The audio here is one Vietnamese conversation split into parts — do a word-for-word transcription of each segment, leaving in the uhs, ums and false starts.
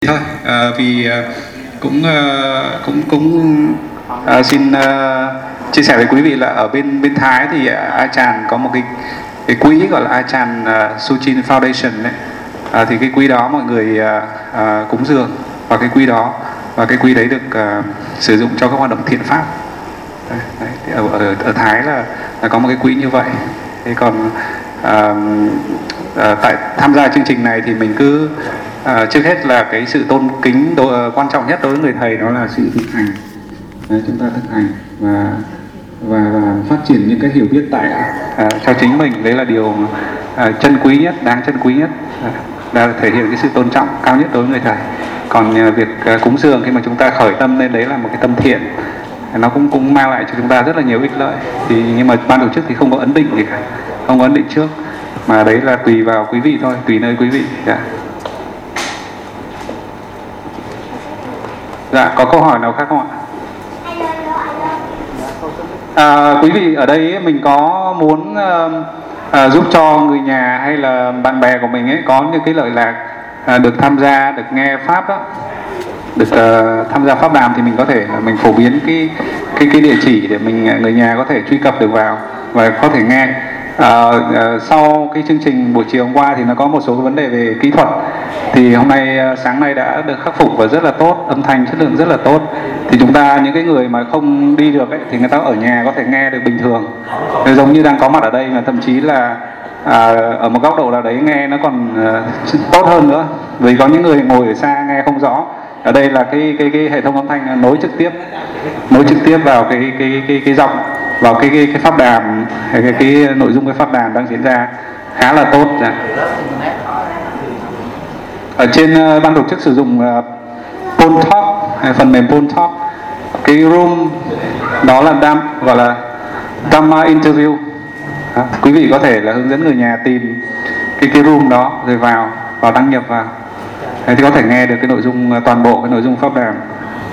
thôi à, vì à, cũng à, cũng cũng à, xin à, chia sẻ với quý vị là ở bên bên Thái thì Achan có một cái cái quỹ gọi là Achan uh, Suchin Foundation đấy. À, thì cái quỹ đó mọi người à, à, cúng dường vào cái quỹ đó, và cái quỹ đấy được à, sử dụng cho các hoạt động thiện pháp. Đấy, đấy. Ở, ở ở Thái là, là có một cái quỹ như vậy. Thế còn à, à, tại tham gia chương trình này thì mình cứ à, trước hết là cái sự tôn kính đối, quan trọng nhất đối với người thầy, đó là sự thực hành. Đấy, chúng ta thực hành và và, và phát triển những cái hiểu biết tại à, cho chính mình. Đấy là điều à, chân quý nhất, đáng chân quý nhất, à, là thể hiện cái sự tôn trọng cao nhất đối với người thầy. Còn à, việc à, cúng dường khi mà chúng ta khởi tâm lên đấy là một cái tâm thiện, nó cũng cũng mang lại cho chúng ta rất là nhiều ích lợi. Thì nhưng mà ban tổ chức thì không có ấn định gì cả, không có ấn định trước, mà đấy là tùy vào quý vị thôi, tùy nơi quý vị. Dạ, dạ có câu hỏi nào khác không ạ? À, quý vị ở đây ấy, mình có muốn à, giúp cho người nhà hay là bạn bè của mình ấy có những cái lợi lạc à, được tham gia, được nghe pháp đó, được à, tham gia pháp đàm, thì mình có thể mình phổ biến cái cái cái địa chỉ để mình người nhà có thể truy cập được vào và có thể nghe. À, à, sau cái chương trình buổi chiều hôm qua thì nó có một số vấn đề về kỹ thuật, thì hôm nay sáng nay đã được khắc phục và rất là tốt, âm thanh chất lượng rất là tốt. Thì chúng ta những cái người mà không đi được ấy, thì người ta ở nhà có thể nghe được bình thường, thì giống như đang có mặt ở đây, mà thậm chí là à, ở một góc độ nào đấy nghe nó còn à, tốt hơn nữa, vì có những người ngồi ở xa nghe không rõ. Ở đây là cái cái cái hệ thống âm thanh nối trực tiếp nối trực tiếp vào cái cái cái cái giọng, vào cái cái, cái pháp đàm, cái, cái cái nội dung cái pháp đàm đang diễn ra khá là tốt. Dạ. Ở trên uh, ban tổ chức sử dụng uh, Poltalk, hay phần mềm Poltalk, cái room đó là đam, gọi là Dhamma Interview. À, quý vị có thể là hướng dẫn người nhà tìm cái cái room đó rồi vào vào đăng nhập vào. Thế thì có thể nghe được cái nội dung, toàn bộ cái nội dung pháp đàm.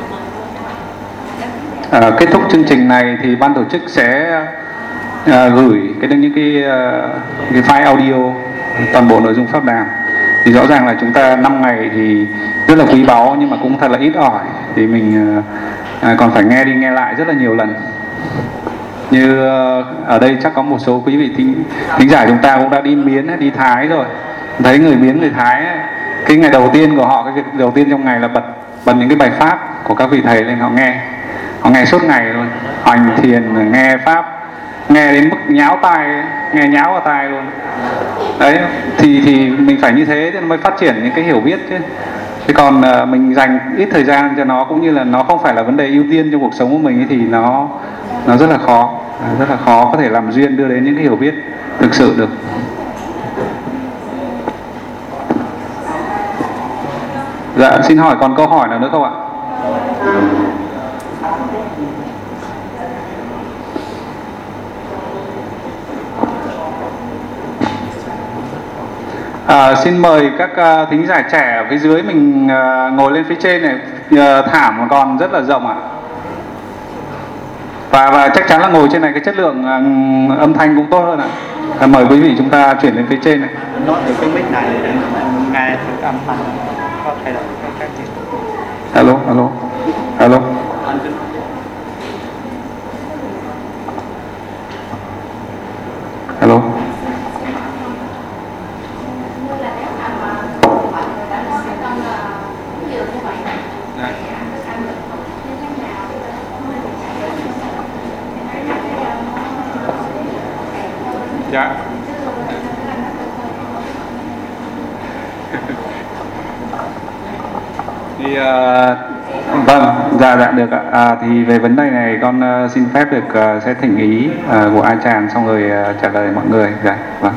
À, kết thúc chương trình này thì ban tổ chức sẽ à, gửi cái những cái cái file audio toàn bộ nội dung pháp đàm. Thì rõ ràng là chúng ta năm ngày thì rất là quý báu, nhưng mà cũng thật là ít ỏi, thì mình à, còn phải nghe đi nghe lại rất là nhiều lần. Như ở đây chắc có một số quý vị thính, thính giả chúng ta cũng đã đi Miến hay đi Thái rồi, thấy người Miến người Thái ấy, cái ngày đầu tiên của họ, cái việc đầu tiên trong ngày là bật bật những cái bài pháp của các vị thầy lên, họ nghe họ nghe suốt ngày luôn, hành thiền, nghe pháp, nghe đến mức nháo tai, nghe nháo vào tai luôn. Đấy, thì thì mình phải như thế thì mới phát triển những cái hiểu biết chứ. Thế còn uh, mình dành ít thời gian cho nó, cũng như là nó không phải là vấn đề ưu tiên trong cuộc sống của mình ấy, thì nó nó rất là khó, rất là khó có thể làm duyên đưa đến những cái hiểu biết thực sự được. Dạ, xin hỏi còn câu hỏi nào nữa không ạ? À, xin mời các uh, thính giả trẻ ở phía dưới mình uh, ngồi lên phía trên này, uh, thảm còn rất là rộng ạ. Và, và chắc chắn là ngồi trên này cái chất lượng uh, âm thanh cũng tốt hơn ạ. À, mời quý vị chúng ta chuyển lên phía trên này. Nói từ cái mic này để nghe thử âm thanh có thay đổi các gì. Alo, alo, alo. Alo. Dạ. Thì uh, vâng, dạ dạ được ạ. À, thì về vấn đề này con uh, xin phép được uh, sẽ thỉnh ý uh, của Achan, xong rồi uh, trả lời mọi người. Dạ, vâng.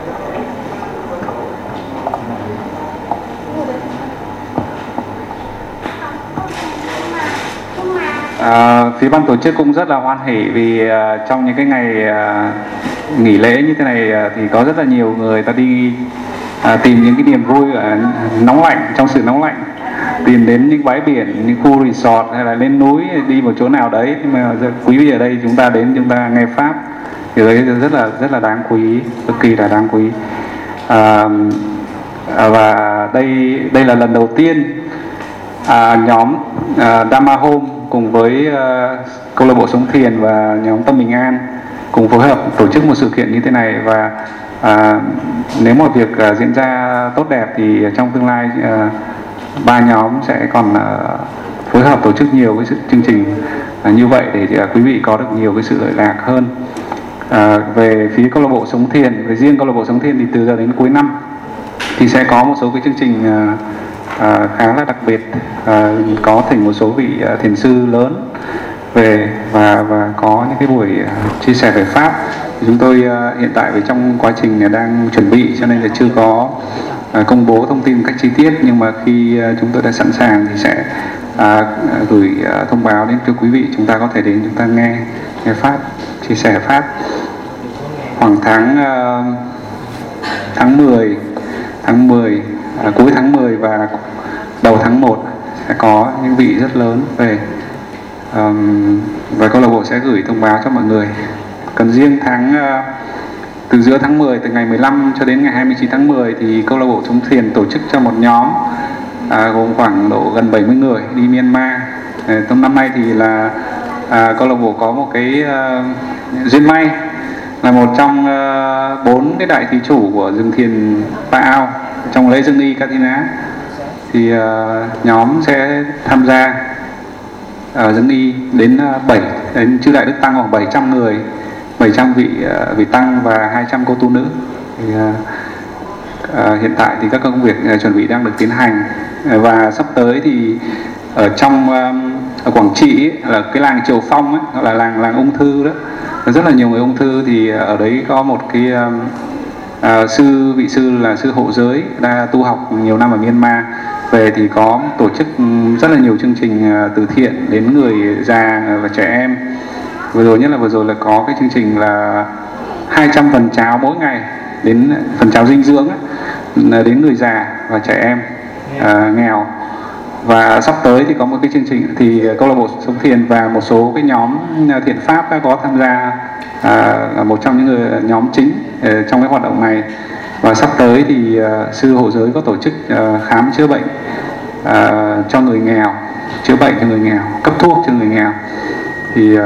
À, phía ban tổ chức cũng rất là hoan hỉ vì uh, trong những cái ngày uh, nghỉ lễ như thế này uh, thì có rất là nhiều người ta đi uh, tìm những cái niềm vui ở nóng lạnh, trong sự nóng lạnh, tìm đến những bãi biển, những khu resort hay là lên núi, đi một chỗ nào đấy. Nhưng mà quý vị ở đây chúng ta đến chúng ta nghe pháp thì đấy rất là rất là đáng quý, cực kỳ là đáng quý. À, À, và đây đây là lần đầu tiên à, nhóm à, Dharma Home cùng với à, câu lạc bộ Sống Thiền và nhóm Tâm Bình An cùng phối hợp tổ chức một sự kiện như thế này. Và à, nếu mọi việc à, diễn ra tốt đẹp thì trong tương lai à, ba nhóm sẽ còn à, phối hợp tổ chức nhiều cái sự chương trình à, như vậy để à, quý vị có được nhiều cái sự lợi lạc hơn. À, về phía câu lạc bộ Sống Thiền, về riêng câu lạc bộ Sống Thiền thì từ giờ đến cuối năm thì sẽ có một số cái chương trình à, à, khá là đặc biệt, à, có thỉnh một số vị à, thiền sư lớn về và và có những cái buổi à, chia sẻ về pháp. Thì chúng tôi à, hiện tại về trong quá trình đang chuẩn bị cho nên là chưa có à, công bố thông tin một cách chi tiết, nhưng mà khi à, chúng tôi đã sẵn sàng thì sẽ à, gửi à, thông báo đến cho quý vị, chúng ta có thể đến chúng ta nghe nghe pháp, chia sẻ pháp. Khoảng tháng à, tháng mười tháng mười à, cuối tháng mười và đầu tháng một sẽ có những vị rất lớn về, um, và câu lạc bộ sẽ gửi thông báo cho mọi người. Còn riêng tháng uh, từ giữa tháng mười, từ ngày mười lăm cho đến ngày hai mươi chín tháng mười thì câu lạc bộ Sống Thiền tổ chức cho một nhóm à, gồm khoảng độ gần bảy mươi người đi Myanmar. À, trong năm nay thì là à, câu lạc bộ có một cái uh, duyên may là một trong uh, bốn cái đại thí chủ của rừng thiền Pa Ao trong lễ Dương Y Kathina, thì uh, nhóm sẽ tham gia ở Dương Y đến uh, bảy đến chư đại đức tăng khoảng bảy trăm người, bảy trăm vị uh, vị tăng và hai trăm cô tu nữ. Thì, uh, uh, hiện tại thì các công việc uh, chuẩn bị đang được tiến hành, uh, và sắp tới thì ở trong uh, ở Quảng Trị ấy, là cái làng Triều Phong ấy, gọi là làng làng ung thư đó, rất là nhiều người ung thư. Thì ở đấy có một cái uh, uh, sư vị sư là sư Hộ Giới đã tu học nhiều năm ở Myanmar về, thì có tổ chức rất là nhiều chương trình uh, từ thiện đến người già và trẻ em. Vừa rồi nhất là vừa rồi là có cái chương trình là hai trăm phần cháo mỗi ngày, đến phần cháo dinh dưỡng ấy, đến người già và trẻ em uh, nghèo. Và sắp tới thì có một cái chương trình thì câu lạc bộ Sống Thiền và một số cái nhóm thiện pháp đã có tham gia, à, là một trong những người nhóm chính uh, trong cái hoạt động này. Và sắp tới thì uh, sư Hộ Giới có tổ chức uh, khám chữa bệnh uh, cho người nghèo, chữa bệnh cho người nghèo, cấp thuốc cho người nghèo. Thì uh,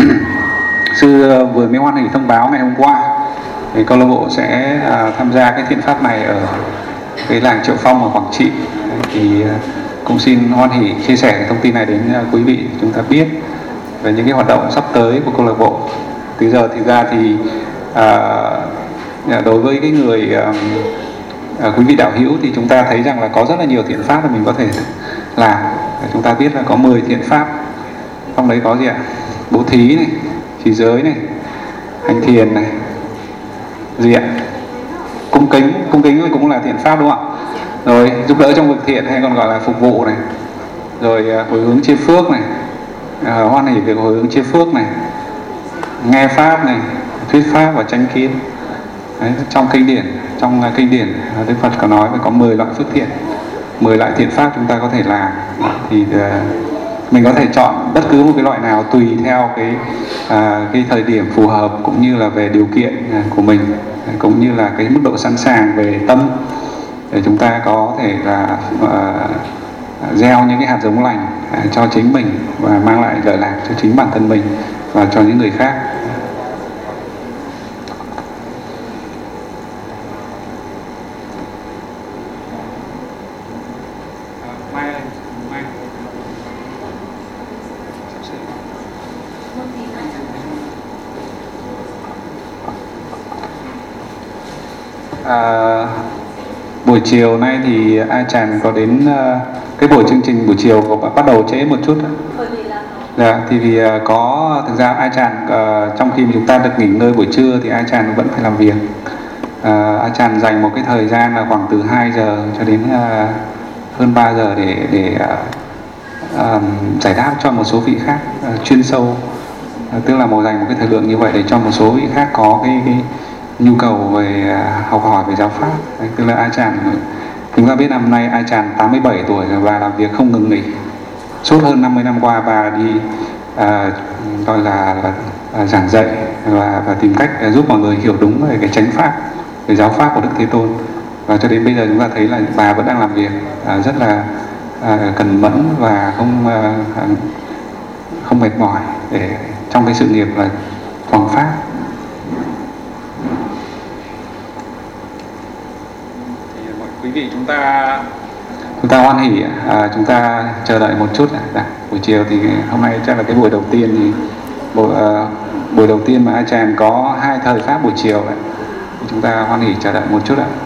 sư uh, vừa mới hoan hỉ thông báo ngày hôm qua thì câu lạc bộ sẽ uh, tham gia cái thiện pháp này ở cái làng Triệu Phong ở Quảng Trị. Thì uh, cũng xin hoan hỉ chia sẻ thông tin này đến quý vị, chúng ta biết về những cái hoạt động sắp tới của câu lạc bộ. Từ giờ thì ra thì à, đối với cái người à, à, quý vị đạo hữu thì chúng ta thấy rằng là có rất là nhiều thiện pháp mà mình có thể làm. Chúng ta biết là có mười thiện pháp, trong đấy có gì ạ? Bố thí này, trì giới này, hành thiền này, gì ạ? Cung kính, cung kính cũng là thiện pháp đúng không ạ? Rồi giúp đỡ trong việc thiện hay còn gọi là phục vụ này, rồi uh, hồi hướng chia phước này, uh, hoan hỉ việc hồi hướng chia phước này, nghe pháp này, thuyết pháp và tranh kiến. Đấy, trong kinh điển trong uh, kinh điển Đức Phật có nói phải có mười loại phước thiện, mười loại thiện pháp chúng ta có thể làm. Thì uh, mình có thể chọn bất cứ một cái loại nào tùy theo cái uh, cái thời điểm phù hợp, cũng như là về điều kiện uh, của mình, cũng như là cái mức độ sẵn sàng về tâm, để chúng ta có thể là uh, gieo những cái hạt giống lành uh, cho chính mình và mang lại lợi lạc cho chính bản thân mình và cho những người khác. À, buổi chiều nay thì A Tràn có đến uh, cái buổi chương trình buổi chiều có bắt đầu trễ một chút. Dạ, thì vì uh, có thực ra A Tràn uh, trong khi chúng ta được nghỉ ngơi buổi trưa thì A Tràn vẫn phải làm việc. Uh, A Tràn dành một cái thời gian là khoảng từ hai giờ cho đến uh, hơn ba giờ để để uh, uh, giải đáp cho một số vị khác uh, chuyên sâu, uh, tức là một dành một cái thời lượng như vậy để cho một số vị khác có cái, cái nhu cầu về uh, học hỏi về giáo pháp. Đấy, tức là A Tràn, chúng ta biết năm nay A Tràn tám mươi bảy tuổi rồi và làm việc không ngừng nghỉ suốt hơn năm mươi năm qua, và đi uh, gọi là, là uh, giảng dạy và, và tìm cách uh, giúp mọi người hiểu đúng về cái chánh pháp, về giáo pháp của Đức Thế Tôn. và cho đến bây giờ chúng ta thấy là bà vẫn đang làm việc à, rất là à, cần mẫn và không à, không mệt mỏi để trong cái sự nghiệp là hoằng pháp. Thì mọi quý vị chúng ta chúng ta hoan hỉ, à, chúng ta chờ đợi một chút. À, buổi chiều thì hôm nay chắc là cái buổi đầu tiên thì buổi, uh, buổi đầu tiên mà A Tràng có hai thời pháp buổi chiều đấy. Thì chúng ta hoan hỉ chờ đợi một chút ạ.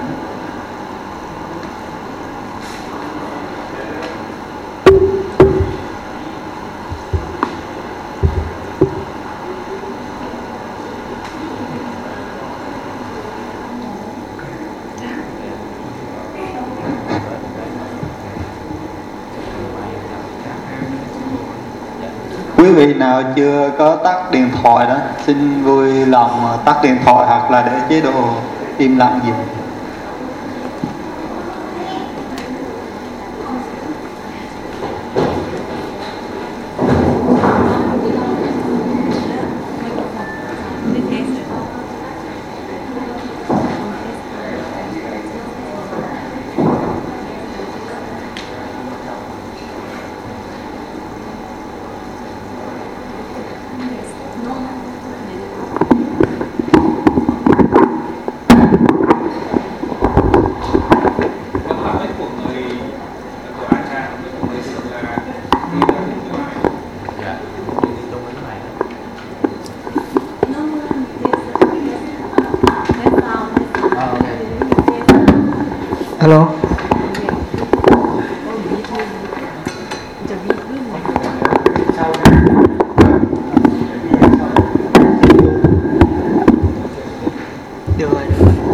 Quý vị nào chưa có tắt điện thoại đó, xin vui lòng tắt điện thoại hoặc là để chế độ im lặng dùm. Hello. Được rồi.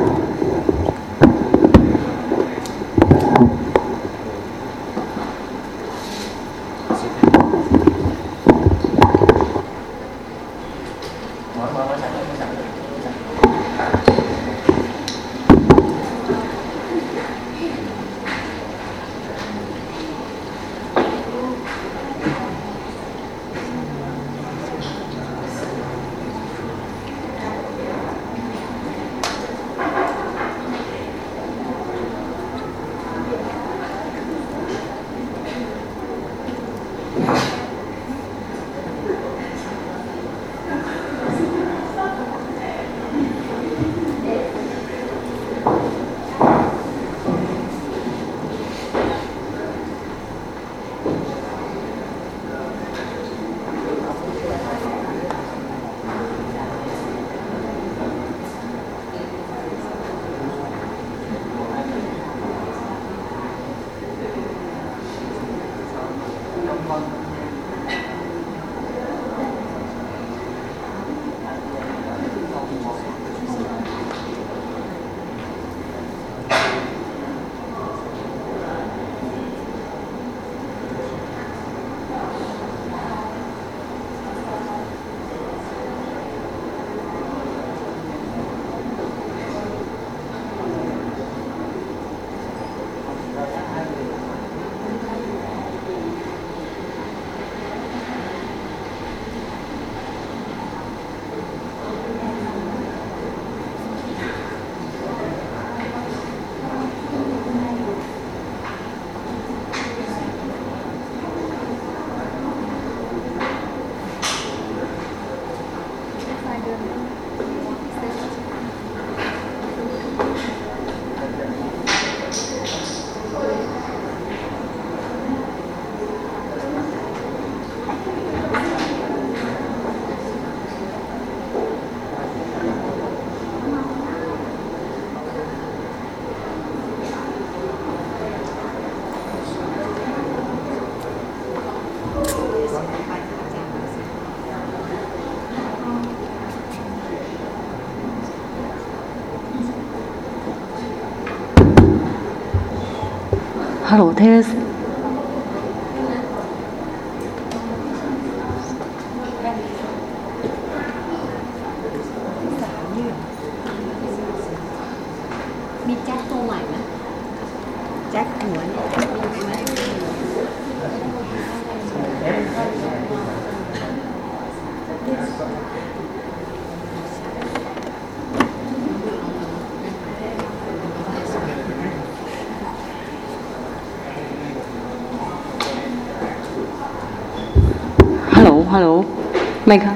Hello, test. มีแจ็คตัวใหม่ไหมแจ็คหัวเนี่ยมีไหม Hello, ฮัลโหลไม่ค่ะ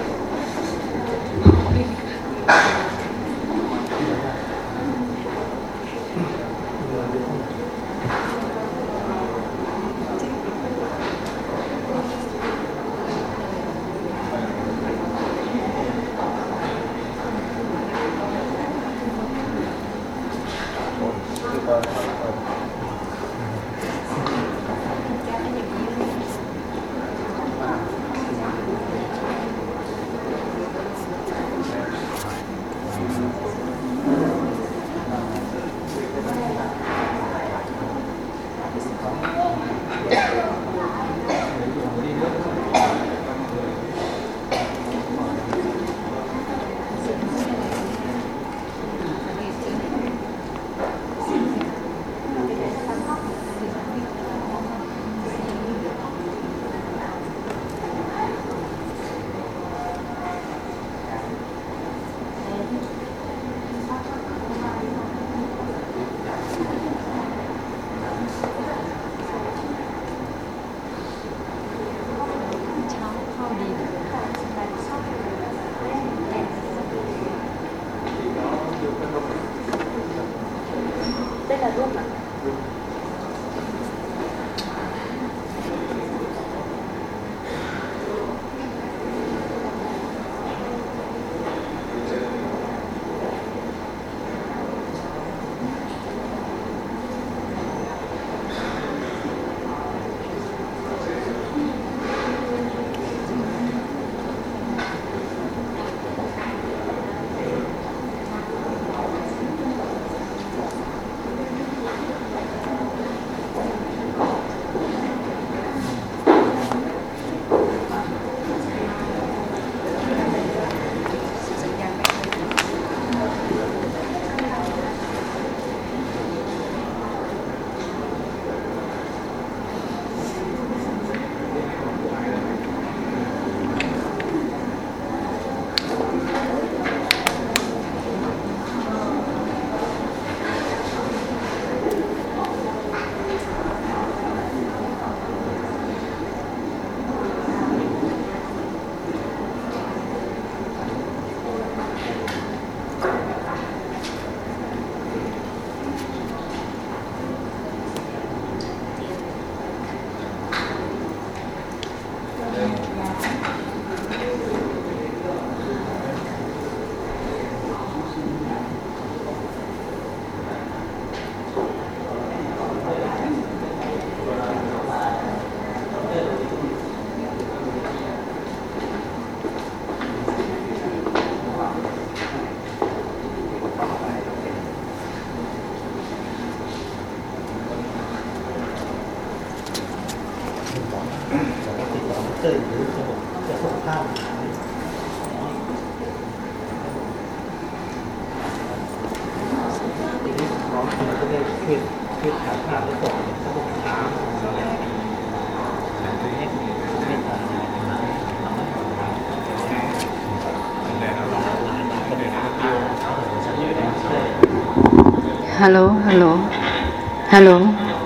ฮัลโหลฮัลโหลฮัลโหล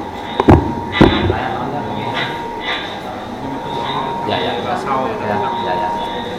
dạ dạ và sau dạ dạ dạ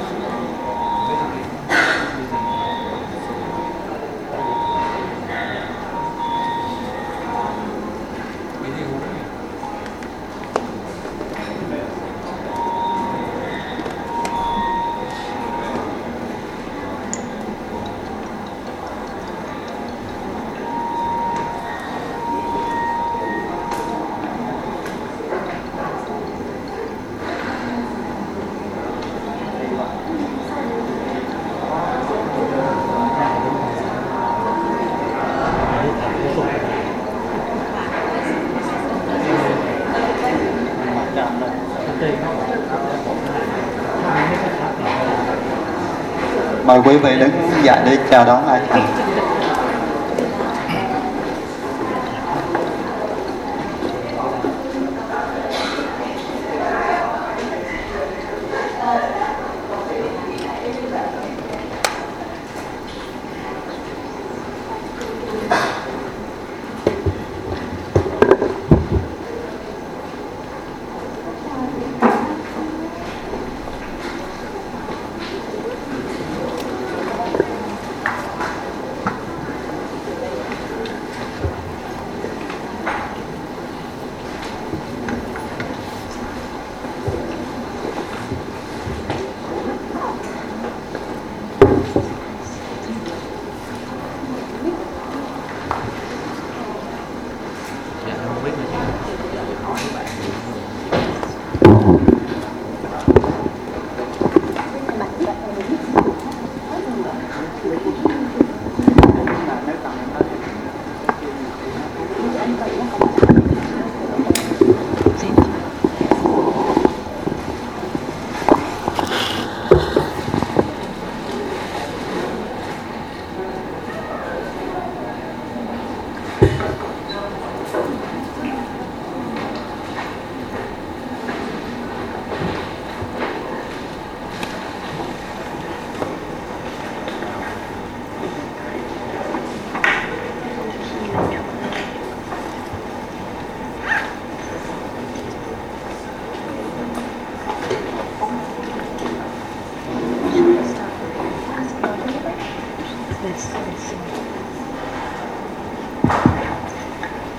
Mời quý vị đứng dậy để chào đón A Trần.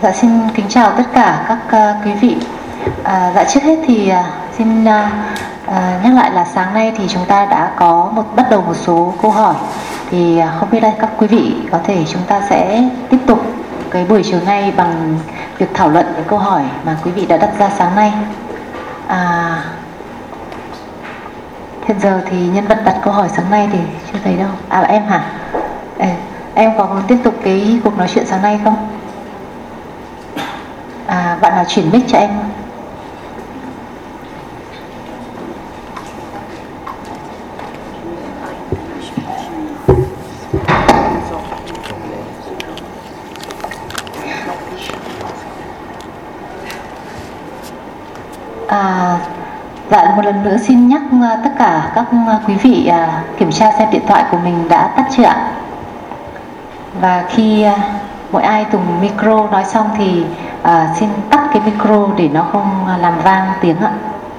Dạ xin kính chào tất cả các uh, quý vị. À, dạ trước hết thì uh, xin uh, uh, nhắc lại là sáng nay thì chúng ta đã có một bắt đầu một số câu hỏi. Thì uh, không biết đây các quý vị có thể chúng ta sẽ tiếp tục cái buổi chiều nay bằng việc thảo luận cái câu hỏi mà quý vị đã đặt ra sáng nay. À, hiện giờ thì nhân vật đặt câu hỏi sáng nay thì chưa thấy đâu. À em hả? Ê, em có muốn tiếp tục cái cuộc nói chuyện sáng nay không? À, bạn nào chuyển mic cho em. À, dạ một lần nữa xin nhắc tất cả các quý vị à, kiểm tra xem điện thoại của mình đã tắt chưa ạ? Và khi à, mỗi ai dùng micro nói xong thì à, xin tắt cái micro để nó không làm vang tiếng ạ.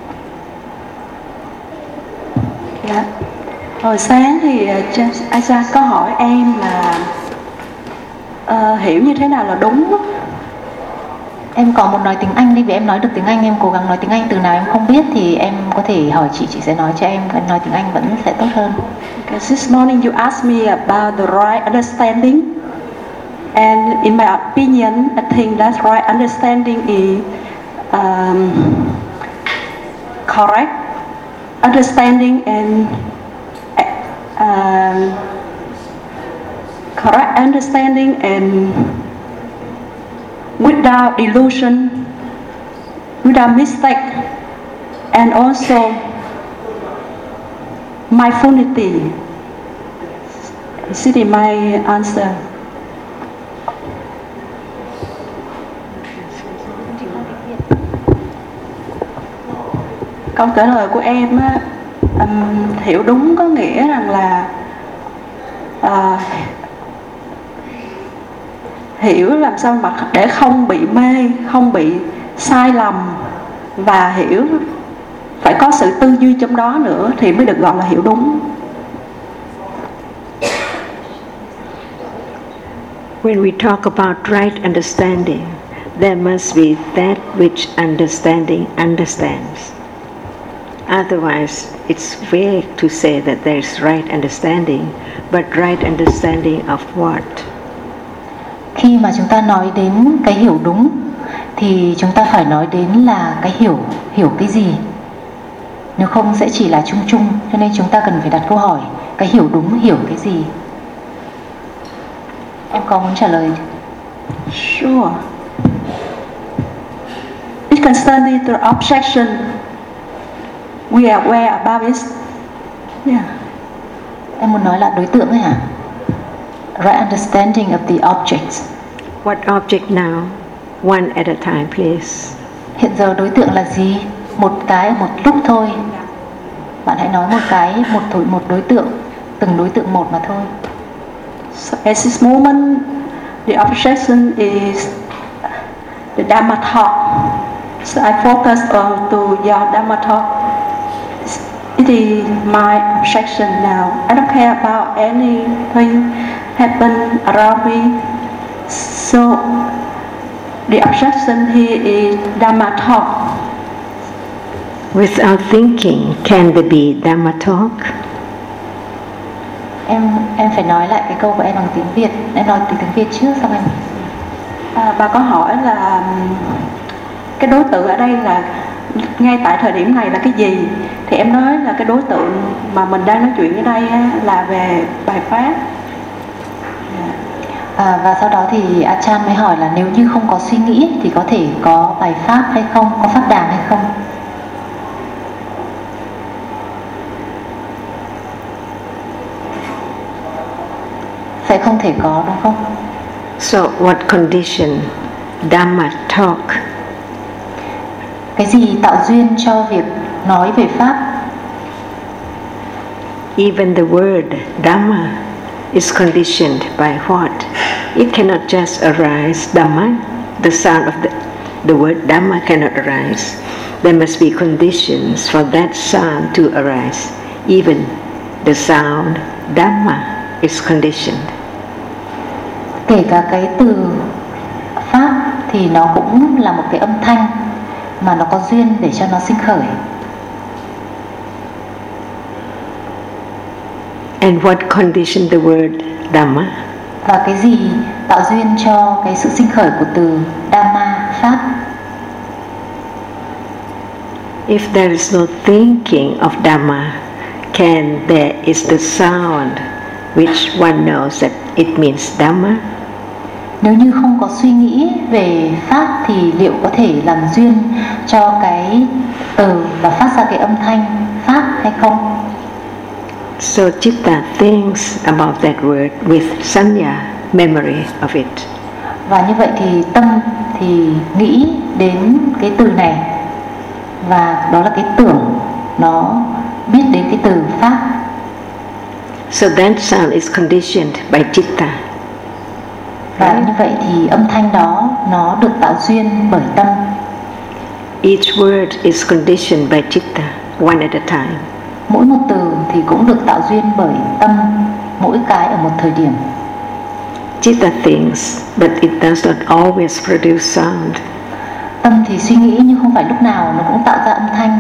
Dạ. Hồi sáng thì Aja có hỏi em là uh, hiểu như thế nào là đúng. Em có muốn nói tiếng Anh đi, vì em nói được tiếng Anh, em cố gắng nói tiếng Anh, từ nào em không biết thì em có thể hỏi chị, chị sẽ nói cho em, em nói tiếng Anh vẫn sẽ tốt hơn. Because this morning you asked me about the right understanding, and in my opinion, I think that right understanding is um, correct understanding and uh, correct understanding and without delusion, without mistake, and also mindfulness. This is my answer. Câu trả lời của em á, um, hiểu đúng có nghĩa rằng là uh, hiểu làm sao mà để không bị mê, không bị sai lầm, và hiểu phải có sự tư duy trong đó nữa thì mới được gọi là hiểu đúng. When we talk about right understanding, there must be that which understanding understands. Otherwise, it's vague to say that there's right understanding, but right understanding of what? Khi mà chúng ta nói đến cái hiểu đúng thì chúng ta phải nói đến là cái hiểu, hiểu cái gì. Nếu không sẽ chỉ là chung chung, cho nên chúng ta cần phải đặt câu hỏi cái hiểu đúng hiểu cái gì. Em có muốn trả lời? Sure. It concerning the objection, we are aware about it. Yeah. Em muốn nói là đối tượng ấy hả? Right understanding of the objects. What object now? One at a time, please. Hiện giờ đối tượng là gì? Một cái một lúc thôi. Bạn hãy nói một cái, một đối, một đối tượng, từng đối tượng một mà thôi. So at this moment, the objection is the Dhamma talk. So I focus on to your Dhamma talk. It is my objection now. I don't care about anything happen around me. So the objection here is Dhamma talk. Without thinking, can there be Dhamma talk? Em em phải nói lại cái câu của em bằng tiếng Việt. Em nói tiếng Việt trước xong em. À, bà có hỏi là cái đối tượng ở đây là ngay tại thời điểm này là cái gì? Thì em nói là cái đối tượng mà mình đang nói chuyện ở đây là về bài pháp. À, và sau đó thì Achan mới hỏi là nếu như không có suy nghĩ thì có thể có bài pháp hay không, có pháp đàm hay không? Sẽ không thể có đúng không? So what condition Dhamma talk? Cái gì tạo duyên cho việc nói về pháp? Even the word Dhamma is conditioned by what? It cannot just arise. Dhamma, the sound of the, the word Dhamma cannot arise. There must be conditions for that sound to arise. Even the sound Dhamma is conditioned. Kể cả cái từ pháp thì nó cũng là một cái âm thanh mà nó có duyên để cho nó sinh khởi. And what conditioned the word Dhamma? Và cái gì tạo duyên cho cái sự sinh khởi của từ Dhamma, Pháp? If there is no thinking of Dhamma, can there is the sound which one knows that it means Dhamma? Nếu như không có suy nghĩ về Pháp thì liệu có thể làm duyên cho cái từ và phát ra cái âm thanh Pháp hay không? So Chitta thinks about that word with sanya, memory of it. Và như vậy thì tâm thì nghĩ đến cái từ này, và đó là cái tưởng, nó biết đến cái từ Pháp. So that sound is conditioned by Chitta. Và như vậy thì âm thanh đó nó được tạo duyên bởi tâm. Each word is conditioned by Chitta, one at a time. Mỗi một từ thì cũng được tạo duyên bởi tâm, mỗi cái ở một thời điểm. Chitta thinks, but it does not always produce sound. Tâm thì suy nghĩ nhưng không phải lúc nào nó cũng tạo ra âm thanh.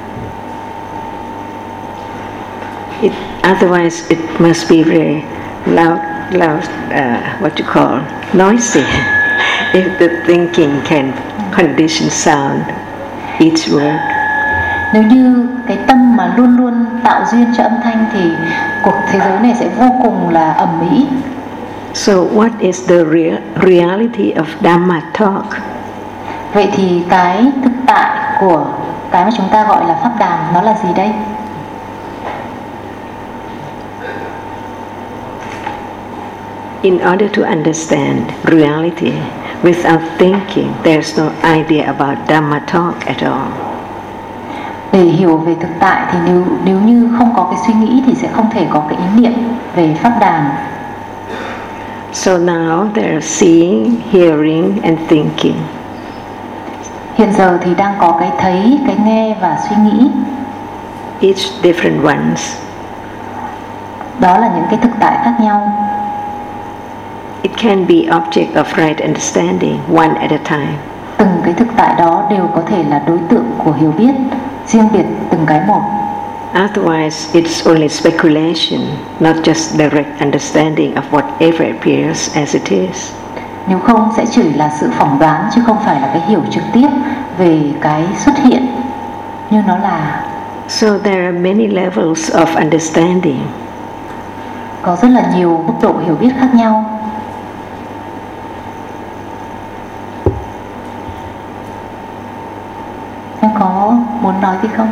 It, otherwise it must be very loud, loud, uh, what you call, noisy. If the thinking can condition sound, each word. Nếu như cái tâm mà luôn luôn tạo duyên cho âm thanh thì cuộc thế giới này sẽ vô cùng là ầm ĩ. So what is the real reality of Dhamma talk? Vậy thì cái thực tại của cái mà chúng ta gọi là pháp đàm nó là gì đây? In order to understand reality without thinking, there's no idea about Dhamma talk at all. Để hiểu về thực tại thì nếu nếu như không có cái suy nghĩ thì sẽ không thể có cái ý niệm về pháp đàm. So now they're seeing, hearing and thinking. Hiện giờ thì đang có cái thấy, cái nghe và suy nghĩ. Each different ones. Đó là những cái thực tại khác nhau. It can be object of right understanding, one at a time. Từng cái thực tại đó đều có thể là đối tượng của hiểu biết, riêng biệt từng cái một. Otherwise, it's only speculation, not just direct understanding of whatever appears as it is. Nếu không sẽ chỉ là sự phỏng đoán chứ không phải là cái hiểu trực tiếp về cái xuất hiện như nó là. So there are many levels of understanding. Có rất là nhiều mức độ hiểu biết khác nhau. Em có muốn nói gì không?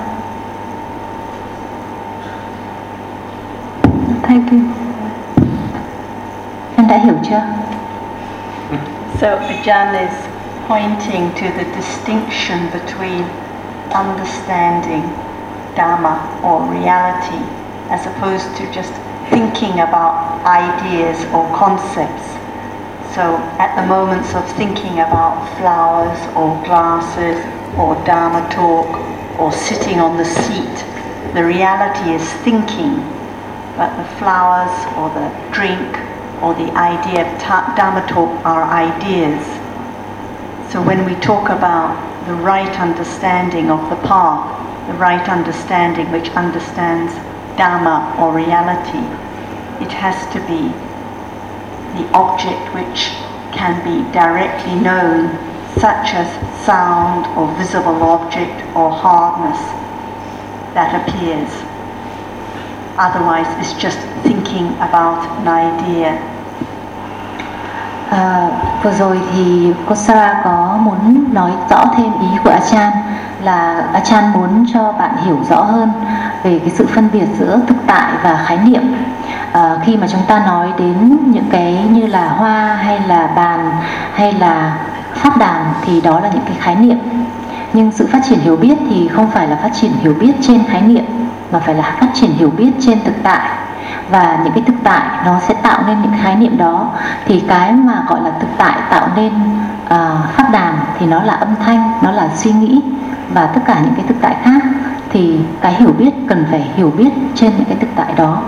Thank you. Em đã hiểu chưa? So Ajahn is pointing to the distinction between understanding Dhamma or reality as opposed to just thinking about ideas or concepts. So at the moments of thinking about flowers or glasses or Dharma talk or sitting on the seat, the reality is thinking, but the flowers or the drink or the idea of ta- Dharma talk are ideas. So when we talk about the right understanding of the path, the right understanding which understands Dhamma or reality, it has to be the object which can be directly known, such as sound or visible object or hardness that appears. Otherwise, it's just thinking about an idea. À, vừa rồi thì cô Sarah có muốn nói rõ thêm ý của Ajahn là Ajahn muốn cho bạn hiểu rõ hơn về cái sự phân biệt giữa thực tại và khái niệm. À, khi mà chúng ta nói đến những cái như là hoa hay là bàn hay là pháp đàn thì đó là những cái khái niệm. Nhưng sự phát triển hiểu biết thì không phải là phát triển hiểu biết trên khái niệm mà phải là phát triển hiểu biết trên thực tại. Và những cái thực tại nó sẽ tạo nên những khái niệm đó. Thì cái mà gọi là thực tại tạo nên uh, pháp đàn thì nó là âm thanh, nó là suy nghĩ. Và tất cả những cái thực tại khác thì cái hiểu biết cần phải hiểu biết trên những cái thực tại đó.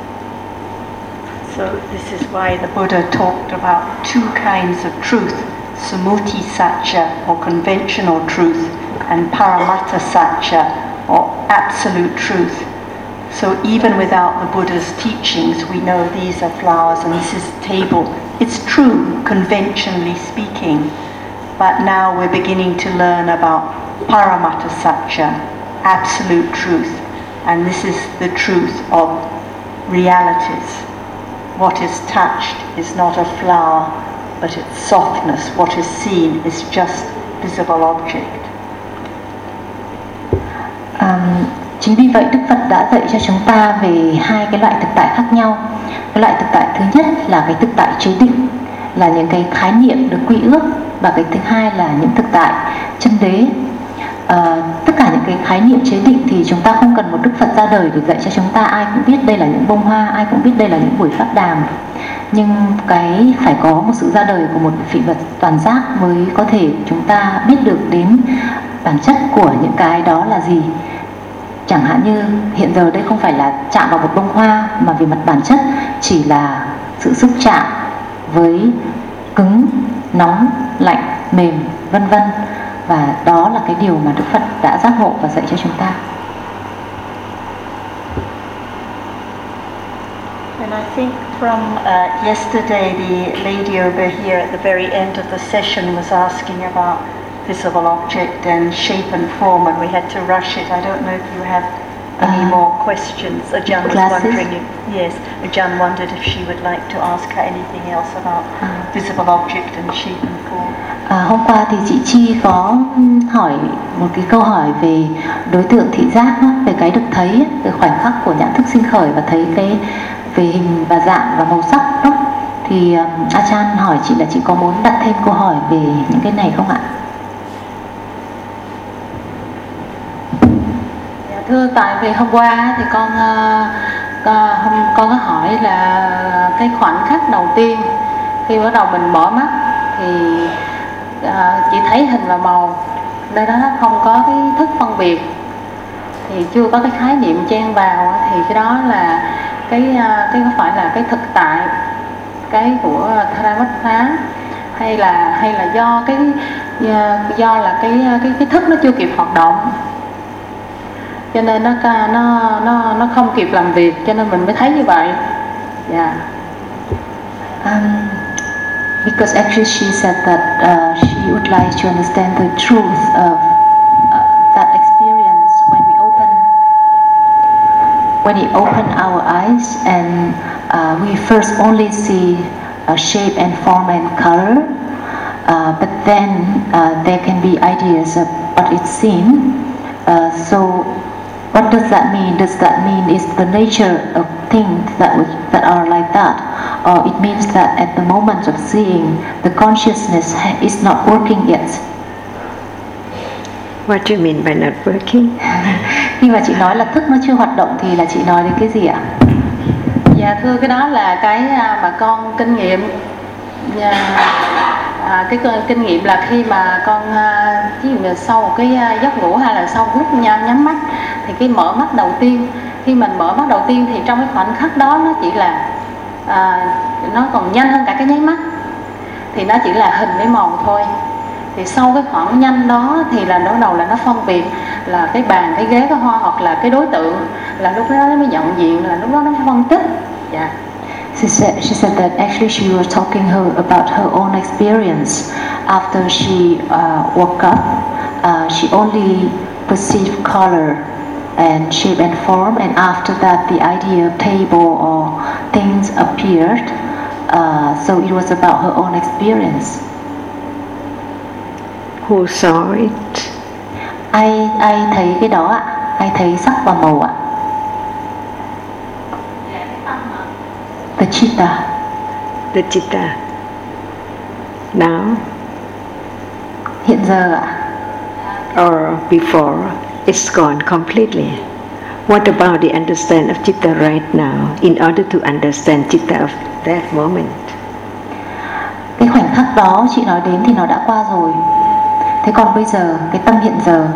So this is why the Buddha talked about two kinds of truth. Sumuti Satcha or conventional truth and Paramata Satcha or absolute truth. So even without the Buddha's teachings, we know these are flowers and this is a table. It's true, conventionally speaking, but now we're beginning to learn about Paramata Satcha, absolute truth, and this is the truth of realities. What is touched is not a flower, but its softness. What is seen is just visible object. Um, Chính vì vậy Đức Phật đã dạy cho chúng ta về hai cái loại thực tại khác nhau. Cái loại thực tại thứ nhất là cái thực tại chế định, là những cái khái niệm được quy ước, và cái thứ hai là những thực tại chân đế. À, tất cả những cái khái niệm chế định thì chúng ta không cần một Đức Phật ra đời để dạy cho chúng ta. Ai cũng biết đây là những bông hoa, ai cũng biết đây là những buổi pháp đàm. Nhưng cái phải có một sự ra đời của một vị vật toàn giác mới có thể chúng ta biết được đến bản chất của những cái đó là gì. Chẳng hạn như hiện giờ đây không phải là chạm vào một bông hoa, mà về mặt bản chất chỉ là sự xúc chạm với cứng, nóng, lạnh, mềm, vân vân. Và đó là cái điều mà Đức Phật đã giác ngộ và dạy cho chúng ta. And I think from uh, yesterday, the lady over here at the very end of the session was asking about visible object and shape and form, and we had to rush it. I don't know if you have any uh, more questions. Ajahn was classes? wondering if, yes, Ajahn wondered if she would like to ask her anything else about uh. visible object and shape and form. À, hôm qua thì chị Chi có hỏi một cái câu hỏi về đối tượng thị giác đó, về cái được thấy, về khoảnh khắc của nhãn thức sinh khởi và thấy cái về hình và dạng và màu sắc đó. Thì um, Ajahn hỏi chị là chị có muốn đặt thêm câu hỏi về những cái này không ạ? Dạ, thưa, tại vì hôm qua thì con uh, con, con có hỏi là cái khoảnh khắc đầu tiên khi bắt đầu mình mở mắt thì À, chỉ thấy hình và màu, nơi đó không có cái thức phân biệt, thì chưa có cái khái niệm chen vào, thì cái đó là cái cái có phải là cái thực tại, cái của Tharamatha, hay là hay là do cái do là cái cái cái thức nó chưa kịp hoạt động, cho nên nó nó nó nó không kịp làm việc, cho nên mình mới thấy như vậy. Dạ. Yeah. Um. Because actually she said that uh, she would like to understand the truth of uh, that experience when we open when we open our eyes, and uh, we first only see uh, shape and form and color, uh, but then uh, there can be ideas of what it's seen. Uh, so what does that mean? Does that mean it's the nature of things that would, that are like that? Or it means that at the moment of seeing, the consciousness is not working yet. What do you mean by not working? Khi mà chị nói là thức nó chưa hoạt động thì là chị nói đến cái gì ạ? Dạ thưa, cái đó là cái mà con kinh nghiệm. À, cái kinh nghiệm là khi mà con ví dụ như sau một cái giấc ngủ hay là sau lúc nhắm mắt, thì cái mở mắt đầu tiên, khi mình mở mắt đầu tiên thì trong cái khoảnh khắc đó nó chỉ là à, nó còn nhanh hơn cả cái nháy mắt, thì nó chỉ là hình với màu thôi. Thì sau cái khoảng nhanh đó thì là bắt đầu là nó phân biệt là cái bàn, cái ghế, cái hoa hoặc là cái đối tượng, là lúc đó nó mới nhận diện, là lúc đó nó mới phân tích. Dạ. Yeah. She said, she said that actually she was talking her about her own experience. After she uh, woke up, uh, she only perceived color and shape and form, and after that the idea of table or things appeared. Uh, so it was about her own experience. Who saw it? Ai ai thấy cái đó ạ? Ai thấy sắc và màu ạ? The chitta. The chitta. Now? Hiện giờ ạ? Or before? It's gone completely. What about the understanding of chitta right now in order to understand chitta of that moment? Cái khoảnh khắc đó chị nói đến thì nó đã qua rồi. Thế còn bây giờ, cái tâm hiện giờ.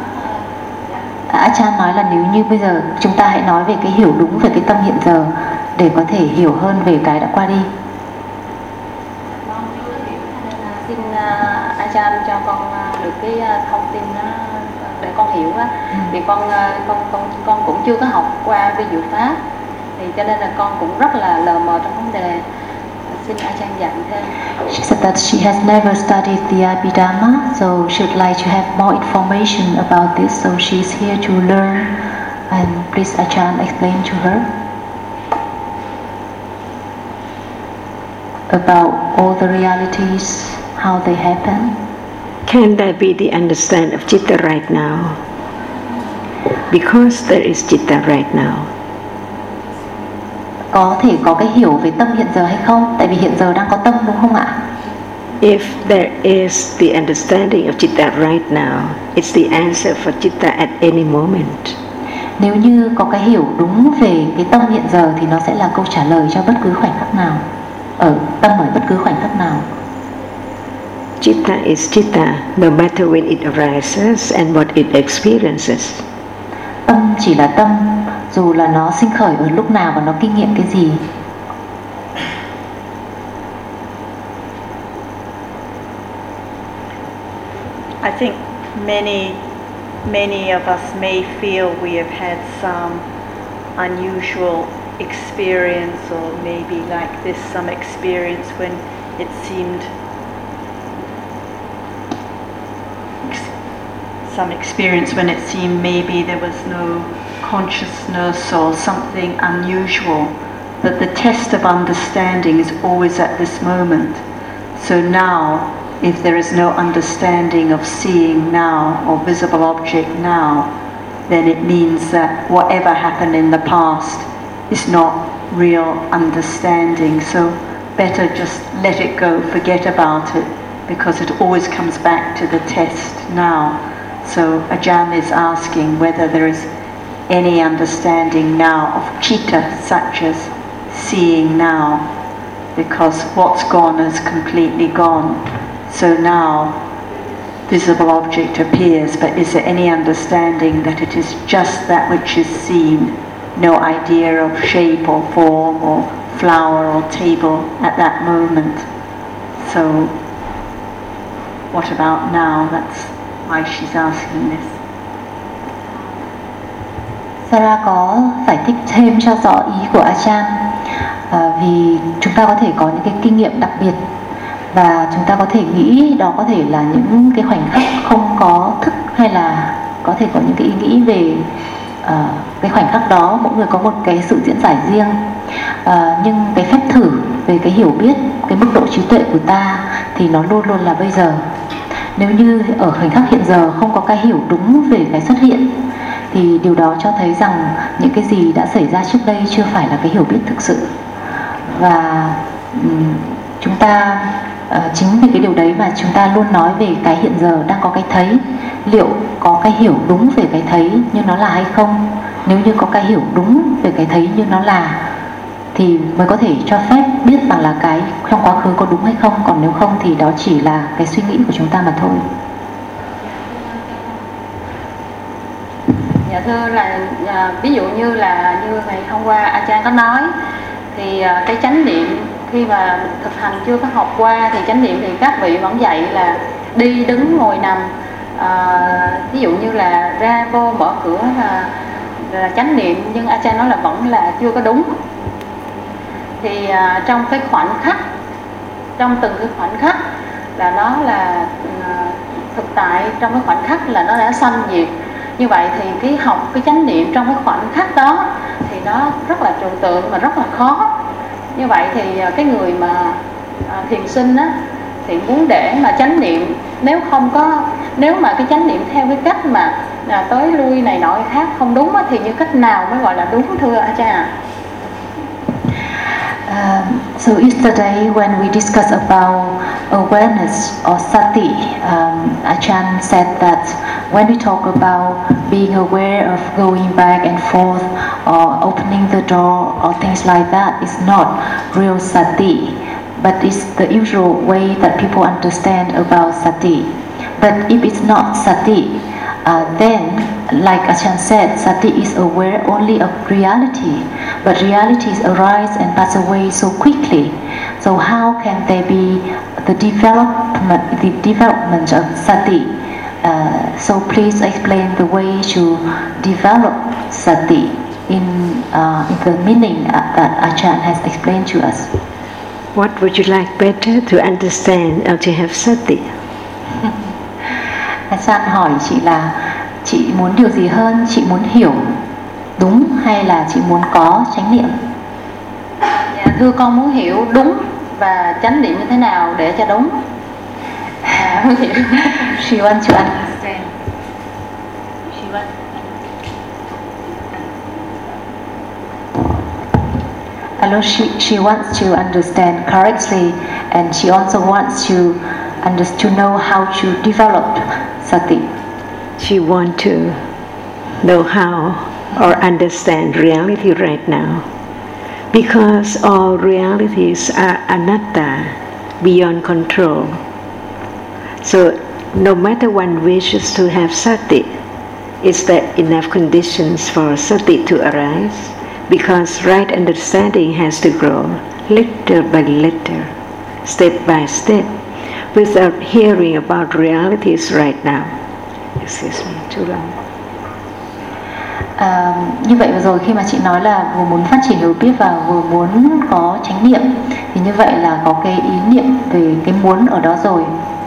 Ajahn nói là nếu như bây giờ chúng ta hãy nói về cái hiểu đúng về cái tâm hiện giờ, để có thể hiểu hơn về cái đã qua đi. Con chưa hiểu nên là xin uh, Ajahn cho con uh, được cái uh, thông tin đó để con hiểu á. Ừ. Vì con, uh, con con con cũng chưa có học qua vi diệu pháp, thì cho nên là con cũng rất là lờ mờ trong vấn đề. Xin Ajahn dạy thêm. She said that she has never studied the Abhidhamma, so she'd like to have more information about this, so she's here to learn. And please Ajahn explain to her about all the realities, how they happen. Can there be the understand of Chitta right now? Because there is Chitta right now. Có thể có cái hiểu về tâm hiện giờ hay không? Tại vì hiện giờ đang có tâm, đúng không ạ? If there is the understanding of Chitta right now, it's the answer for Chitta at any moment. Nếu như có cái hiểu đúng về cái tâm hiện giờ thì nó sẽ là câu trả lời cho bất cứ khoảnh khắc nào, ở tâm ở bất cứ khoảnh khắc nào. Chitta is Chitta, no matter when it arises and what it experiences. Tâm chỉ là tâm, dù là nó sinh khởi ở lúc nào và nó kinh nghiệm cái gì. I think many many of us may feel we have had some unusual experience, or maybe like this, some experience when it seemed some experience when it seemed maybe there was no consciousness or something unusual, but the test of understanding is always at this moment. So now, if there is no understanding of seeing now or visible object now, then it means that whatever happened in the past is not real understanding. So better just let it go, forget about it, because it always comes back to the test now. So Ajahn is asking whether there is any understanding now of Chitta, such as seeing now, because what's gone is completely gone. So now visible object appears, but is there any understanding that it is just that which is seen, no idea of shape or form or flower or table at that moment? So what about now? That's why she's asking this. Sarah có giải thích thêm cho rõ ý của Ajahn, à, vì chúng ta có thể có những cái kinh nghiệm đặc biệt và chúng ta có thể nghĩ đó có thể là những cái khoảnh khắc không có thức, hay là có thể có những cái ý nghĩ về uh, cái khoảnh khắc đó, mỗi người có một cái sự diễn giải riêng. Uh, nhưng cái phép thử về cái hiểu biết, cái mức độ trí tuệ của ta thì nó luôn luôn là bây giờ. Nếu như ở khoảnh khắc hiện giờ không có cái hiểu đúng về cái xuất hiện, thì điều đó cho thấy rằng những cái gì đã xảy ra trước đây chưa phải là cái hiểu biết thực sự. Và um, chúng ta uh, chính vì cái điều đấy mà chúng ta luôn nói về cái hiện giờ đang có cái thấy. Liệu có cái hiểu đúng về cái thấy như nó là hay không? Nếu như có cái hiểu đúng về cái thấy như nó là, thì mới có thể cho phép biết rằng là cái trong quá khứ có đúng hay không. Còn nếu không thì đó chỉ là cái suy nghĩ của chúng ta mà thôi. Dạ thưa là à, ví dụ như là như ngày hôm qua Ajahn có nói, thì à, cái chánh niệm khi mà thực hành chưa có học qua thì chánh niệm thì các vị vẫn dạy là đi đứng ngồi nằm, à, ví dụ như là ra vô mở cửa là, là chánh niệm, nhưng Ajahn nói là vẫn là chưa có đúng. Thì à, trong cái khoảnh khắc, trong từng cái khoảnh khắc là nó là à, thực tại trong cái khoảnh khắc là nó đã sanh diệt. Như vậy thì cái học cái chánh niệm trong cái khoảnh khắc đó thì nó rất là trừu tượng mà rất là khó. Như vậy thì cái người mà à, thiền sinh á, thì muốn để mà chánh niệm, nếu không có, nếu mà cái chánh niệm theo cái cách mà à, tới lui này nọ khác không đúng á, thì như cách nào mới gọi là đúng thưa Ajahn? Um, so yesterday when we discussed about awareness or sati, um, Ajahn said that when we talk about being aware of going back and forth or opening the door or things like that, it's not real sati, but it's the usual way that people understand about sati. But if it's not sati, uh, then like Ajahn said, sati is aware only of reality. but realities arise and pass away so quickly. So how can there be the development, the development of sati? Uh, so please explain the way to develop sati in, uh, in the meaning that Ajahn has explained to us. What would you like better, to understand or to have sati? Ajahn hỏi chị là chị muốn điều gì hơn, chị muốn hiểu đúng hay là chị muốn có chánh niệm? Dạ, thưa con muốn hiểu đúng và chánh niệm như thế nào để cho đúng. À, muốn hiểu. She wants to understand. She wants. Hello, she, she wants to understand correctly, and she also wants to under, to know how to develop sati. She wants to know how or understand reality right now, because all realities are anatta, beyond control. So no matter one wishes to have sati, is there enough conditions for sati to arise? Because right understanding has to grow little by little, step by step, without hearing about realities right now. Excuse me, too long. À, như vậy vừa rồi khi mà chị nói là vừa muốn phát triển hiểu biết và vừa muốn có chánh niệm, thì như vậy là có cái ý niệm về cái muốn ở đó rồi.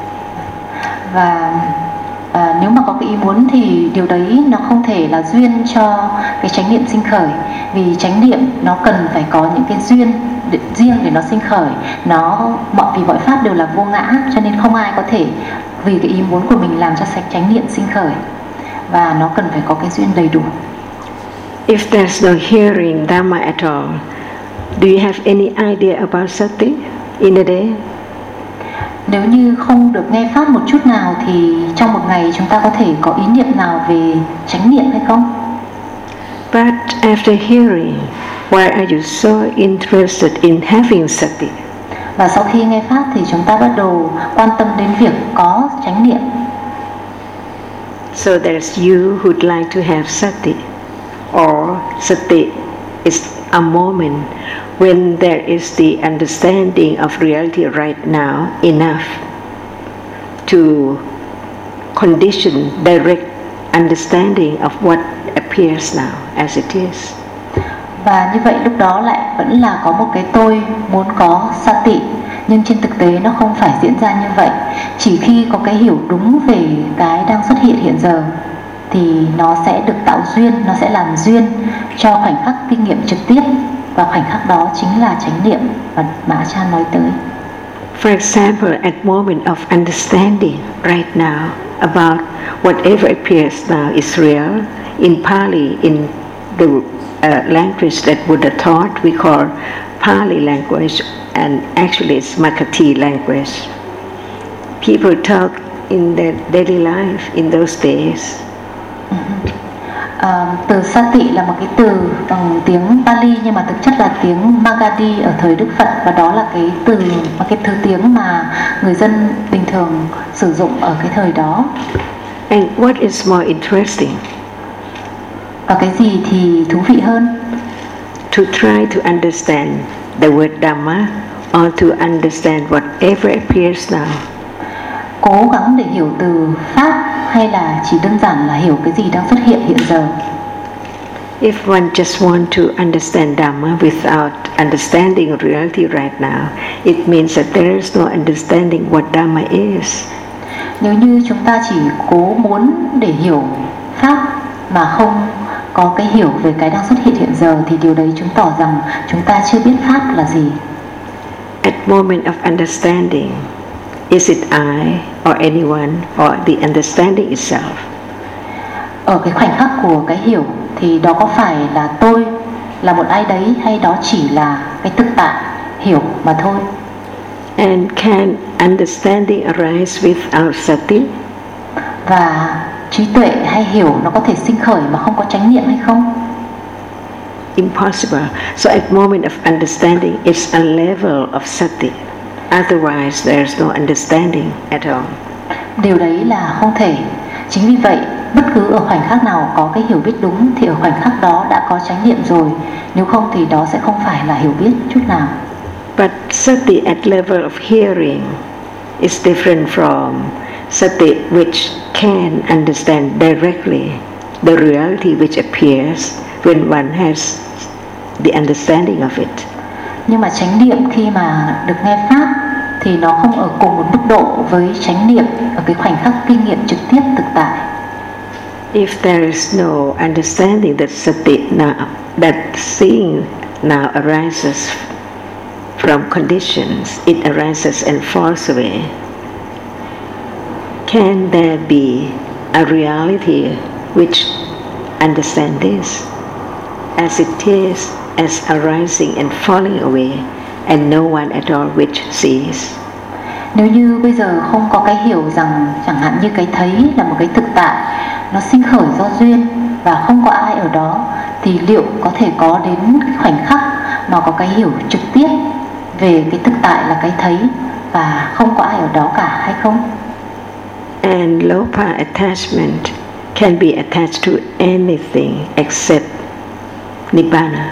Và à, nếu mà có cái ý muốn thì điều đấy nó không thể là duyên cho cái chánh niệm sinh khởi, vì chánh niệm nó cần phải có những cái duyên để, riêng để nó sinh khởi. Nó mọi vì mọi pháp đều là vô ngã, cho nên không ai có thể vì cái ý muốn của mình làm cho sạch chánh niệm sinh khởi, và nó cần phải có cái duyên đầy đủ. If there's no hearing Dhamma at all, do you have any idea about sati in a day? Nếu như không được nghe pháp một chút nào thì trong một ngày chúng ta có thể có ý niệm nào về chánh niệm hay không? But after hearing, why are you so interested in having sati? Và sau khi nghe pháp thì chúng ta bắt đầu quan tâm đến việc có chánh niệm. So there's you who'd like to have sati, or sati is a moment when there is the understanding of reality right now enough to condition direct understanding of what appears now as it is. Và như vậy lúc đó lại vẫn là có một cái tôi muốn có sati, nhưng trên thực tế nó không phải diễn ra như vậy. Chỉ khi có cái hiểu đúng về cái đang xuất hiện hiện giờ thì nó sẽ được tạo duyên, nó sẽ làm duyên cho khoảnh khắc kinh nghiệm trực tiếp, và khoảnh khắc đó chính là chánh niệm mà Ajahn nói tới. For example, at moment of understanding right now about whatever appears now is real, in Pali, in the uh, language that Buddha taught, we call Pali language, and actually it's Makati language. People talk in their daily life in those days. Uh, từ sati là một cái từ bằng tiếng Pali, nhưng mà thực chất là tiếng Magadhi ở thời Đức Phật, và đó là cái từ và cái thứ tiếng mà người dân bình thường sử dụng ở cái thời đó. And what is more interesting? Và cái gì thì thú vị hơn? To try to understand the word Dhamma, or to understand whatever appears now. Cố gắng để hiểu từ pháp, hay là chỉ đơn giản là hiểu cái gì đang xuất hiện hiện giờ? If one just want to understand Dhamma without understanding reality right now, it means that there is no understanding what Dhamma is. Nếu như chúng ta chỉ cố muốn để hiểu pháp mà không có cái hiểu về cái đang xuất hiện hiện giờ, thì điều đấy chứng tỏ rằng chúng ta chưa biết pháp là gì. At moment of understanding, is it I or anyone or the understanding itself? Ở cái khoảnh khắc của cái hiểu thì đó có phải là tôi, là một ai đấy, hay đó chỉ là cái thực tại hiểu mà thôi? And can understanding arise without sati? Và trí tuệ hay hiểu nó có thể sinh khởi mà không có chánh niệm hay không? Impossible. So at moment of understanding, it's a level of sati. Otherwise, there's no understanding at all. Điều đấy là không thể. Chính vì vậy, bất cứ ở khoảnh khắc nào có cái hiểu biết đúng thì ở khoảnh khắc đó đã có chánh niệm rồi, nếu không thì đó sẽ không phải là hiểu biết chút nào. But sati at level of hearing is different from sati which can understand directly the reality which appears when one has the understanding of it. Nhưng mà chánh niệm khi mà được nghe pháp thì nó không ở cùng một mức độ với chánh niệm ở cái khoảnh khắc kinh nghiệm trực tiếp thực tại. If there is no understanding that sati now, that seeing now arises from conditions, it arises and falls away, can there be a reality which understands this as it is, as arising and falling away, and no one at all which sees? Nếu như bây giờ không có cái hiểu rằng chẳng hạn như cái thấy là một cái thực tại, nó sinh khởi do duyên và không có ai ở đó, thì liệu có thể có đến khoảnh khắc mà có cái hiểu trực tiếp về cái thực tại là cái thấy và không có ai ở đó cả hay không? And lopa attachment can be attached to anything except nibbana.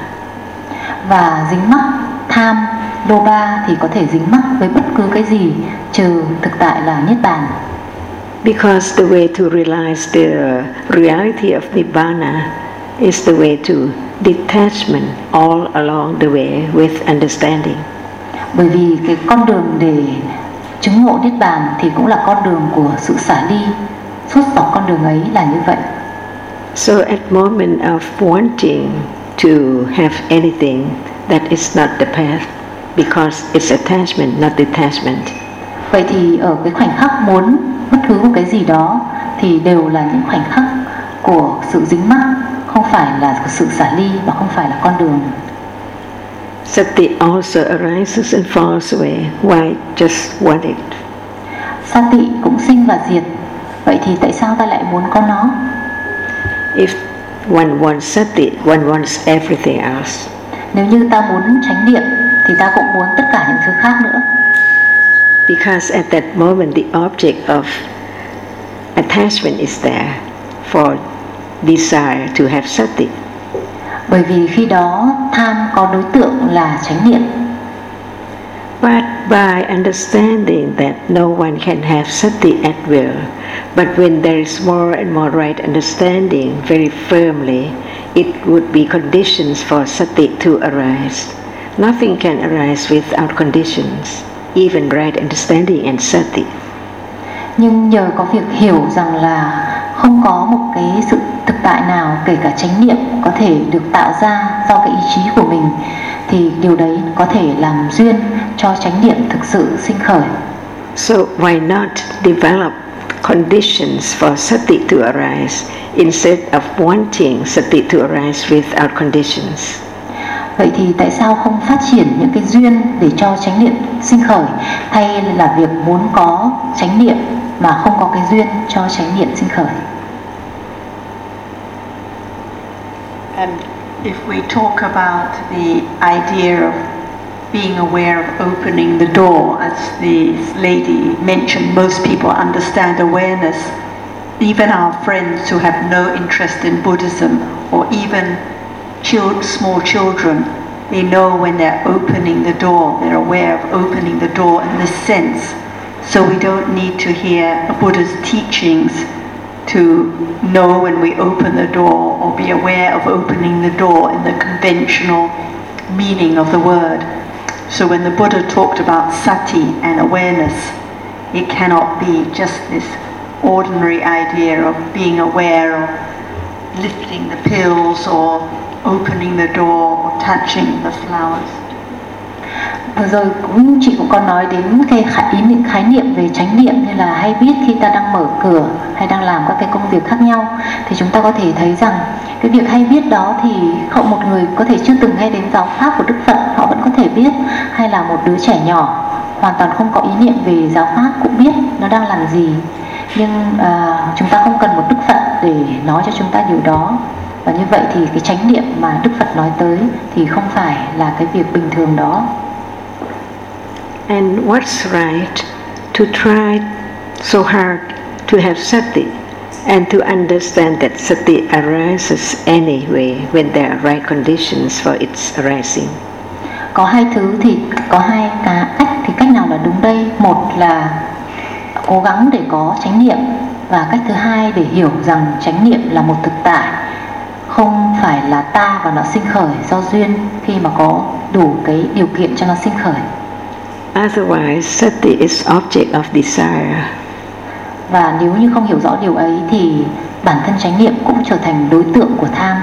Và dính mắc tham loba thì có thể dính mắc với bất cứ cái gì trừ thực tại là niết bàn. Because the way to realize the reality of nibbana is the way to detachment all along the way with understanding. Bởi vì cái con đường để chứng ngộ niết bàn thì cũng là con đường của sự xả ly, suốt dọc con đường ấy là như vậy. So at moment of wanting to have anything, that is not the path, because it's attachment, not detachment. Vậy thì ở cái khoảnh khắc muốn bất cứ một cái gì đó thì đều là những khoảnh khắc của sự dính mắc, không phải là của sự xả ly và không phải là con đường. Sati also arises and falls away. Why just want it? Sati cũng sinh và diệt. Vậy thì tại sao ta lại muốn có nó? If one wants sati, one wants everything else. Nếu như ta muốn chánh niệm thì ta cũng muốn tất cả những thứ khác nữa. Because at that moment the object of attachment is there for desire to have sati. Bởi vì khi đó tham có đối tượng là chánh niệm. But by understanding that no one can have sati at will, but when there is more and more right understanding very firmly, it would be conditions for sati to arise. Nothing can arise without conditions, even right understanding and sati. Nhưng nhờ có việc hiểu rằng là không có một cái sự thực tại nào, kể cả chánh niệm, có thể được tạo ra do cái ý chí của mình, thì điều đấy có thể làm duyên cho chánh niệm thực sự sinh khởi. So why not develop conditions for sati to arise instead of wanting sati to arise without conditions? Vậy thì tại sao không phát triển những cái duyên để cho chánh niệm sinh khởi, thay là việc muốn có chánh niệm mà không có cái duyên cho chánh niệm sinh khởi? And if we talk about the idea of being aware of opening the door, as the lady mentioned, most people understand awareness. Even our friends who have no interest in Buddhism, or even Children, small children, they know when they're opening the door, they're aware of opening the door in this sense. So we don't need to hear a Buddha's teachings to know when we open the door or be aware of opening the door in the conventional meaning of the word. So when the Buddha talked about sati and awareness, it cannot be just this ordinary idea of being aware of lifting the pills or opening the door or touching the flowers. Vừa rồi cũng chị cũng có nói đến cái ý niệm khái niệm về chánh niệm, như là hay biết khi ta đang mở cửa hay đang làm các cái công việc khác nhau, thì chúng ta có thể thấy rằng cái việc hay biết đó thì không, một người có thể chưa từng nghe đến giáo pháp của Đức Phật họ vẫn có thể biết, hay là một đứa trẻ nhỏ hoàn toàn không có ý niệm về giáo pháp cũng biết nó đang làm gì. Nhưng à, chúng ta không cần một Đức Phật để nói cho chúng ta điều đó. Và như vậy thì cái chánh niệm mà Đức Phật nói tới thì không phải là cái việc bình thường đó. And what's right? To try so hard to have sati And to understand that sati arises anyway when there are right conditions for its arising. Có hai thứ thì có hai cả cách, thì cách nào là đúng đây? Một là cố gắng để có chánh niệm, và cách thứ hai để hiểu rằng chánh niệm là một thực tại, không phải là ta và nó sinh khởi do duyên khi mà có đủ cái điều kiện cho nó sinh khởi. Otherwise, sati is object of desire. Và nếu như không hiểu rõ điều ấy thì bản thân chánh niệm cũng trở thành đối tượng của tham.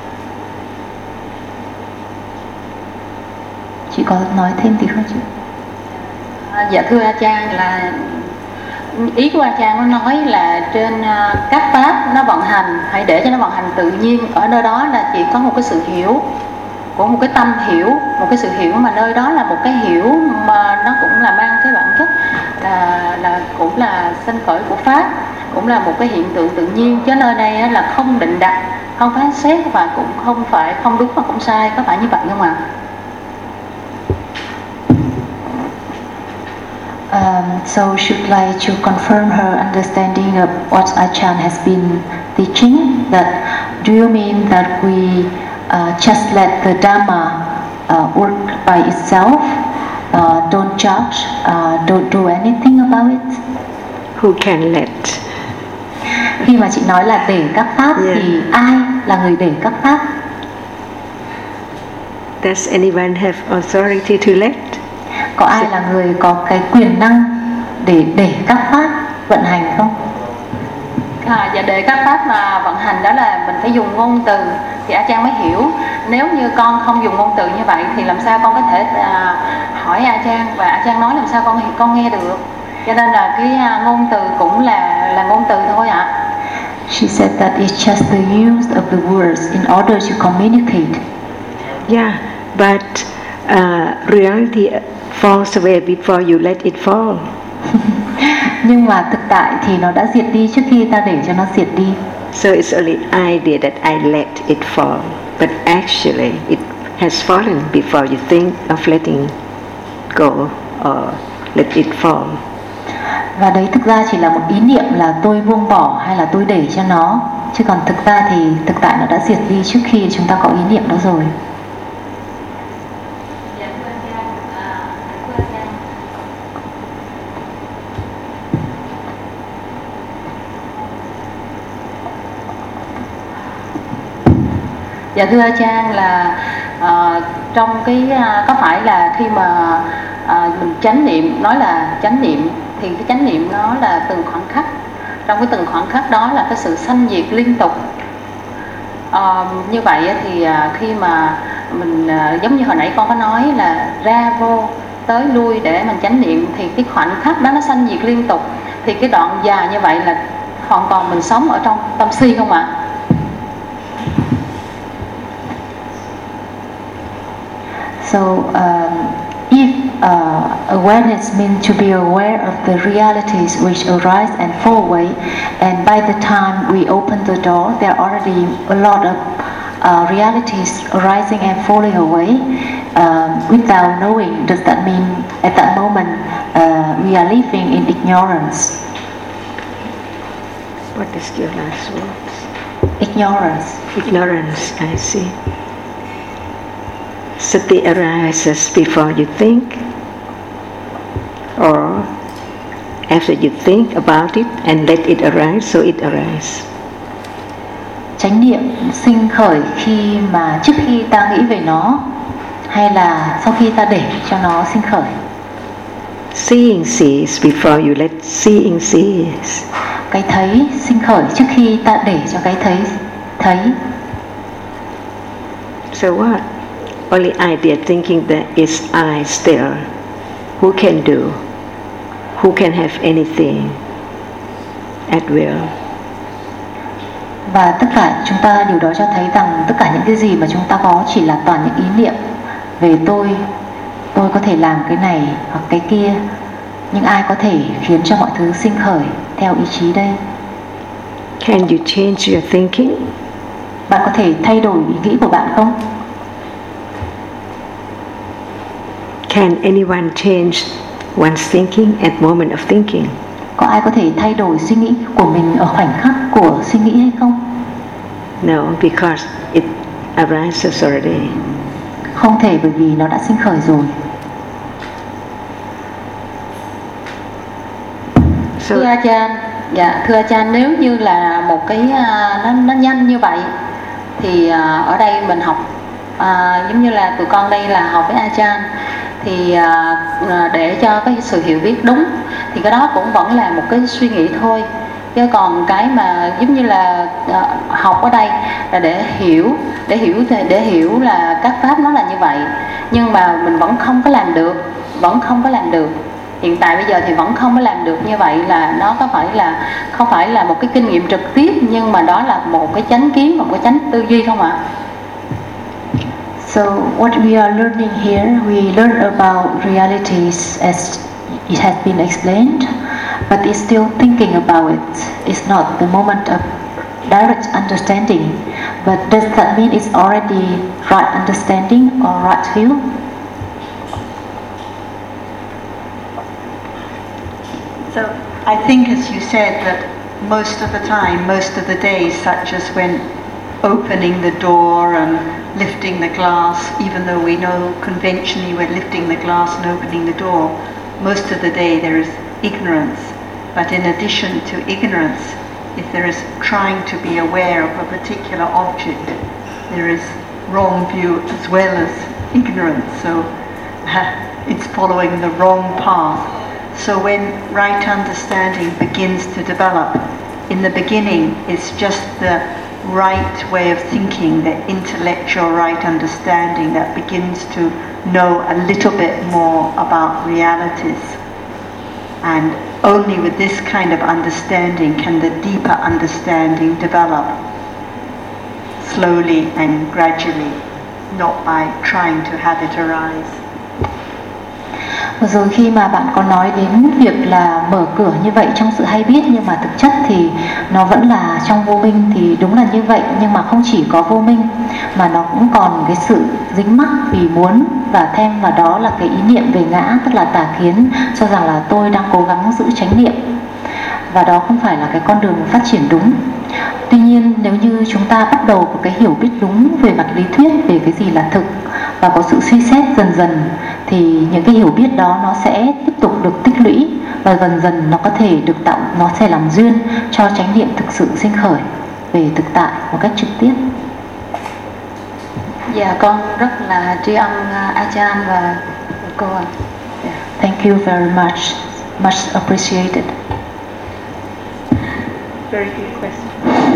Chị có nói thêm gì không chị? À, dạ thưa A Chan, là ý của A Chan nó nói là trên uh, các pháp nó vận hành, hãy để cho nó vận hành tự nhiên. Ở nơi đó là chỉ có một cái sự hiểu của một cái tâm hiểu, một cái sự hiểu mà nơi đó là một cái hiểu mà nó cũng là mang cái bản chất là là cũng là sinh khởi của pháp, cũng là một cái hiện tượng tự nhiên, chứ nơi đây là không định đặt, không phán xét và cũng không phải không đúng và cũng sai, có phải như vậy không ạ? Um, so should like to confirm her understanding of what Achan has been teaching, that do you mean that we uh, just let the Dhamma uh, work by itself, uh, don't judge, uh, don't do anything about it? Who can let? Khi mà chị nói là để các pháp, yeah, thì ai là người để các pháp? Does anyone have authority to let? Có ai là người có cái quyền năng để để các pháp vận hành không? À, và để các pháp mà vận hành đó là mình phải dùng ngôn từ thì A Chan mới hiểu. Nếu như con không dùng ngôn từ như vậy thì làm sao con có thể à, hỏi A Chan, và A Chan nói làm sao con con nghe được. Cho nên là cái à, ngôn từ cũng là là ngôn từ thôi ạ. À. She said that it's just the use of the words in order to communicate. Yeah, but uh, reality falls away before you let it fall. Nhưng mà thực tại thì nó đã diệt đi trước khi ta để cho nó diệt đi. So it's only idea that I let it fall, but actually it has fallen before you think of letting go or let it fall. Và đấy thực ra chỉ là một ý niệm là tôi buông bỏ hay là tôi để cho nó, chứ còn thực ra thì thực tại nó đã diệt đi trước khi chúng ta có ý niệm đó rồi. Dạ thưa A Chan, là uh, trong cái uh, có phải là khi mà uh, mình chánh niệm, nói là chánh niệm thì cái chánh niệm nó là từng khoảnh khắc, trong cái từng khoảnh khắc đó là cái sự sanh diệt liên tục. Uh, như vậy thì uh, khi mà mình uh, giống như hồi nãy con có nói là ra vô tới lui để mình chánh niệm, thì cái khoảnh khắc đó nó sanh diệt liên tục, thì cái đoạn dài như vậy là hoàn toàn mình sống ở trong tâm si không ạ? So um, if uh, awareness means to be aware of the realities which arise and fall away, and by the time we open the door, there are already a lot of uh, realities arising and falling away, um, without knowing, does that mean at that moment uh, we are living in ignorance? What is your last words? Ignorance. Ignorance, I see. Sati arises before you think, or after you think about it and let it arise, so it arises. Chánh niệm sinh khởi khi mà trước khi ta nghĩ về nó, hay là sau khi ta để cho nó sinh khởi? Seeing cease before you let seeing cease. Cái thấy sinh khởi trước khi ta để cho cái thấy thấy. So what? Only idea thinking that is I still. Who can do? Who can have anything at will? Và tất cả chúng ta điều đó cho thấy rằng tất cả những cái gì mà chúng ta có chỉ là toàn những ý niệm về tôi. Tôi có thể làm cái này hoặc cái kia, nhưng ai có thể khiến cho mọi thứ sinh khởi theo ý chí đây? Can you change your thinking? Bạn có thể thay đổi ý nghĩ của bạn không? Can anyone change one's thinking at moment of thinking? Có ai có thể thay đổi suy nghĩ của mình ở khoảnh khắc của suy nghĩ hay không? No, because it arises already. Không thể, bởi vì nó đã sinh khởi rồi. So, thưa A Chan, dạ thưa A Chan, nếu như là một cái nó nó nhanh như vậy thì ở đây mình học à, giống như là tụi con đây là học với A Chan thì à, để cho cái sự hiểu biết đúng thì cái đó cũng vẫn là một cái suy nghĩ thôi, chứ còn cái mà giống như là à, học ở đây là để hiểu để hiểu để hiểu là các pháp nó là như vậy, nhưng mà mình vẫn không có làm được vẫn không có làm được hiện tại bây giờ thì vẫn không có làm được như vậy, là nó có phải là không phải là một cái kinh nghiệm trực tiếp, nhưng mà đó là một cái chánh kiến, một cái chánh tư duy không ạ? So what we are learning here, we learn about realities as it has been explained, but it's still thinking about it. It's not the moment of direct understanding. But does that mean it's already right understanding or right view? So I think, as you said, that most of the time, most of the days, such as when opening the door and lifting the glass, even though we know conventionally we're lifting the glass and opening the door, most of the day there is ignorance. But in addition to ignorance, if there is trying to be aware of a particular object, there is wrong view as well as ignorance. So uh, it's following the wrong path. So when right understanding begins to develop, in the beginning it's just the right way of thinking, the intellectual right understanding that begins to know a little bit more about realities. And only with this kind of understanding can the deeper understanding develop, slowly and gradually, not by trying to have it arise. Vừa rồi khi mà bạn có nói đến việc là mở cửa như vậy trong sự hay biết, nhưng mà thực chất thì nó vẫn là trong vô minh, thì đúng là như vậy, nhưng mà không chỉ có vô minh mà nó cũng còn cái sự dính mắc vì muốn, và thêm vào đó là cái ý niệm về ngã, tức là tà kiến, cho rằng là tôi đang cố gắng giữ chánh niệm, và đó không phải là cái con đường phát triển đúng. Tuy nhiên nếu như chúng ta bắt đầu có cái hiểu biết đúng về mặt lý thuyết về cái gì là thực và có sự suy xét dần dần, thì những cái hiểu biết đó nó sẽ tiếp tục được tích lũy, và dần dần nó có thể được tạo, nó sẽ làm duyên cho chánh niệm thực sự sinh khởi về thực tại một cách trực tiếp. Dạ con rất là tri ân A Chan và cô ạ. Yeah. Thank you very much, much appreciated. Very good question.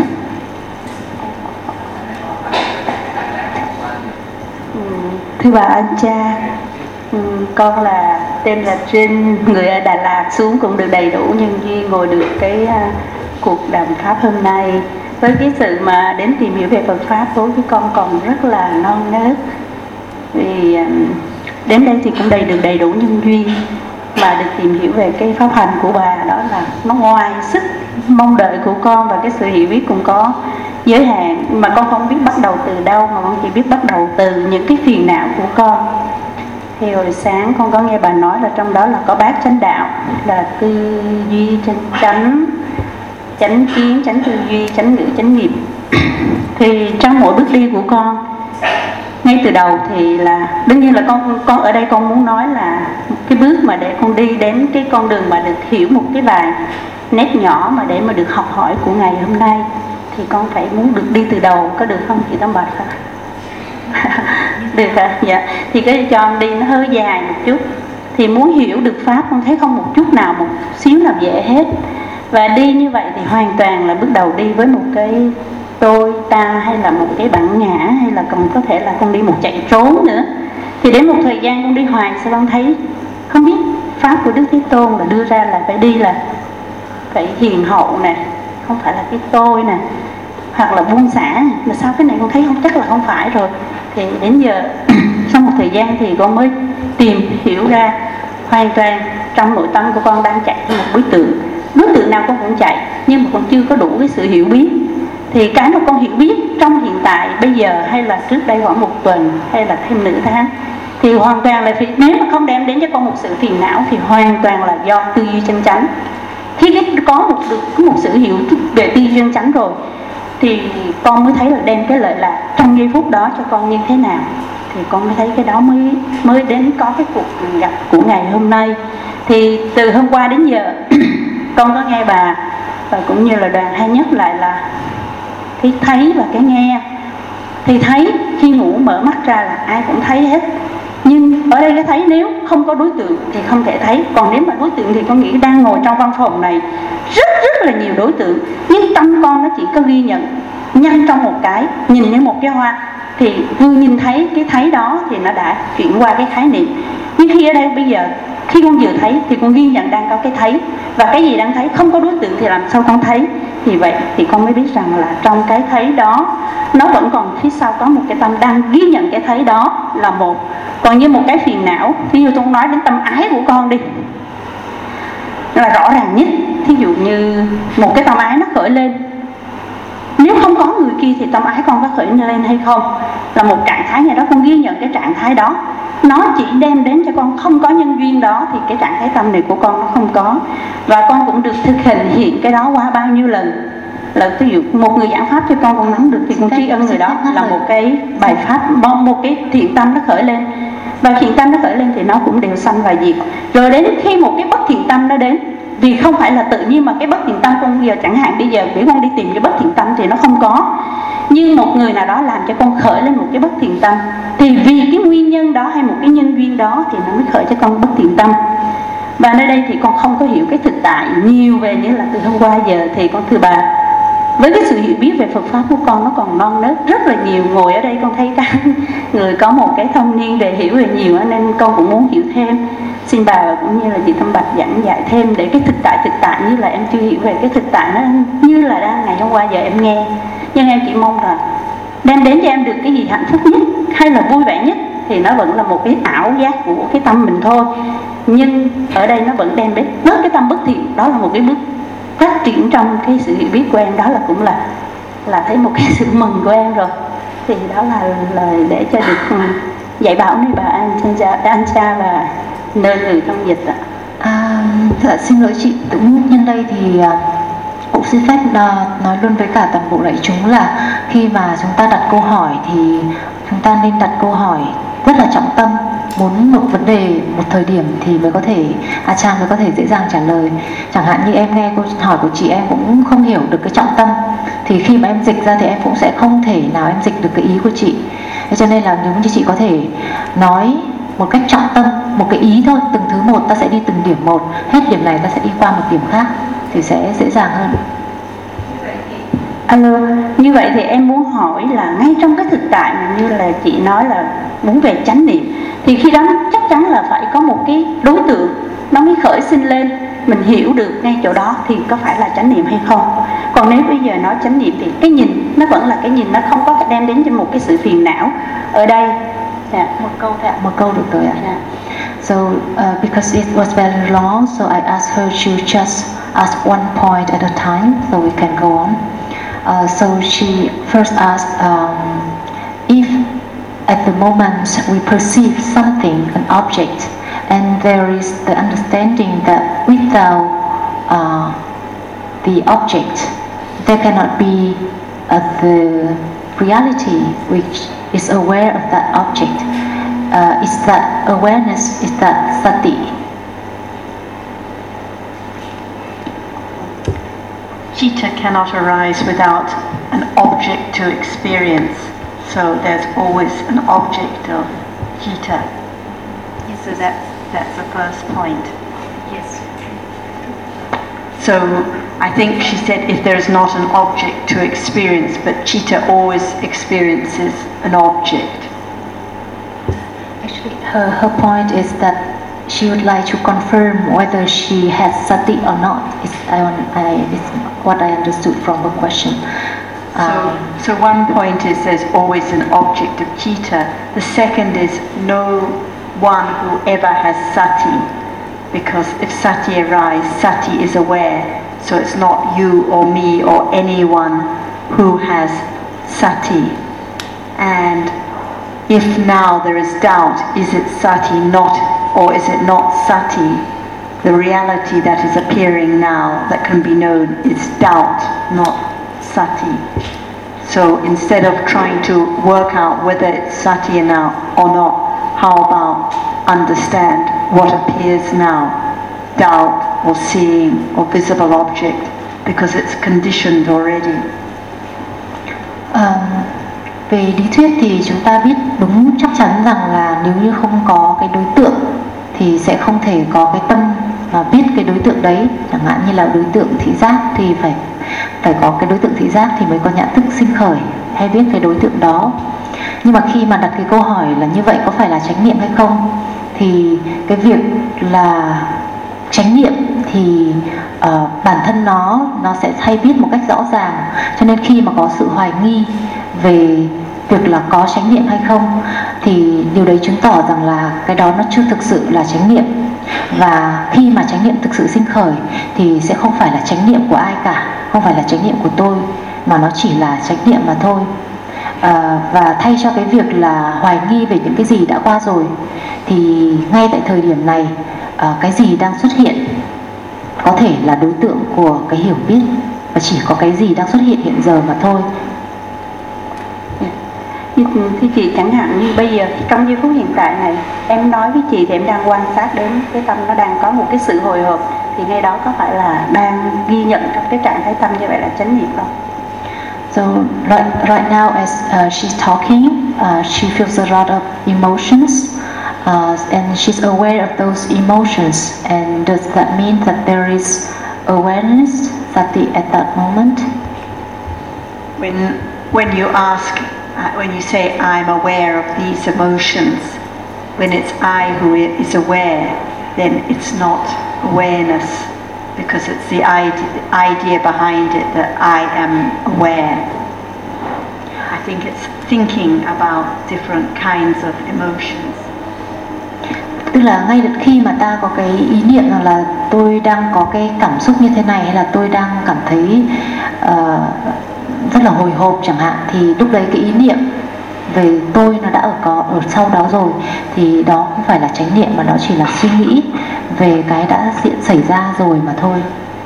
Thưa bà Anh Cha, con là tên là Trinh, người ở Đà Lạt, xuống cũng được đầy đủ nhân duyên ngồi được cái uh, cuộc đàm pháp hôm nay. Với cái sự mà đến tìm hiểu về Phật pháp đối với con còn rất là non nớt, vì uh, đến đây thì cũng đầy được đầy đủ nhân duyên mà được tìm hiểu về cái pháp hành của bà, đó là nó ngoài sức mong đợi của con, và cái sự hiểu biết cũng có giới hạn, mà con không biết bắt đầu từ đâu, mà con chỉ biết bắt đầu từ những cái phiền não của con. Thì hồi sáng con có nghe bà nói là trong đó là có bát chánh đạo, là tư duy chánh chánh, chánh kiến, chánh tư duy, chánh ngữ, chánh nghiệp. Thì trong mỗi bước đi của con, ngay từ đầu thì là đương nhiên là con con ở đây con muốn nói là cái bước mà để con đi đến cái con đường mà được hiểu một cái vài nét nhỏ mà để mà được học hỏi của ngày hôm nay, thì con phải muốn được đi từ đầu, có được không chị Tâm Bạch hả? Được hả? Dạ. Thì cái cho con đi nó hơi dài một chút, thì muốn hiểu được pháp con thấy không một chút nào, một xíu nào dễ hết. Và đi như vậy thì hoàn toàn là bước đầu đi với một cái tôi, ta, hay là một cái bản ngã, hay là còn có thể là con đi một chạy trốn nữa. Thì đến một thời gian con đi hoài sao con thấy không biết pháp của Đức Thế Tôn là đưa ra là phải đi là phải hiền hậu nè, không phải là cái tôi nè, hoặc là buông xả, mà sao cái này con thấy không chắc là không phải rồi. Thì đến giờ sau một thời gian thì con mới tìm hiểu ra hoàn toàn trong nội tâm của con đang chạy một đối tượng, đối tượng nào con cũng chạy, nhưng mà con chưa có đủ cái sự hiểu biết. Thì cái mà con hiểu biết trong hiện tại bây giờ, hay là trước đây khoảng một tuần, hay là thêm nửa tháng, thì hoàn toàn là nếu mà không đem đến cho con một sự phiền não thì hoàn toàn là do tư duy chân chánh. khi cái có một được có một sự hiểu về tư duy chân chánh rồi thì con mới thấy là đem cái lợi lạc trong giây phút đó cho con như thế nào, thì con mới thấy cái đó mới mới đến có cái cuộc gặp của ngày hôm nay. Thì từ hôm qua đến giờ con có nghe bà và cũng như là đoàn hay nhắc lại là cái thấy và cái nghe. Thì thấy khi ngủ mở mắt ra là ai cũng thấy hết, nhưng ở đây cái thấy nếu không có đối tượng thì không thể thấy. Còn nếu mà đối tượng thì con nghĩ đang ngồi trong văn phòng này rất rất là nhiều đối tượng, nhưng tâm con nó chỉ có ghi nhận nhanh trong một cái, nhìn như một cái hoa, thì vừa nhìn thấy cái thấy đó thì nó đã chuyển qua cái khái niệm. Nhưng khi ở đây bây giờ khi con vừa thấy thì con ghi nhận đang có cái thấy, và cái gì đang thấy không có đối tượng thì làm sao con thấy. Thì vậy thì con mới biết rằng là trong cái thấy đó nó vẫn còn phía sau có một cái tâm đang ghi nhận cái thấy đó là một. Còn như một cái phiền não, ví dụ tôi nói đến tâm ái của con đi, là rõ ràng nhất. Thí dụ như một cái tâm ái nó khởi lên, nếu không có người kia thì tâm ái con có khởi lên hay không, là một trạng thái này đó. Con ghi nhận cái trạng thái đó, nó chỉ đem đến cho con, không có nhân duyên đó thì cái trạng thái tâm này của con nó không có. Và con cũng được thực hành hiện cái đó qua bao nhiêu lần. Là ví dụ một người giảng pháp cho con con nắm được thì con tri ân người đó là một cái bài pháp, một cái thiện tâm nó khởi lên. Và thiện tâm nó khởi lên thì nó cũng đều sanh và diệt. Rồi đến khi một cái bất thiện tâm nó đến, vì không phải là tự nhiên mà cái bất thiện tâm con giờ chẳng hạn bây giờ để con đi tìm cái bất thiện tâm thì nó không có, nhưng một người nào đó làm cho con khởi lên một cái bất thiện tâm, thì vì cái nguyên nhân đó hay một cái nhân duyên đó thì nó mới khởi cho con bất thiện tâm. Và nơi đây thì con không có hiểu cái thực tại nhiều về, như là từ hôm qua giờ thì con thưa bà, với cái sự hiểu biết về Phật pháp của con nó còn non nớt rất là nhiều. Ngồi ở đây con thấy các người có một cái thâm niên về hiểu về nhiều, nên con cũng muốn hiểu thêm. Xin bà cũng như là chị Tâm Bạch giảng dạy thêm để cái thực tại thực tại như là em chưa hiểu về cái thực tại nó như là đang ngày hôm qua giờ em nghe. Nhưng em chỉ mong là đem đến cho em được cái gì hạnh phúc nhất hay là vui vẻ nhất thì nó vẫn là một cái ảo giác của cái tâm mình thôi. Nhưng ở đây nó vẫn đem đến bớt cái tâm bất thiện, đó là một cái bước phát triển trong cái sự hiểu biết của em, đó là cũng là là thấy một cái sự mừng của em rồi. Thì đó là lời để cho được dạy bảo này bà An Cha, An Cha và nơi người thông dịch ạ. À, dạ, xin lỗi chị, cũng nhân đây thì cũng xin phép nói luôn với cả toàn bộ đại chúng là khi mà chúng ta đặt câu hỏi thì chúng ta nên đặt câu hỏi rất là trọng tâm, muốn một vấn đề một thời điểm thì mới có thể A Chan mới có thể dễ dàng trả lời. Chẳng hạn như em nghe câu hỏi của chị em cũng không hiểu được cái trọng tâm, thì khi mà em dịch ra thì em cũng sẽ không thể nào em dịch được cái ý của chị. Thế cho nên là nếu như chị có thể nói một cách trọng tâm một cái ý thôi, từng thứ một, ta sẽ đi từng điểm một, hết điểm này ta sẽ đi qua một điểm khác thì sẽ dễ dàng hơn. Alo, như vậy thì em muốn hỏi là ngay trong cái thực tại mà như là chị nói là muốn về chánh niệm, thì khi đó chắc chắn là phải có một cái đối tượng nó mới khởi sinh lên, mình hiểu được ngay chỗ đó thì có phải là chánh niệm hay không. Còn nếu bây giờ nói chánh niệm thì cái nhìn nó vẫn là cái nhìn, nó không có đem đến cho một cái sự phiền não. Ở đây yeah, một câu thôi, một câu được rồi ạ. Yeah. So uh, because it was very long, so I asked her to just ask one point at a time, so we can go on. Uh, so she first asked um, if at the moment we perceive something, an object, and there is the understanding that without uh, the object there cannot be uh, the reality which is aware of that object. Uh, is that awareness, is that sati? Citta cannot arise without an object to experience, so there's always an object of citta. Yes. So that's, that's the first point. Yes. So I think she said if there's not an object to experience, but citta always experiences an object. Actually, her, her point is that she would like to confirm whether she has sati or not. It's, I, I, it's what I understood from her question. Um, so, so one point is there's always an object of citta. The second is no one who ever has sati, because if sati arises, sati is aware. So it's not you or me or anyone who has sati. And if now there is doubt, is it sati not or is it not sati? the reality that is appearing now that can be known is doubt, not sati. So instead of trying to work out whether it's sati now or not, how about understand what appears now, doubt or seeing or visible object, because it's conditioned already. À, về lý thuyết thì chúng ta biết đúng chắc chắn rằng là nếu như không có cái đối tượng thì sẽ không thể có cái tâm mà biết cái đối tượng đấy. Chẳng hạn như là đối tượng thị giác thì phải phải có cái đối tượng thị giác thì mới có nhãn thức sinh khởi hay biết cái đối tượng đó. Nhưng mà khi mà đặt cái câu hỏi là như vậy có phải là chánh niệm hay không, thì cái việc là chánh niệm thì uh, bản thân nó nó sẽ hay biết một cách rõ ràng. Cho nên khi mà có sự hoài nghi về việc là có chánh niệm hay không thì điều đấy chứng tỏ rằng là cái đó nó chưa thực sự là chánh niệm. Và khi mà chánh niệm thực sự sinh khởi thì sẽ không phải là chánh niệm của ai cả, không phải là chánh niệm của tôi, mà nó chỉ là chánh niệm mà thôi. À, và thay cho cái việc là hoài nghi về những cái gì đã qua rồi thì ngay tại thời điểm này à, cái gì đang xuất hiện có thể là đối tượng của cái hiểu biết, và chỉ có cái gì đang xuất hiện hiện giờ mà thôi. Thưa chị, chẳng hạn như bây giờ trong giây phút hiện tại này em nói với chị thì em đang quan sát đến cái tâm nó đang có một cái sự hồi hộp, thì ngay đó có phải là đang ghi nhận trong cái trạng thái tâm như vậy là chánh niệm không? So right, right now as uh, she's talking, uh, she feels a lot of emotions, uh, and she's aware of those emotions. And does that mean that there is awareness sati at that moment? When when you ask, uh, when you say I'm aware of these emotions, when it's I who is aware, then it's not awareness, because it's the idea, the idea behind it that I am aware. I think it's thinking about different kinds of emotions. Tức là ngay đến khi mà ta có cái ý niệm rằng là tôi đang có cái cảm xúc như thế này, hay là tôi đang cảm thấy uh, rất là hồi hộp chẳng hạn, thì lúc đấy cái ý niệm về tôi nó đã ở có ở sau đó rồi, thì đó không phải là chánh niệm mà nó chỉ là suy nghĩ về cái đã diễn xảy ra rồi mà thôi.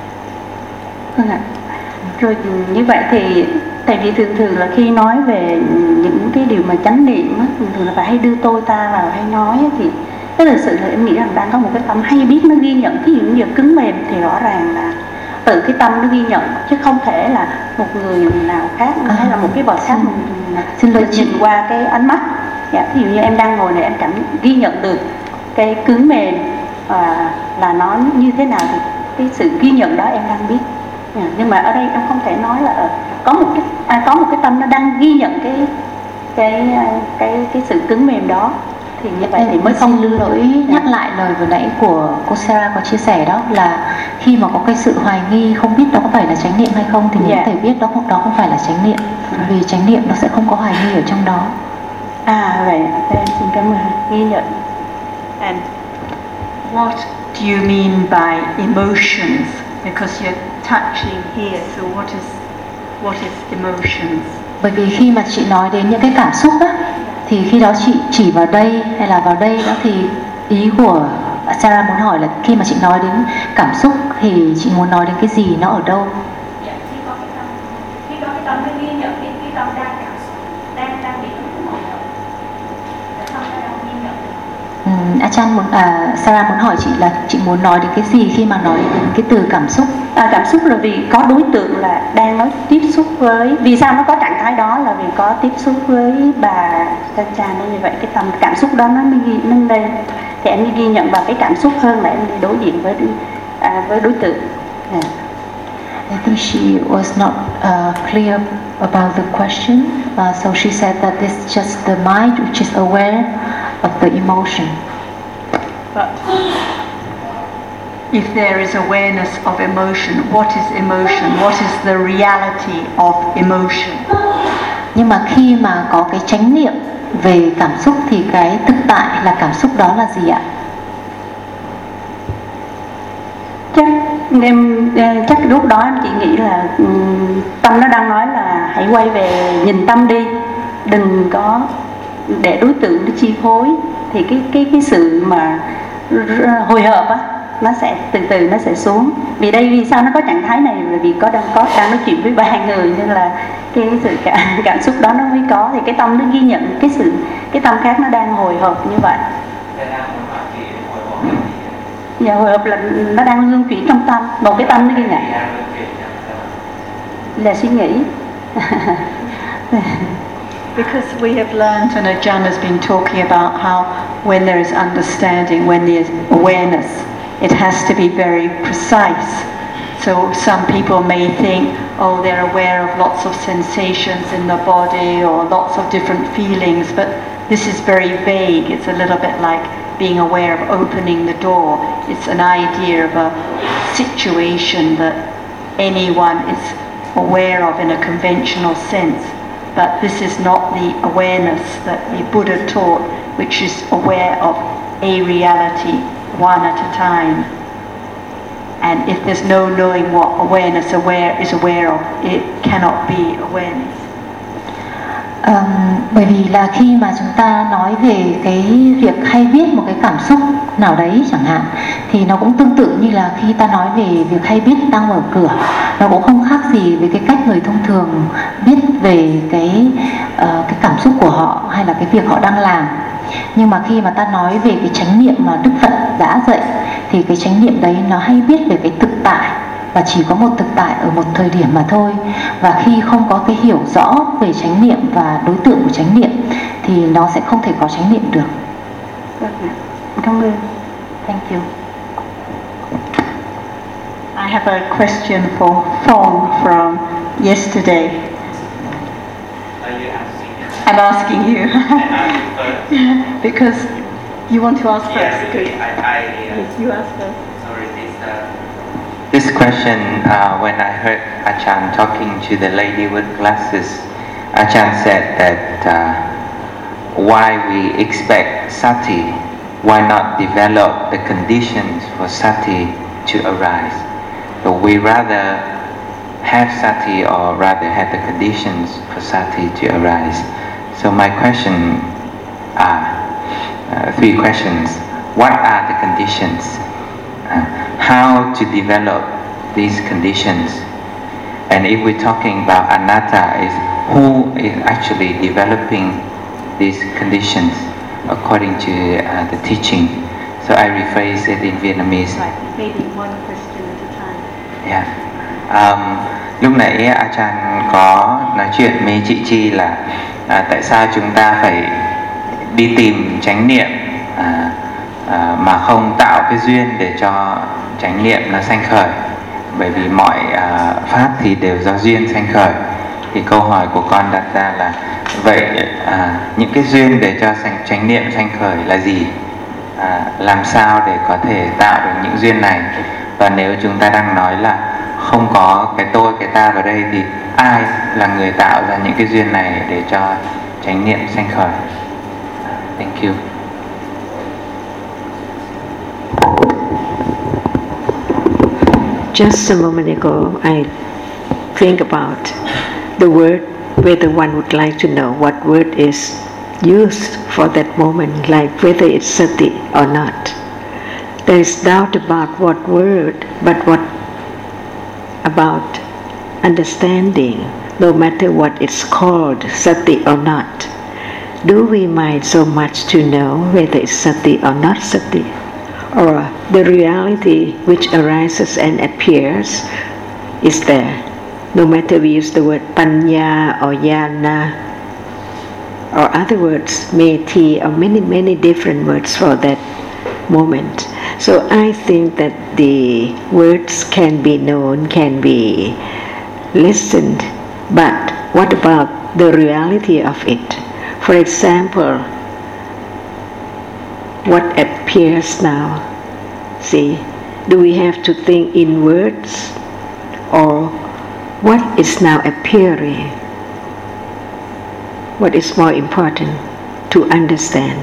Vâng ạ. Rồi như vậy thì tại vì thường thường là khi nói về những cái điều mà chánh niệm á, thường thường là phải hay đưa tôi ta vào hay nói á, thì cái thực sự là em nghĩ rằng đang có một cái tâm hay biết nó ghi nhận. Ví dụ như giờ cứng mềm thì rõ ràng là tự cái tâm nó ghi nhận, chứ không thể là một người nào khác à, hay là một cái bờ khác mình xin lỗi nhìn qua cái ánh mắt. Dạ, ví dụ như em đang ngồi này em cảm ghi nhận được cái cứng mềm à, là nó như thế nào, thì cái sự ghi nhận đó em đang biết. Dạ, nhưng mà ở đây em không thể nói là có một cái à, có một cái tâm nó đang ghi nhận cái cái cái cái sự cứng mềm đó, thì như vậy thì mới không lưu lỗi nhắc lại lời vừa nãy của cô Sarah có chia sẻ, đó là khi mà có cái sự hoài nghi không biết đó có phải là chánh niệm hay không thì mình yeah. có thể biết đó không đó không phải là chánh niệm, à. vì chánh niệm nó sẽ không có hoài nghi ở trong đó. À vậy, em xin cảm ơn, ghi nhận. And what do you mean by emotions? Because you're touching here, so what is what is emotions? Bởi vì khi mà chị nói đến những cái cảm xúc á, thì khi đó chị chỉ vào đây hay là vào đây đó, thì ý của Sarah muốn hỏi là khi mà chị nói đến cảm xúc thì chị muốn nói đến cái gì, nó ở đâu? Dạ, khi có cái tâm, khi có cái tâm nó ghi nhận cái, cái tâm đang cảm xúc, đang đang bị nó hồi hộp, để tâm nó đang ghi nhận. Um, Achan muốn, à, Sarah muốn hỏi chị là chị muốn nói đến cái gì khi mà nói đến cái từ cảm xúc? À, cảm xúc là vì có đối tượng là đang nói tiếp xúc với, vì sao nó có trạng thái đó là vì có tiếp xúc với bà Chacha, nên như vậy cái tâm cảm xúc đó nó mới ghi nâng lên, thì em mới ghi nhận vào cái cảm xúc hơn là em đi đối diện với à, với đối tượng. Yeah. I think she was not uh, clear about the question, uh, so she said that it's just the mind which is aware of the emotion. But if there is awareness of emotion, what is emotion? What is the reality of emotion? Nhưng mà khi mà có cái chánh niệm về cảm xúc thì cái thực tại là cảm xúc đó là gì ạ? Chắc em chắc lúc đó em chỉ nghĩ là um, tâm nó đang nói là hãy quay về nhìn tâm đi, đừng có để đối tượng nó chi phối, thì cái cái cái sự mà hồi hộp á nó sẽ từ từ nó sẽ xuống. Vì đây vì sao nó có trạng thái này là vì có đang có đang nói chuyện với ba người nên là cái sự cảm, cảm xúc đó nó mới có, thì cái tâm nó ghi nhận cái sự cái tâm khác nó đang hồi hộp như vậy. Dạ, hồi hộp là nó đang luân chuyển trong tâm, một cái tâm nó ghi nhận là suy nghĩ. Because we have learned, and Ajahn has been talking about how when there is understanding, when there is awareness, it has to be very precise. So some people may think, oh, they're aware of lots of sensations in the body or lots of different feelings, but this is very vague. It's a little bit like being aware of opening the door. It's an idea of a situation that anyone is aware of in a conventional sense. But this is not the awareness that the Buddha taught, which is aware of a reality, one at a time. And if there's no knowing what awareness aware is aware of, it cannot be awareness. Um, bởi vì là khi mà chúng ta nói về cái việc hay biết một cái cảm xúc nào đấy chẳng hạn, thì nó cũng tương tự như là khi ta nói về việc hay biết đang mở cửa. Nó cũng không khác gì với cái cách người thông thường biết về cái uh, cái cảm xúc của họ hay là cái việc họ đang làm. Nhưng mà khi mà ta nói về cái chánh niệm mà Đức Phật đã dạy, thì cái chánh niệm đấy nó hay biết về cái thực tại, và chỉ có một thực tại ở một thời điểm mà thôi. Và khi không có cái hiểu rõ về chánh niệm và đối tượng của chánh niệm thì nó sẽ không thể có chánh niệm được. Cảm ơn. Thank you. I have a question for Phong from yesterday. I'm asking you because you want to ask first. Yes, I, I, uh, yes, you ask first. Sorry, this uh, this question. Uh, when I heard Ajahn talking to the lady with glasses, Ajahn said that uh, why we expect sati, why not develop the conditions for sati to arise? But we rather have sati, or rather have the conditions for sati to arise. So my question are uh, three questions. What are the conditions? Uh, how to develop these conditions? And if we're talking about anatta, is who is actually developing these conditions according to uh, the teaching? So I rephrase it in Vietnamese. Right, maybe one question at a time. Yeah. Um, lúc nãy Ajahn có nói chuyện với chị Chi là à, tại sao chúng ta phải đi tìm chánh niệm à, à, mà không tạo cái duyên để cho chánh niệm nó sanh khởi, bởi vì mọi à, pháp thì đều do duyên sanh khởi. Thì câu hỏi của con đặt ra là vậy à, những cái duyên để cho sanh, chánh niệm sanh khởi là gì? À, làm sao để có thể tạo được những duyên này? Và nếu chúng ta đang nói là không có cái tôi, cái ta vào đây, thì ai là người tạo ra những cái duyên này để cho chánh niệm sanh khởi? Thank you. Just a moment ago, I think about the word, whether one would like to know what word is used for that moment, like whether it's sati or not. There is doubt about what word, but what about understanding, no matter what it's called, sati or not. Do we mind so much to know whether it's sati or not sati? Or the reality which arises and appears is there, no matter we use the word panya or yana, or other words, meti, or many, many different words for that moment. So I think that the words can be known, can be listened, but what about the reality of it? For example, what appears now? See, do we have to think in words, or what is now appearing? What is more important to understand?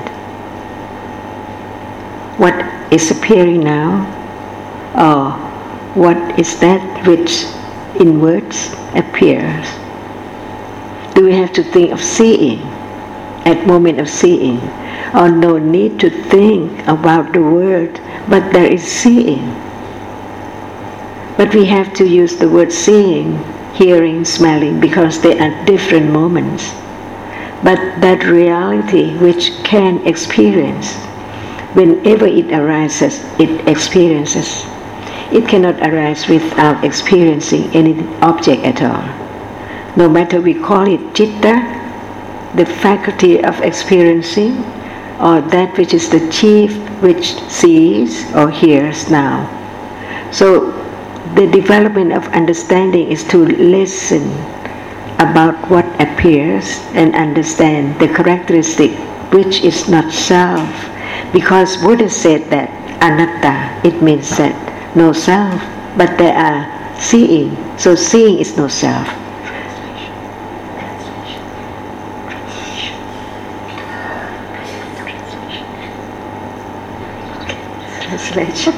What is appearing now, or what is that which in words appears? Do we have to think of seeing, at moment of seeing, or no need to think about the word, but there is seeing. But we have to use the word seeing, hearing, smelling, because they are different moments. But that reality which can experience, whenever it arises, it experiences. It cannot arise without experiencing any object at all. No matter we call it citta, the faculty of experiencing, or that which is the chief which sees or hears now. So the development of understanding is to listen about what appears and understand the characteristic which is not self. Because Buddha said that anatta, it means that no self, but there are seeing. So seeing is no self. Translation.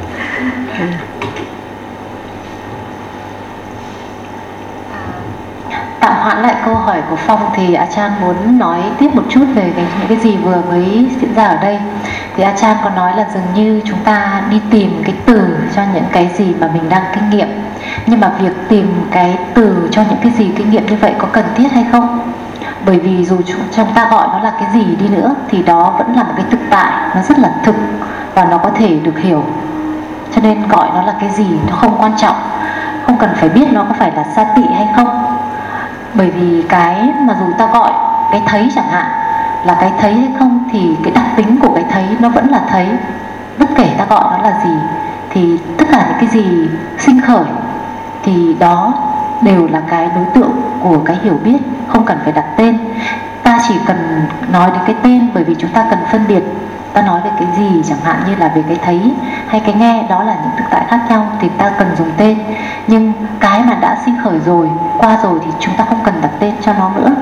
Tạm hoãn lại câu hỏi của Phong thì A Chan muốn nói tiếp một chút về những cái gì vừa mới diễn ra ở đây. Thì A Chan có nói là dường như chúng ta đi tìm cái từ cho những cái gì mà mình đang kinh nghiệm. Nhưng mà việc tìm cái từ cho những cái gì kinh nghiệm như vậy có cần thiết hay không? Bởi vì dù chúng ta gọi nó là cái gì đi nữa thì đó vẫn là một cái thực tại, nó rất là thực và nó có thể được hiểu. Cho nên gọi nó là cái gì nó không quan trọng, không cần phải biết nó có phải là sati hay không. Bởi vì cái mà dù ta gọi cái thấy chẳng hạn là cái thấy hay không thì cái đặc tính của cái thấy nó vẫn là thấy. Bất kể ta gọi nó là gì thì tất cả những cái gì sinh khởi thì đó đều là cái đối tượng của cái hiểu biết, không cần phải đặt tên. Ta chỉ cần nói đến cái tên bởi vì chúng ta cần phân biệt. Ta nói về cái gì chẳng hạn như là về cái thấy hay cái nghe, đó là những thực tại khác nhau thì ta cần dùng tên. Nhưng cái mà đã sinh khởi rồi, qua rồi thì chúng ta không cần đặt tên cho nó nữa.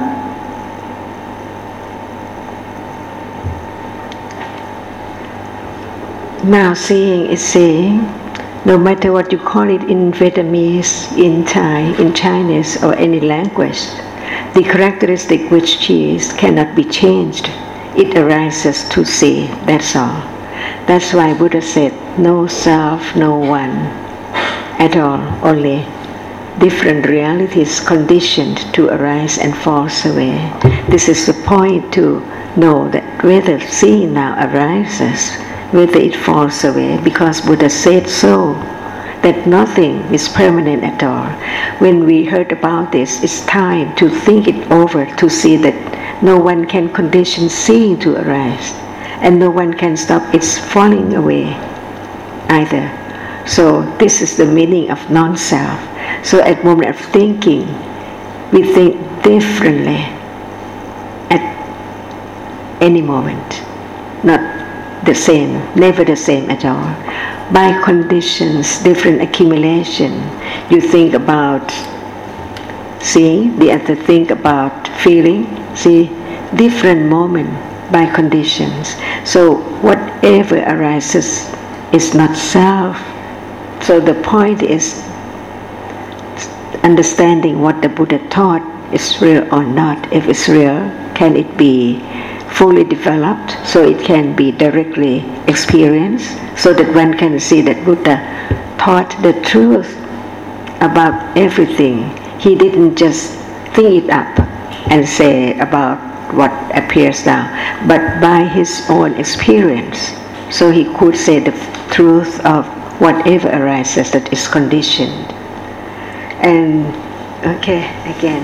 Now seeing is seeing, no matter what you call it in Vietnamese, in Thai, in Chinese or any language, the characteristic which is cannot be changed. It arises to see, that's all. That's why Buddha said, no self, no one at all, only different realities conditioned to arise and falls away. This is the point to know that whether seeing now arises, whether it falls away, because Buddha said so, that nothing is permanent at all. When we heard about this, it's time to think it over, to see that no one can condition seeing to arise, and no one can stop its falling away either. So this is the meaning of non-self. So at moment of thinking, we think differently at any moment, not the same, never the same at all. By conditions, different accumulation, you think about seeing, the other think about feeling, see, different moment by conditions. So whatever arises is not self. So the point is understanding what the Buddha taught is real or not. If it's real, can it be fully developed so it can be directly experienced, so that one can see that Buddha taught the truth about everything. He didn't just think it up and say about what appears now, but by his own experience. So he could say the truth of whatever arises that is conditioned. And okay, again.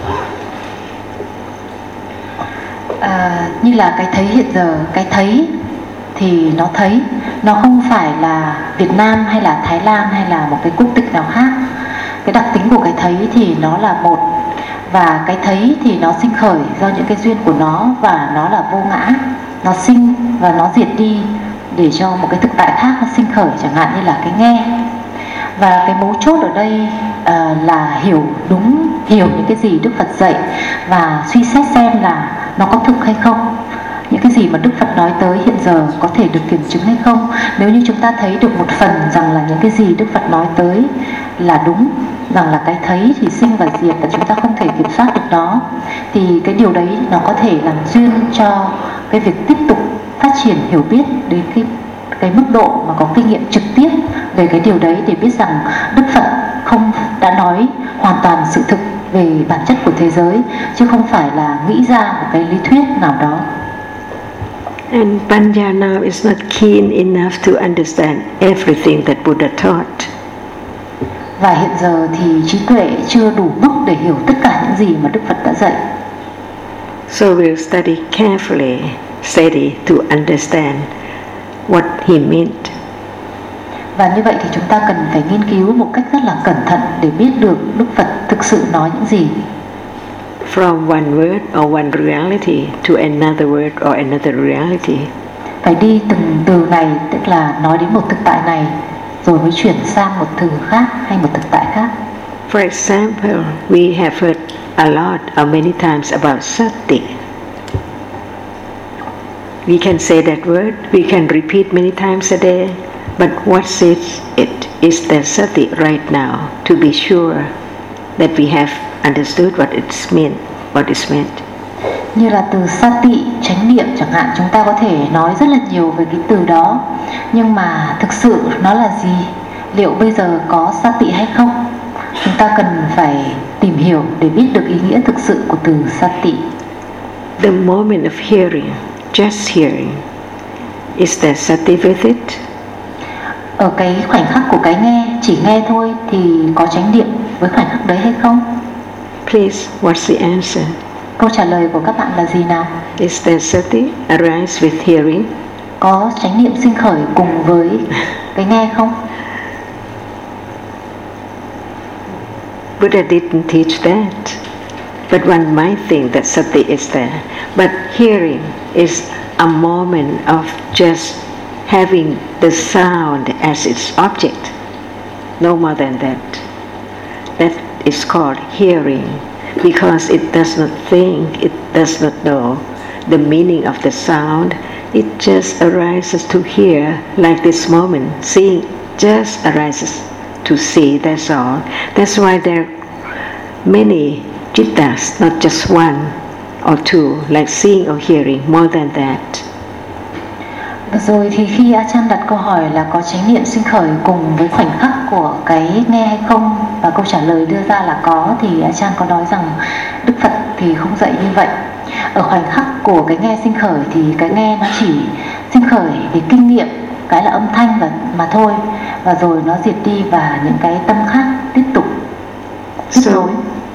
À, như là cái thấy hiện giờ, cái thấy thì nó thấy, nó không phải là Việt Nam hay là Thái Lan hay là một cái quốc tịch nào khác. Cái đặc tính của cái thấy thì nó là một, và cái thấy thì nó sinh khởi do những cái duyên của nó, và nó là vô ngã, nó sinh và nó diệt đi để cho một cái thực tại khác nó sinh khởi, chẳng hạn như là cái nghe. Và cái mấu chốt ở đây uh, là hiểu đúng, hiểu những cái gì Đức Phật dạy và suy xét xem là nó có thực hay không. Những cái gì mà Đức Phật nói tới hiện giờ có thể được kiểm chứng hay không. Nếu như chúng ta thấy được một phần rằng là những cái gì Đức Phật nói tới là đúng, rằng là cái thấy thì sinh và diệt và chúng ta không thể kiểm soát được nó, thì cái điều đấy nó có thể làm duyên cho cái việc tiếp tục phát triển hiểu biết đến cái cái mức độ mà có kinh nghiệm trực tiếp về cái điều đấy, để biết rằng Đức Phật không đã nói hoàn toàn sự thực về bản chất của thế giới, chứ không phải là nghĩ ra một cái lý thuyết nào đó. And Panya now is not keen enough to understand everything that Buddha taught. Và hiện giờ thì trí tuệ chưa đủ mức để hiểu tất cả những gì mà Đức Phật đã dạy. So we'll study carefully, steady to understand what he meant. Và như vậy thì chúng ta cần phải nghiên cứu một cách rất là cẩn thận để biết được Đức Phật thực sự nói những gì. From one word or one reality to another word or another reality. Phải đi từng từ này, tức là nói đến một thực tại này rồi mới chuyển sang một từ khác hay một thực tại khác. For example, we have heard a lot or many times about sati. We can say that word, we can repeat many times a day, but what is it? Is there sati right now to be sure that we have understood what it's meant, what is meant? Như là từ sati, chánh niệm chẳng hạn, chúng ta có thể nói rất là nhiều về cái từ đó, nhưng mà thực sự nó là gì? Liệu bây giờ có sati hay không? Chúng ta cần phải tìm hiểu để biết được ý nghĩa thực sự của từ sati. The moment of hearing, just hearing, is there sati with it? Ở cái khoảnh khắc của cái nghe, chỉ nghe thôi, thì có chánh niệm với khoảnh khắc đấy hay không? Please, what's the answer? Câu trả lời của các bạn là gì nào? Is there sati arise with hearing? Có chánh niệm sinh khởi cùng với cái nghe không? Buddha didn't teach that, but one might think that sati is there. But hearing is a moment of just having the sound as its object, no more than that. That is called hearing, because it does not think, it does not know the meaning of the sound. It just arises to hear, like this moment. Seeing just arises to see, that's all. That's why there are many cittas, not just one or two, like seeing or hearing, more than that. Rồi thì khi Achan đặt câu hỏi là có chánh niệm sinh khởi cùng với khoảnh khắc của cái nghe hay không, và câu trả lời đưa ra là có, thì Achan có nói rằng Đức Phật thì không dạy như vậy. Ở khoảnh khắc của cái nghe sinh khởi thì cái nghe nó chỉ sinh khởi để kinh nghiệm cái là âm thanh và mà thôi, và rồi nó diệt đi và những cái tâm khác tiếp tục tiếp nối.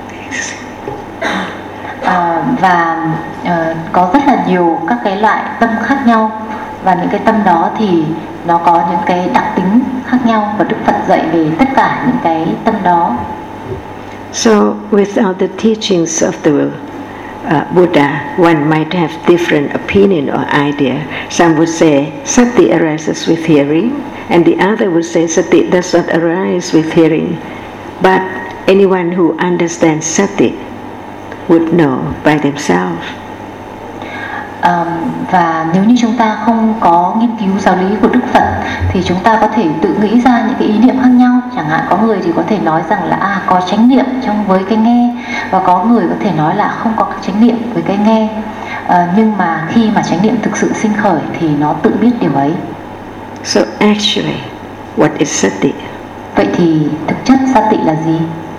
À, và uh, có rất là nhiều các cái loại tâm khác nhau, và những cái tâm đó thì nó có những cái đặc tính khác nhau, và Đức Phật dạy về tất cả những cái tâm đó. So without the teachings of the uh, Buddha, one might have different opinion or idea. Some would say sati arises with hearing, and the other would say sati does not arise with hearing. But anyone who understands sati would know by themselves. Um, và nếu như chúng ta không có nghiên cứu giáo lý của Đức Phật thì chúng ta có thể tự nghĩ ra những cái ý niệm khác nhau. Chẳng hạn có người thì có thể nói rằng là à, có chánh niệm trong với cái nghe, và có người có thể nói là không có chánh niệm với cái nghe. Uh, nhưng mà khi mà chánh niệm thực sự sinh khởi thì nó tự biết điều ấy. So actually, what is sati? Vậy thì thực chất sati là gì?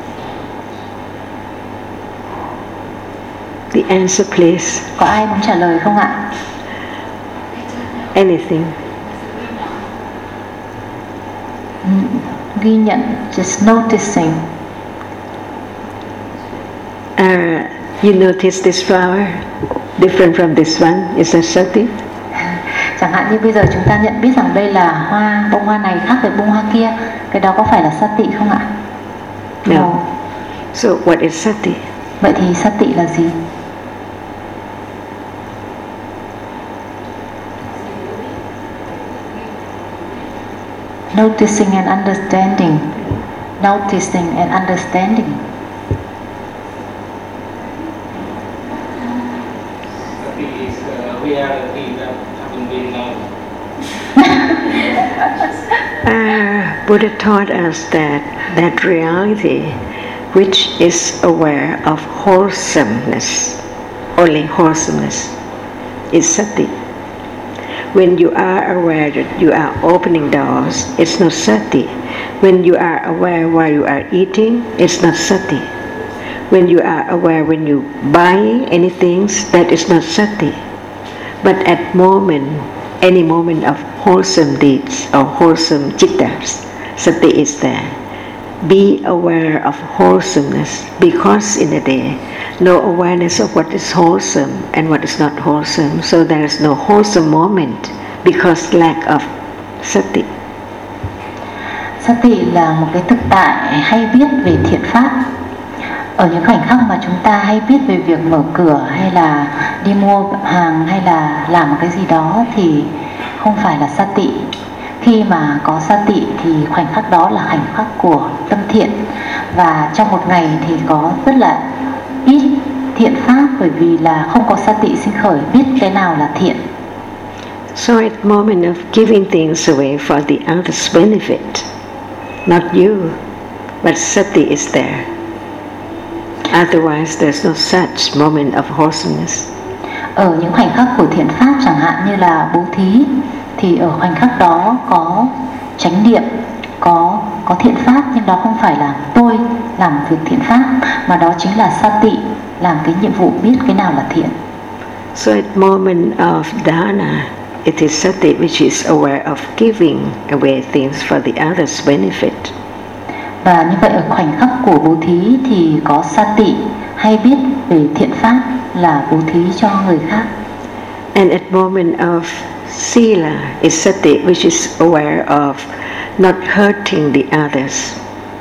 The answer, please. Có ai muốn trả lời không ạ? Anything. Mm, ghi nhận, just noticing. Uh, you notice this flower different from this one. Is that sati? Chẳng hạn như bây giờ chúng ta nhận biết rằng đây là hoa, bông hoa này khác với bông hoa kia, cái đó có phải là sati không ạ? No. no. So what is sati? Vậy thì sati là gì? Noticing and understanding. Noticing and understanding. uh, Buddha taught us that that reality which is aware of wholesomeness, only wholesomeness, is sati. When you are aware that you are opening doors, it's not sati. When you are aware while you are eating, it's not sati. When you are aware when you buying anything, that is not sati. But at moment, any moment of wholesome deeds or wholesome chittas, sati is there. Be aware of wholesomeness, because in a day, no awareness of what is wholesome and what is not wholesome, so there is no wholesome moment because lack of sati. Sati là một cái thực tại hay biết về thiện pháp. Ở những khoảnh khắc mà chúng ta hay biết về việc mở cửa hay là đi mua hàng hay là làm một cái gì đó thì không phải là sati. Khi mà có sati thì khoảnh khắc đó là khoảnh khắc của tâm thiện. Và trong một ngày thì có rất là ít thiện pháp, bởi vì là không có sati sinh khởi biết cái nào là thiện. So at the moment of giving things away for the other's benefit, not you, but sati is there. Otherwise there's no such moment of wholesomeness. Ở những khoảnh khắc của thiện pháp, chẳng hạn như là bố thí, thì ở khoảnh khắc đó có chánh niệm, có có thiện pháp, nhưng đó không phải là tôi làm việc thiện pháp, mà đó chính là sati làm cái nhiệm vụ biết cái nào là thiện. So at moment of dana, it is sati which is aware of giving away things for the other's benefit. Và như vậy ở khoảnh khắc của bố thí thì có sati hay biết về thiện pháp là bố thí cho người khác. And at moment of sila is sati which is aware of not hurting the others.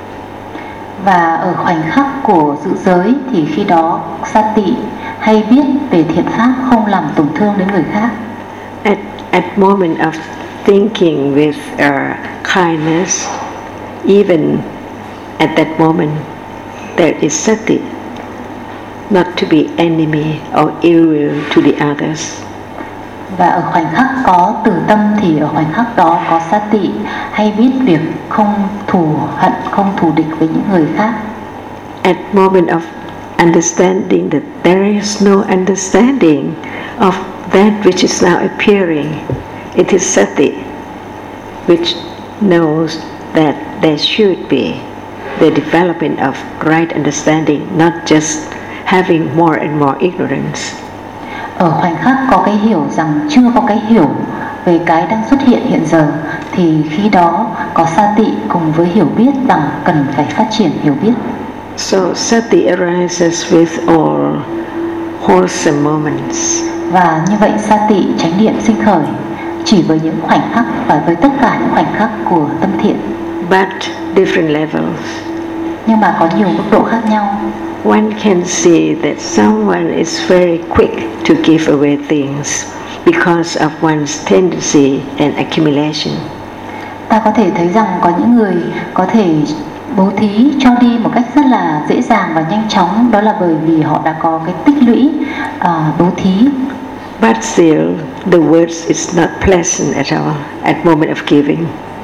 Và ở khoảnh khắc của giữ giới thì khi đó sati hay biết về thiện pháp không làm tổn thương đến người khác. At at moment of thinking with uh, kindness, even at that moment there is sati, not to be enemy or ill will to the others. Và ở khoảnh khắc có từ tâm thì ở khoảnh khắc đó có sati hay biết việc không thù hận, không thù địch với những người khác. At moment of understanding that there is no understanding of that which is now appearing, it is sati which knows that there should be the development of right understanding, not just having more and more ignorance. Ở khoảnh khắc có cái hiểu rằng chưa có cái hiểu về cái đang xuất hiện hiện giờ, thì khi đó có sati cùng với hiểu biết rằng cần phải phát triển hiểu biết. So sati arises with all wholesome moments. Và như vậy sati chánh niệm sinh khởi chỉ với những khoảnh khắc và với tất cả những khoảnh khắc của tâm thiện. But different levels. Nhưng mà có nhiều mức độ khác nhau. One can see that someone is very quick to give away things because of one's tendency and accumulation. Ta có thể thấy rằng có những người có thể bố thí cho đi một cách rất là dễ dàng và nhanh chóng, đó là bởi vì họ đã có cái tích lũy uh, bố thí. But still, the words is not pleasant at all at moment of giving.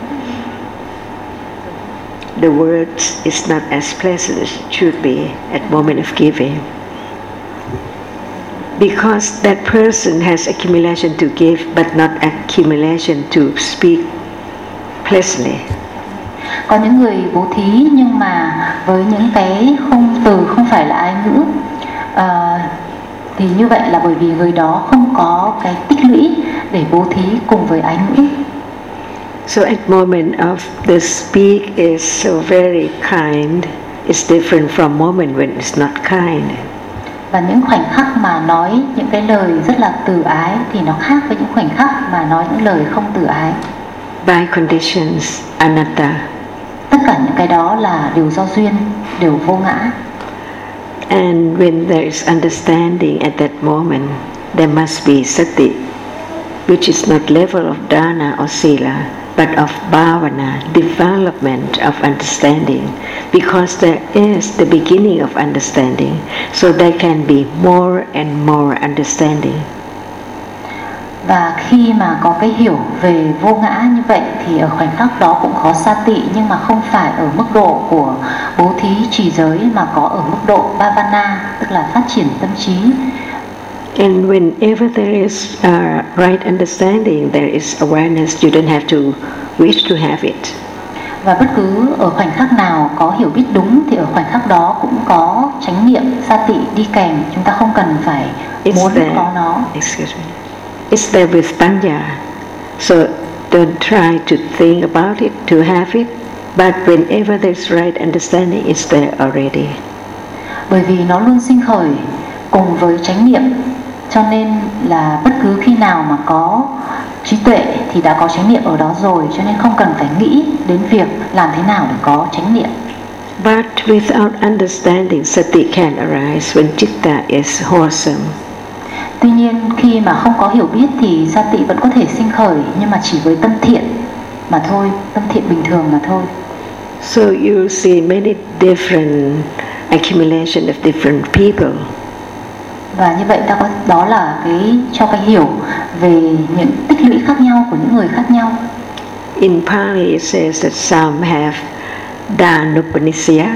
The words is not as pleasant as it should be at moment of giving. Because that person has accumulation to give but not accumulation to speak pleasantly. Có những người bố thí nhưng mà với những cái không từ không phải là ái ngữ, uh, thì như vậy là bởi vì người đó không có cái tích lũy để bố thí cùng với ái ngữ. So at moment of the speak is so very kind, it's different from moment when it's not kind. Và những khoảnh khắc mà nói những cái lời rất là từ ái thì nó khác với những khoảnh khắc mà nói những lời không từ ái. By conditions, anatta. Tất cả những cái đó là đều do duyên, đều vô ngã. And when there is understanding at that moment, there must be sati, which is not level of dana or sila, but of bhavana, development of understanding, because there is the beginning of understanding, so there can be more and more understanding. Và khi mà có cái hiểu về vô ngã như vậy thì ở khoảnh khắc đó cũng có sati, nhưng mà không phải ở mức độ của bố thí trì giới mà có ở mức độ bhavana, tức là phát triển tâm trí. And whenever there is uh, right understanding, there is awareness. You don't have to wish to have it. Và bất cứ ở khoảnh khắc nào có hiểu biết đúng thì ở khoảnh khắc đó cũng có chánh niệm sati đi kèm. Chúng ta không cần phải It's muốn there. có nó. Excuse me. It's there with panya. So don't try to think about it, to have it. But whenever there's right understanding, it's there already. Bởi vì nó luôn sinh khởi cùng với chánh niệm, cho nên là bất cứ khi nào mà có trí tuệ thì đã có chánh niệm ở đó rồi, cho nên không cần phải nghĩ đến việc làm thế nào để có chánh niệm. But without understanding, sati can arise when chitta is wholesome. Tuy nhiên khi mà không có hiểu biết thì sati vẫn có thể sinh khởi, nhưng mà chỉ với tâm thiện mà thôi, tâm thiện bình thường mà thôi. So you see many different accumulation of different people. Và như vậy ta có đó là cái cho cái hiểu về những tích lũy khác nhau của những người khác nhau. In Pali it says that some have Danupanisya.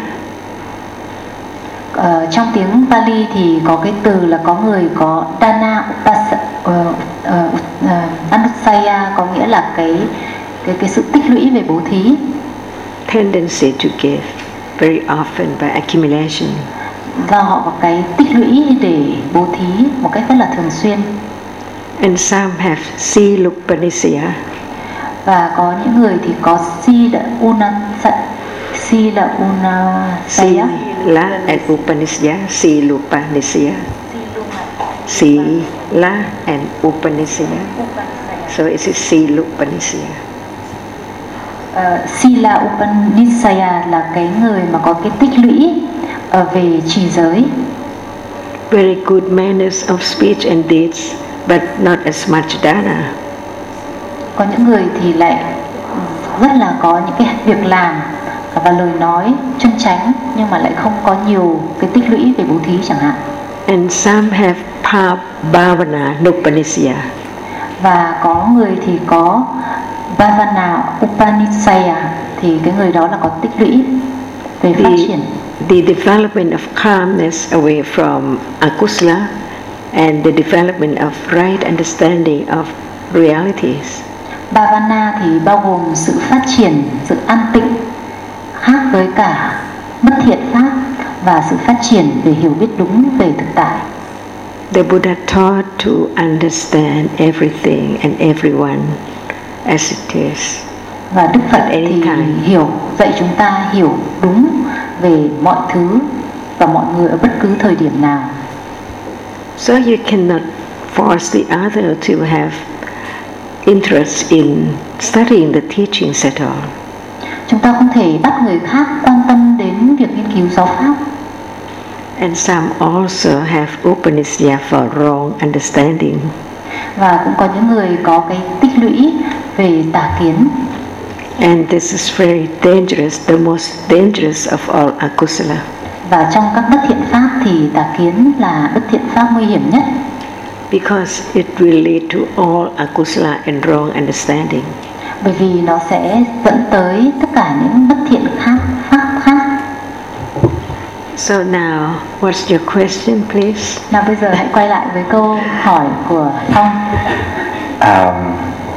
Ờ, trong tiếng Pali thì có cái từ là có người có Dana Upasa, uh, uh, uh, Anusaya, có nghĩa là cái cái cái sự tích lũy về bố thí. Tendency to give very often by accumulation. Và họ có cái tích lũy để bố thí một cách rất là thường xuyên. And some have Silupanisya. Và có những người thì có si là una si là una saya la and upanisya, Silupanisya. Sila and upanisya. So it is Silupanisya. Uh, Sila Upanisaya là cái người mà có cái tích lũy uh, về trì giới. Very good manners of speech and deeds, but not as much dana. Có những người thì lại rất là có những cái việc làm và lời nói chân chánh, nhưng mà lại không có nhiều cái tích lũy về bố thí chẳng hạn. And some have Bhavana Nupanisya. Và có người thì có Bhavana Upanisaya, thì cái người đó là có tích lũy về phát triển. The development of calmness away from akusala and the development of right understanding of realities. Bhavana thì bao gồm sự phát triển, sự an tịnh khác với cả bất thiện pháp, và sự phát triển về hiểu biết đúng về thực tại. The Buddha taught to understand everything and everyone as it is. Và Đức Phật thì hiểu, dạy chúng ta hiểu đúng về mọi thứ và mọi người ở bất cứ thời điểm nào. So you cannot force the other to have interest in studying the teachings at all. Chúng ta không thể bắt người khác quan tâm đến việc nghiên cứu giáo pháp. And some also have Upanisya for wrong understanding. Và cũng có những người có cái tích lũy về tà kiến. And this is very dangerous, the most dangerous of all akusala. Và trong các bất thiện pháp thì tà kiến là bất thiện pháp nguy hiểm nhất. Because it will lead to all akusala and wrong understanding. Bởi vì nó sẽ dẫn tới tất cả những bất thiện khác, pháp khác. So now, what's your question, please? Nào bây giờ hãy quay lại với câu hỏi của Phong. Um,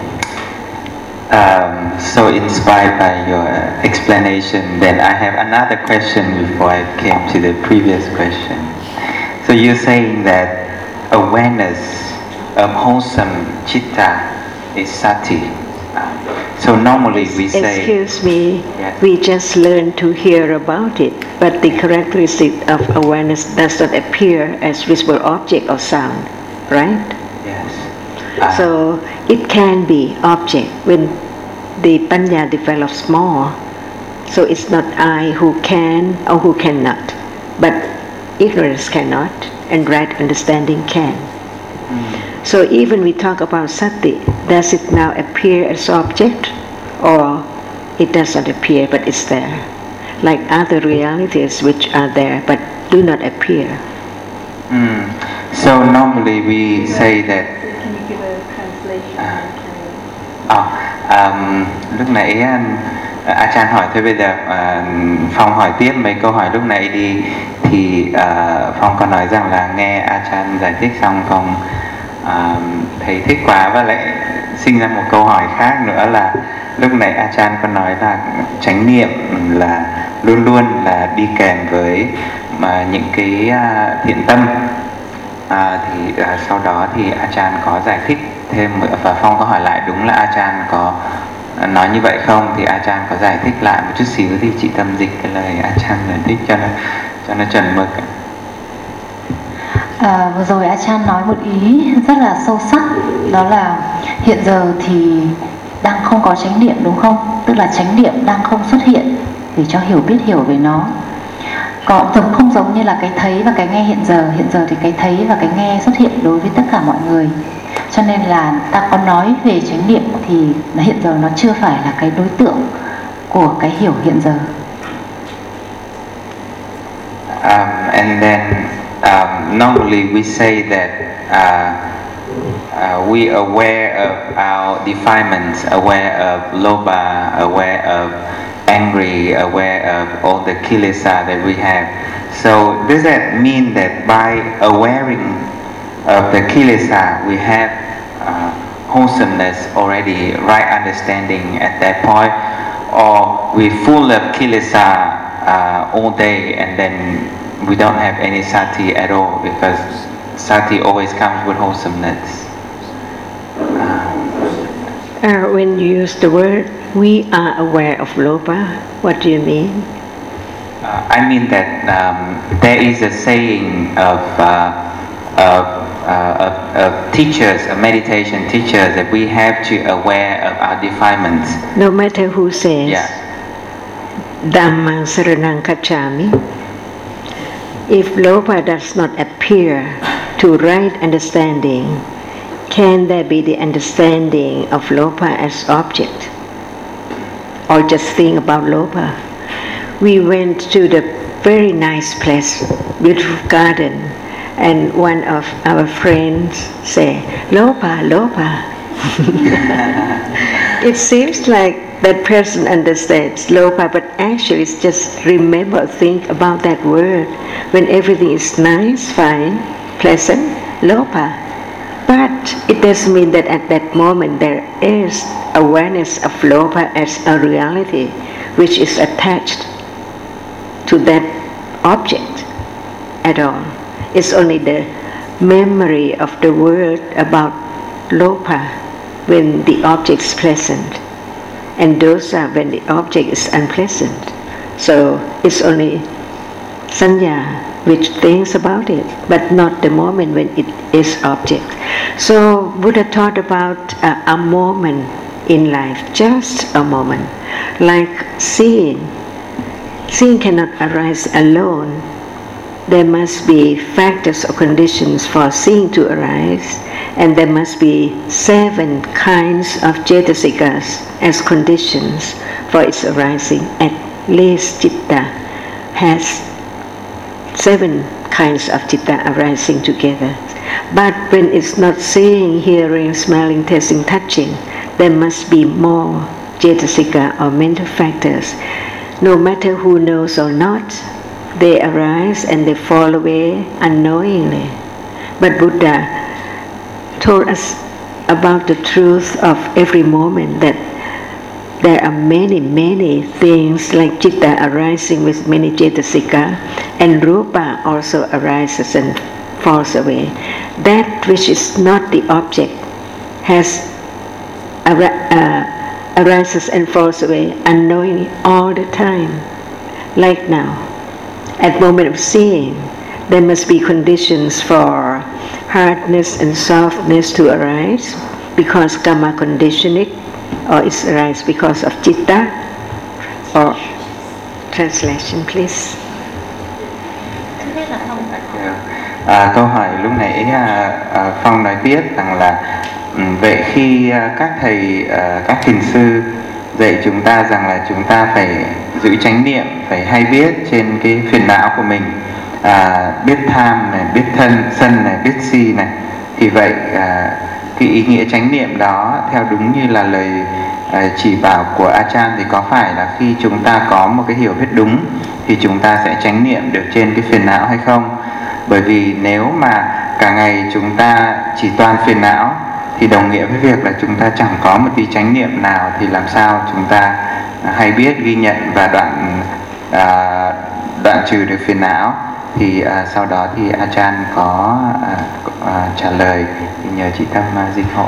um, so inspired by your explanation, then I have another question before I came to the previous question. So you're saying that awareness of wholesome chitta is sati. So normally we say... Excuse me, yeah. we just learn to hear about it, but the characteristic of awareness does not appear as visible object or sound, right? Yes. Uh, So it can be object when the panya develops more. So it's not I who can or who cannot, but ignorance cannot and right understanding can. mm. So even we talk about sati, does it now appear as object, or it does not appear but it's there, like other realities which are there but do not appear? Mm. So normally we say that. Can you give a translation? Uh, oh, um, lúc nãy anh A Chan hỏi thôi bây giờ uh, Phong hỏi tiếp mấy câu hỏi lúc nãy đi thì uh, Phong có nói rằng là nghe A Chan giải thích xong Phong uh, thấy thích quá, và lại sinh ra một câu hỏi khác nữa là lúc nãy A Chan có nói là chánh niệm là luôn luôn là đi kèm với mà những cái uh, thiện tâm. À, thì à, sau đó thì A Chan có giải thích thêm, và Phong có hỏi lại đúng là A Chan có nói như vậy không, thì A Chan có giải thích lại một chút xíu, thì chị Tâm dịch cái lời A Chan giải thích cho nó cho nó chuẩn mực. À, vừa rồi A Chan nói một ý rất là sâu sắc, đó là hiện giờ thì đang không có chánh niệm đúng không? Tức là chánh niệm đang không xuất hiện để cho hiểu biết hiểu về nó. Có giống không giống như là cái thấy và cái nghe hiện giờ. Hiện giờ thì cái thấy và cái nghe xuất hiện đối với tất cả mọi người. Cho nên là ta có nói về chánh niệm thì hiện giờ nó chưa phải là cái đối tượng của cái hiểu hiện giờ. Um, and then um, normally we say that uh, uh, we are aware of our defilements, aware of lobha, aware of angry, aware of all the kilesa that we have. So does that mean that by awareing of the kilesa we have uh, wholesomeness already, right understanding at that point, or we full of kilesa uh, all day and then we don't have any sati at all, because sati always comes with wholesomeness? Uh, when you use the word we are aware of lobha, what do you mean? Uh, I mean that um, there is a saying of, uh, of, uh, of, of teachers, of meditation teachers, that we have to aware of our defilements. No matter who says, yeah. Dhammang saranang kacchami, if lobha does not appear to right understanding, can there be the understanding of lobha as object? Or just think about lobha? We went to the very nice place, beautiful garden, and one of our friends said, lobha, lobha. It seems like that person understands lobha, but actually it's just remember, think about that word. When everything is nice, fine, pleasant, lobha. But it doesn't mean that at that moment there is awareness of lobha as a reality which is attached to that object at all. It's only the memory of the word about lobha when the object is pleasant, and dosa when the object is unpleasant. So it's only sanya which thinks about it, but not the moment when it is object. So Buddha taught about uh, a moment in life, just a moment, like seeing. Seeing cannot arise alone. There must be factors or conditions for seeing to arise, and there must be seven kinds of cetasikas as conditions for its arising. At least citta has seven kinds of citta arising together. But when it's not seeing, hearing, smelling, tasting, touching, there must be more cetasika or mental factors. No matter who knows or not, they arise and they fall away unknowingly. But Buddha told us about the truth of every moment, that there are many, many things like citta arising with many cetasika, and rupa also arises and falls away. That which is not the object has uh, arises and falls away unknowingly all the time. Like now, at moment of seeing, there must be conditions for hardness and softness to arise because karma condition it, or it arises because of citta. Or translation, please. À, câu hỏi lúc nãy à, à, Phong nói tiếp rằng là um, vậy khi à, các thầy, à, các thiền sư dạy chúng ta rằng là chúng ta phải giữ chánh niệm, phải hay biết trên cái phiền não của mình, à, biết tham này, biết thân, sân này, biết si này, thì vậy à, cái ý nghĩa chánh niệm đó theo đúng như là lời chỉ bảo của Achan thì có phải là khi chúng ta có một cái hiểu biết đúng thì chúng ta sẽ chánh niệm được trên cái phiền não hay không? Bởi vì nếu mà cả ngày chúng ta chỉ toàn phiền não thì đồng nghĩa với việc là chúng ta chẳng có một tí chánh niệm nào, thì làm sao chúng ta hay biết, ghi nhận và đoạn à, đoạn trừ được phiền não. Thì à, sau đó thì Achan có à, à, trả lời, thì nhờ chị Tâm à, dịch hộ.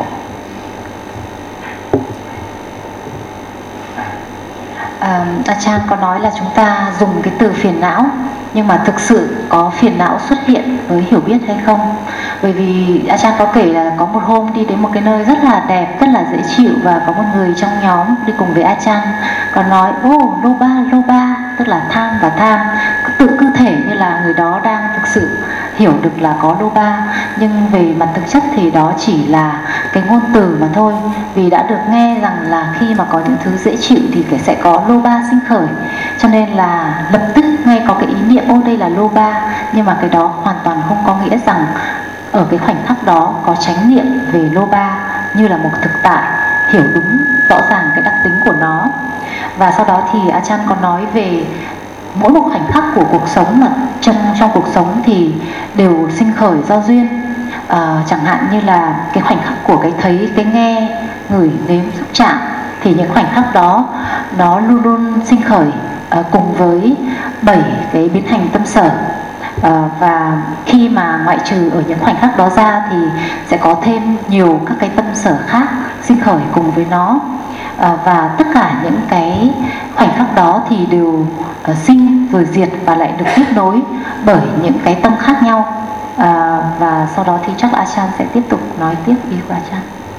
À, Achan có nói là chúng ta dùng cái từ phiền não, nhưng mà thực sự có phiền não xuất hiện với hiểu biết hay không? Bởi vì Achan có kể là có một hôm đi đến một cái nơi rất là đẹp, rất là dễ chịu, và có một người trong nhóm đi cùng với Achan còn nói ô oh, lô ba lô ba, tức là tham và tham, tự cứ thể như là người đó đang thực sự hiểu được là có lô ba, nhưng về mặt thực chất thì đó chỉ là cái ngôn từ mà thôi. Vì đã được nghe rằng là khi mà có những thứ dễ chịu thì sẽ có lô ba sinh khởi, cho nên là lập tức ngay có cái ý niệm ô đây là lô ba, nhưng mà cái đó hoàn toàn không có nghĩa rằng ở cái khoảnh khắc đó có chánh niệm về lô ba như là một thực tại, hiểu đúng rõ ràng cái đặc tính của nó. Và sau đó thì Achan có nói về mỗi một khoảnh khắc của cuộc sống, mà trong trong cuộc sống thì đều sinh khởi do duyên. À, chẳng hạn như là cái khoảnh khắc của cái thấy, cái nghe, ngửi, nếm, xúc chạm, thì những khoảnh khắc đó nó luôn luôn sinh khởi à, cùng với bảy cái biến hành tâm sở. À, và khi mà ngoại trừ ở những khoảnh khắc đó ra thì sẽ có thêm nhiều các cái tâm sở khác sinh khởi cùng với nó. À, và tất cả những cái khoảnh khắc đó thì đều uh, sinh rồi diệt và lại được tiếp nối bởi những cái tâm khác nhau. À, và sau đó thì chắc là Achan sẽ tiếp tục nói tiếp ý của Achan.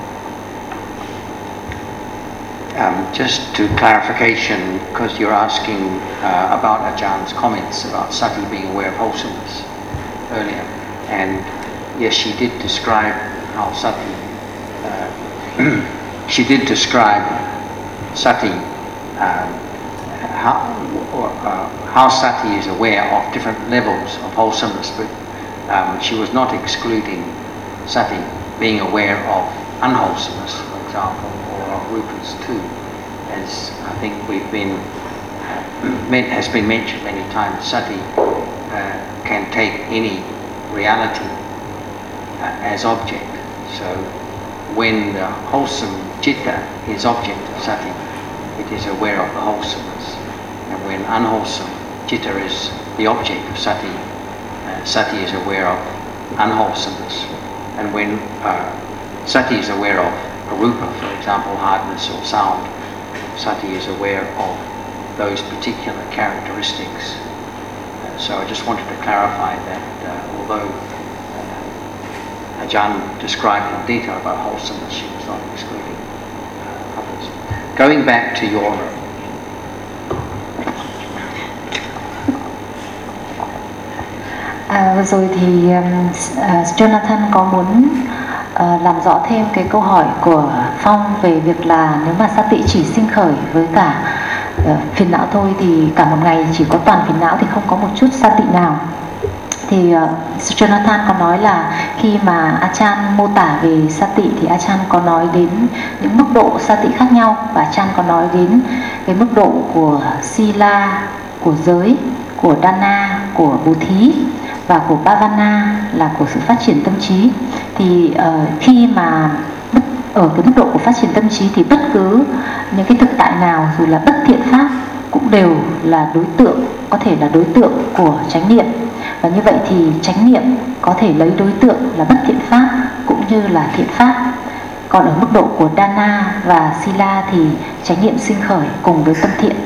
Um, just to clarification, because you're asking uh, about Achan's comments about sati being aware of wholesomeness earlier, and yes, she did describe how sati uh, she did describe sati, uh, how, uh, how sati is aware of different levels of wholesomeness, but um, she was not excluding sati being aware of unwholesomeness, for example, or of rupas too, as I think we've been, uh, has been mentioned many times. Sati uh, can take any reality uh, as object. So when the wholesome citta is object of sati, it is aware of the wholesomeness. And when unwholesome citta is the object of sati, uh, sati is aware of unwholesomeness. And when uh, sati is aware of a rupa, for example, hardness or sound, sati is aware of those particular characteristics. Uh, so I just wanted to clarify that uh, although uh, Ajahn described in detail about wholesomeness, she was not excluding uh, others. Going back to your À, rồi thì um, uh, Jonathan có muốn uh, làm rõ thêm cái câu hỏi của Phong về việc là nếu mà sati chỉ sinh khởi với cả uh, phiền não thôi thì cả một ngày chỉ có toàn phiền não thì không có một chút sati nào. Thì uh, Jonathan có nói là khi mà Achan mô tả về sati thì Achan có nói đến những mức độ sati khác nhau, và Achan có nói đến cái mức độ của sila, của giới, của dana, của bố thí và của bhavana là của sự phát triển tâm trí. Thì uh, khi mà ở cái mức độ của phát triển tâm trí thì bất cứ những cái thực tại nào, dù là bất thiện pháp, cũng đều là đối tượng, có thể là đối tượng của chánh niệm. Và như vậy thì chánh niệm có thể lấy đối tượng là bất thiện pháp cũng như là thiện pháp. Còn ở mức độ của dana và sila thì chánh niệm sinh khởi cùng với tâm thiện.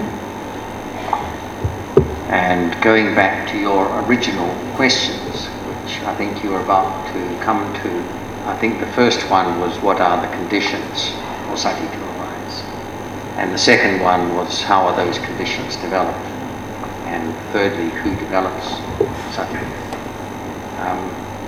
And going back to your original questions, which I think you were about to come to, I think the first one was what are the conditions for sati to arise? And the second one was how are those conditions developed? And thirdly, who develops sati? Um,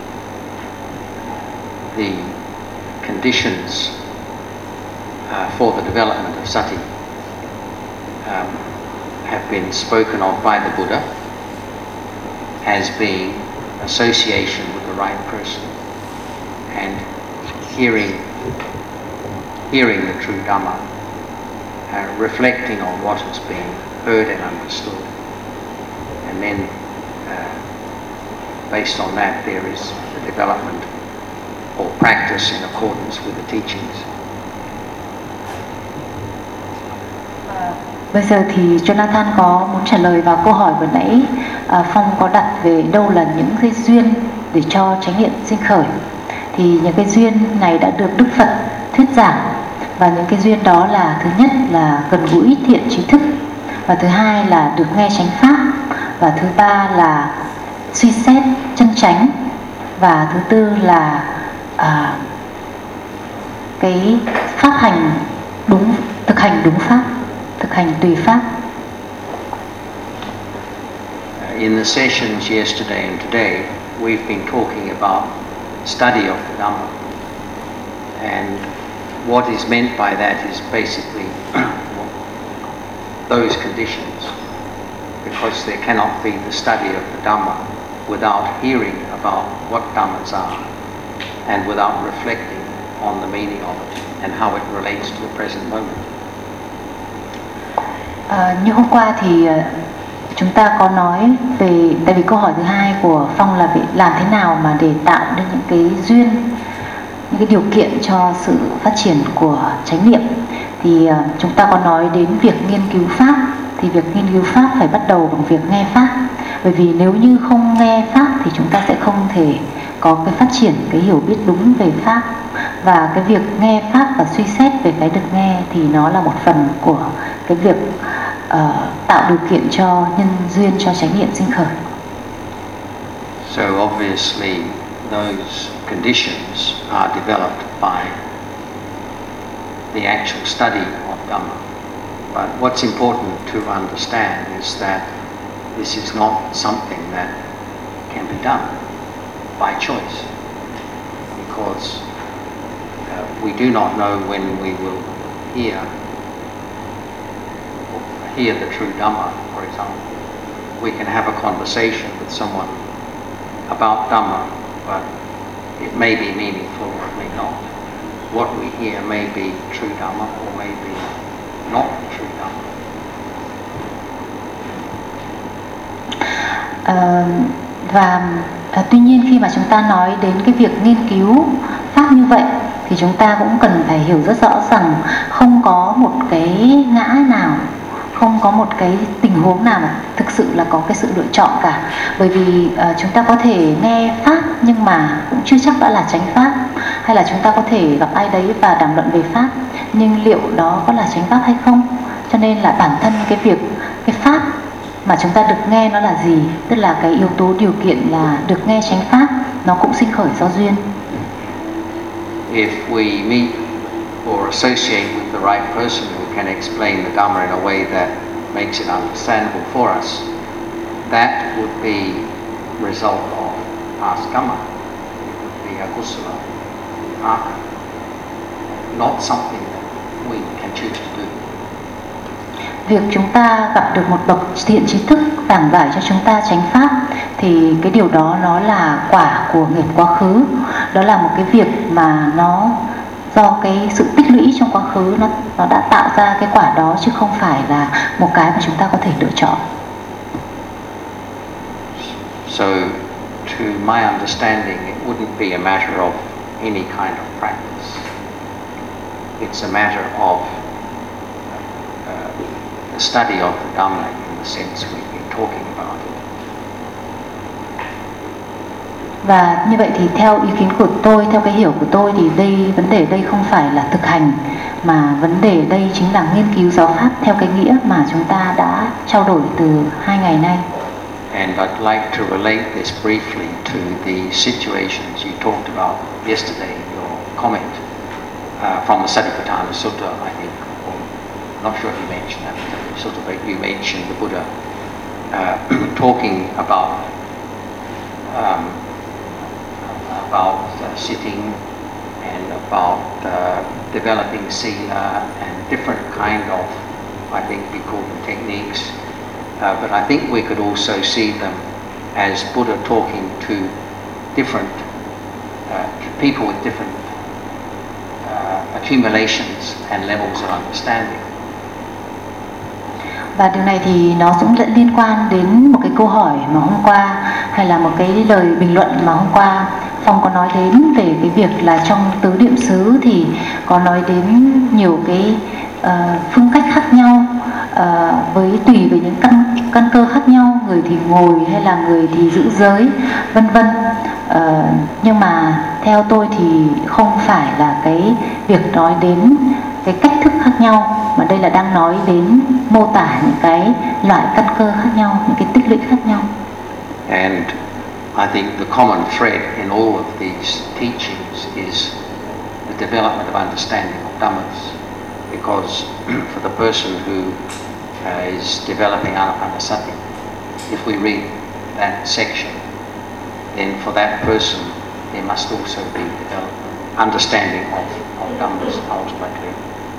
the conditions uh, for the development of sati um, have been spoken of by the Buddha as being association with the right person and hearing hearing the true Dhamma uh, reflecting on what has been heard and understood. And then, uh, based on that, there is the development or practice in accordance with the teachings. Bây giờ thì Jonathan có muốn trả lời vào câu hỏi vừa nãy à, Phong có đặt về đâu là những cái duyên để cho chánh niệm sinh khởi. Thì những cái duyên này đã được Đức Phật thuyết giảng, và những cái duyên đó là thứ nhất là gần gũi thiện trí thức, và thứ hai là được nghe chánh pháp, và thứ ba là suy xét chân chánh, và thứ tư là à, cái pháp hành đúng, thực hành đúng pháp, thực hành tùy pháp. In the sessions yesterday and today, we've been talking about study of the Dhamma, and what is meant by that is basically those conditions, because there cannot be the study of the Dhamma without hearing about what Dhammas are and without reflecting on the meaning of it and how it relates to the present moment. À, như hôm qua thì chúng ta có nói về, tại vì câu hỏi thứ hai của Phong là về làm thế nào mà để tạo nên những cái duyên, những cái điều kiện cho sự phát triển của chánh niệm, thì uh, chúng ta có nói đến việc nghiên cứu pháp. Thì việc nghiên cứu pháp phải bắt đầu bằng việc nghe pháp, bởi vì nếu như không nghe pháp thì chúng ta sẽ không thể có cái phát triển cái hiểu biết đúng về pháp, và cái việc nghe pháp và suy xét về cái được nghe thì nó là một phần của cái việc uh, tạo điều kiện cho nhân duyên cho chánh niệm sinh khởi. So obviously those conditions are developed by the actual study of Dhamma. But what's important to understand is that this is not something that can be done by choice, because uh, we do not know when we will hear hear the true Dhamma. For example, we can have a conversation with someone about Dhamma, but it may be meaningful or it may not. What we hear may be true Dhamma or may be not true Dhamma. À, và à, tuy nhiên khi mà chúng ta nói đến cái việc nghiên cứu pháp như vậy thì chúng ta cũng cần phải hiểu rất rõ rằng không có một cái ngã nào, không có một cái tình huống nào mà thực sự là có cái sự lựa chọn cả. Bởi vì uh, chúng ta có thể nghe pháp nhưng mà cũng chưa chắc đã là chánh pháp, hay là chúng ta có thể gặp ai đấy và đàm luận về pháp nhưng liệu đó có là chánh pháp hay không. Cho nên là bản thân cái việc cái pháp mà chúng ta được nghe nó là gì, tức là cái yếu tố điều kiện là được nghe chánh pháp, nó cũng sinh khởi do duyên. If we meet or associate with the right person who can explain the Dhamma in a way that makes it understandable for us, that would be result of past karma. It would be a kusala, arka, not something that we can choose to do. Việc chúng ta gặp được một bậc thiện trí thức giảng giải cho chúng ta chánh pháp thì cái điều đó nó là quả của nghiệp quá khứ. Đó là một cái việc mà nó do cái sự tích lũy trong quá khứ, nó nó đã tạo ra cái quả đó, chứ không phải là một cái mà chúng ta có thể lựa chọn. So, to my understanding, it wouldn't be a matter of any kind of practice. It's a matter of uh, the study of the Dhamma in the sense we've been talking about it. Và như vậy thì theo ý kiến của tôi, theo cái hiểu của tôi thì đây, vấn đề đây không phải là thực hành, mà vấn đề đây chính là nghiên cứu giáo pháp theo cái nghĩa mà chúng ta đã trao đổi từ hai ngày nay. And I'd like to relate this briefly to the situations you talked about yesterday in your comment uh, from the Satipatthana Sutta, I think. Or, I'm not sure if you mentioned that sort of, but you mentioned the Buddha uh, talking about um, about uh, sitting and about uh, developing sila and different kind of, I think we call them techniques. Uh, but I think we could also see them as Buddha talking to different uh, people with different uh, accumulations and levels of understanding. Và điều này thì nó cũng lại liên quan đến một cái câu hỏi mà hôm qua, hay là một cái lời bình luận mà hôm qua Phong có nói đến về cái việc là trong tứ niệm xứ thì có nói đến nhiều cái uh, phương cách khác nhau, uh, với tùy về những căn căn cơ khác nhau, người thì ngồi hay là người thì giữ giới, vân vân. Uh, nhưng mà theo tôi thì không phải là cái việc nói đến cái cách thức khác nhau, mà đây là đang nói đến mô tả những cái loại căn cơ khác nhau, những cái tích lũy khác nhau. And I think the common thread in all of these teachings is the development of understanding of Dhammas, because for the person who uh, is developing Anapanasati, if we read that section, then for that person there must also be development, understanding of, of Dhammas ultimately,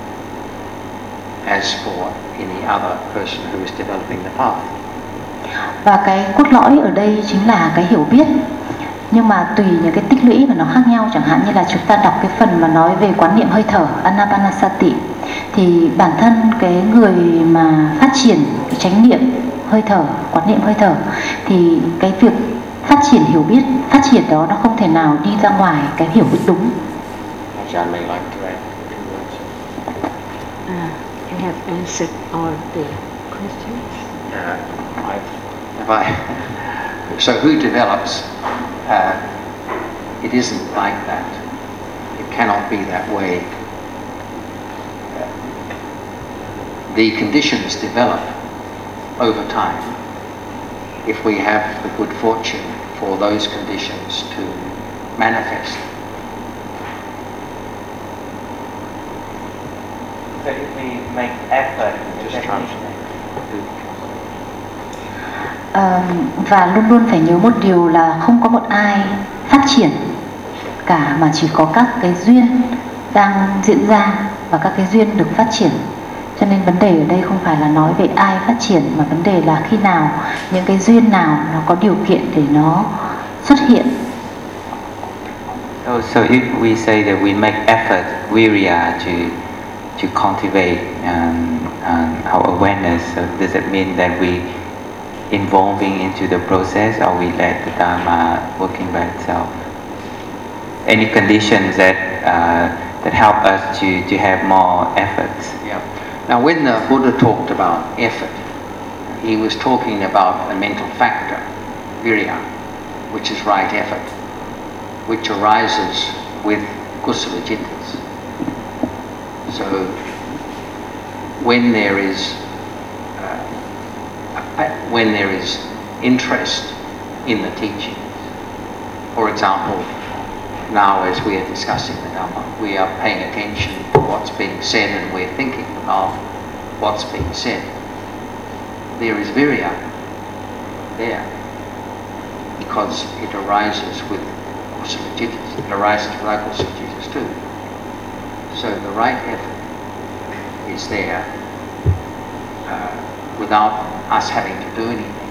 as for any other person who is developing the path. Và cái cốt lõi ở đây chính là cái hiểu biết, nhưng mà tùy những cái tích lũy mà nó khác nhau. Chẳng hạn như là chúng ta đọc cái phần mà nói về quán niệm hơi thở Anapanasati, thì bản thân cái người mà phát triển cái chánh niệm hơi thở, quán niệm hơi thở, thì cái việc phát triển hiểu biết, phát triển đó nó không thể nào đi ra ngoài cái hiểu biết đúng. Ajahn may like to add two words. Uh, you have answered all the questions. Uh, I've, have I? So who develops? Uh, it isn't like that. It cannot be that way. Uh, the conditions develop over time if we have the good fortune for those conditions to manifest. So if we make effort, just Uh, và luôn luôn phải nhớ một điều là không có một ai phát triển cả, mà chỉ có các cái duyên đang diễn ra và các cái duyên được phát triển. Cho nên vấn đề ở đây không phải là nói về ai phát triển, mà vấn đề là khi nào, những cái duyên nào nó có điều kiện để nó xuất hiện. So, so if we say that we make effort, virya, to to cultivate um, um, our awareness, so does it mean that we involving into the process, or we let the Dharma working by itself? Any conditions that uh, that help us to, to have more efforts? Yeah. Now when the Buddha talked about effort, he was talking about a mental factor, virya, which is right effort, which arises with kusala cittas. So when there is when there is interest in the teachings, for example, now as we are discussing the Dhamma, we are paying attention to what's being said and we're thinking about what's being said. There is virya there because it arises with kusala cittas. It arises with kusala cittas too. So the right effort is there uh, without us having to do anything.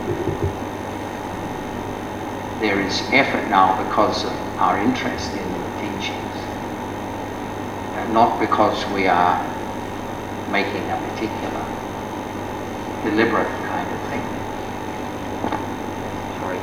There is effort now because of our interest in the teachings, and not because we are making a particular deliberate kind of thing. Sorry.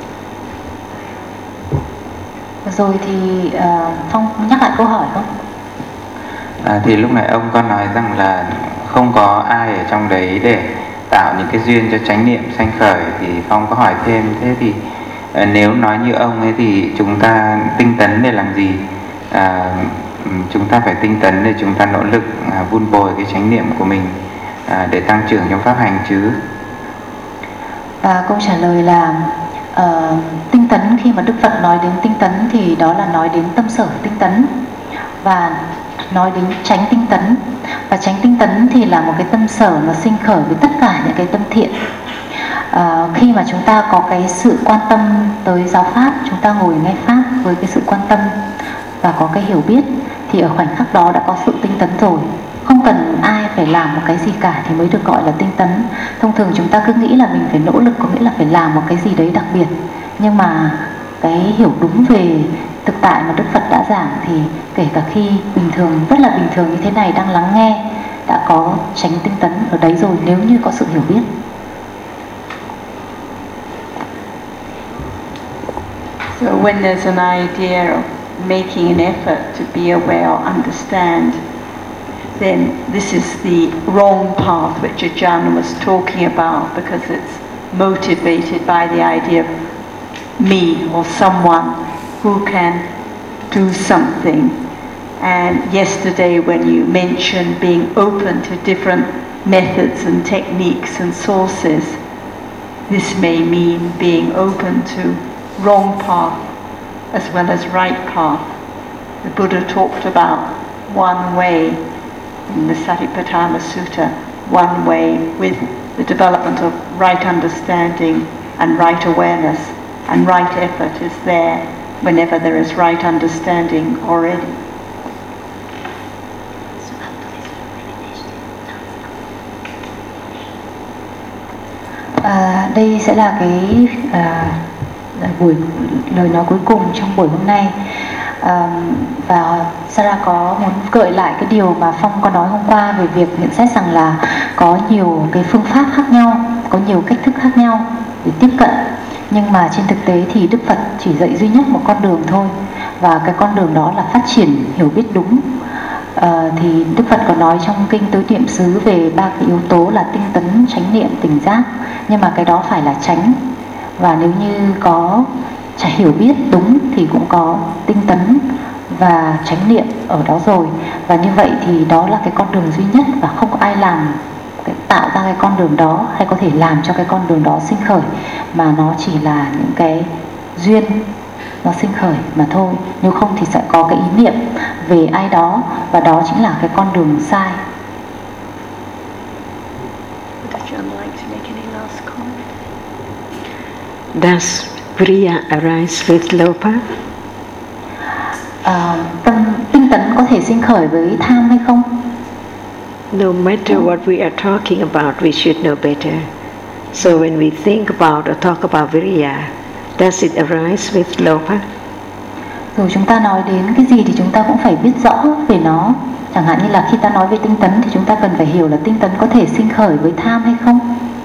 Rồi thì uh, Phong nhắc lại câu hỏi không? À, thì lúc này ông có nói rằng là không có ai ở trong đấy để tạo những cái duyên cho chánh niệm sanh khởi, thì Phong có hỏi thêm, thế thì à, nếu nói như ông ấy thì chúng ta tinh tấn để làm gì? À, chúng ta phải tinh tấn để chúng ta nỗ lực à, vun bồi cái chánh niệm của mình à, để tăng trưởng trong pháp hành chứ? Và câu trả lời là uh, tinh tấn, khi mà Đức Phật nói đến tinh tấn thì đó là nói đến tâm sở tinh tấn, và nói đến chánh tinh tấn. Và chánh tinh tấn thì là một cái tâm sở nó sinh khởi với tất cả những cái tâm thiện. À, khi mà chúng ta có cái sự quan tâm tới giáo pháp, chúng ta ngồi nghe pháp với cái sự quan tâm và có cái hiểu biết, thì ở khoảnh khắc đó đã có sự tinh tấn rồi. Không cần ai phải làm một cái gì cả thì mới được gọi là tinh tấn. Thông thường chúng ta cứ nghĩ là mình phải nỗ lực, có nghĩa là phải làm một cái gì đấy đặc biệt. Nhưng mà cái hiểu đúng về thực tại mà Đức Phật đã giảng thì kể cả khi bình thường, rất là bình thường như thế này, đang lắng nghe đã có chánh tinh tấn ở đấy rồi nếu như có sự hiểu biết. So when there's an idea of making an effort to be aware or understand, then this is the wrong path which Ajahn was talking about, because it's motivated by the idea of me or someone who can do something. And yesterday when you mentioned being open to different methods and techniques and sources, this may mean being open to wrong path as well as right path. The Buddha talked about one way in the Satipatthana Sutta, one way with the development of right understanding and right awareness, and right effort is there whenever there is right understanding already. À, đây sẽ là cái à, buổi lời nói cuối cùng trong buổi hôm nay. À, và Sarah có muốn gợi lại cái điều mà Phong có nói hôm qua về việc nhận xét rằng là có nhiều cái phương pháp khác nhau, có nhiều cách thức khác nhau để tiếp cận, nhưng mà trên thực tế thì Đức Phật chỉ dạy duy nhất một con đường thôi, và cái con đường đó là phát triển hiểu biết đúng. À, thì Đức Phật có nói trong kinh Tứ Niệm xứ về ba cái yếu tố là tinh tấn, chánh niệm, tỉnh giác, nhưng mà cái đó phải là chánh, và nếu như có chả hiểu biết đúng thì cũng có tinh tấn và chánh niệm ở đó rồi, và như vậy thì đó là cái con đường duy nhất, và không có ai làm cái, tạo ra cái con đường đó hay có thể làm cho cái con đường đó sinh khởi, mà nó chỉ là những cái duyên nó sinh khởi mà thôi. Nếu không thì sẽ có cái ý niệm về ai đó, và đó chính là cái con đường sai. Does Viriya arise with lopa? À, tâm tinh tấn có thể sinh khởi với tham hay không? No matter what we are talking about, we should know better. So when we think about or talk about Viriya, does it arise with lopa? Dù chúng ta nói đến cái gì thì chúng ta cũng phải biết rõ về nó. Chẳng hạn như là khi ta nói về tinh tấn thì chúng ta cần phải hiểu là tinh tấn có thể sinh khởi với tham hay không?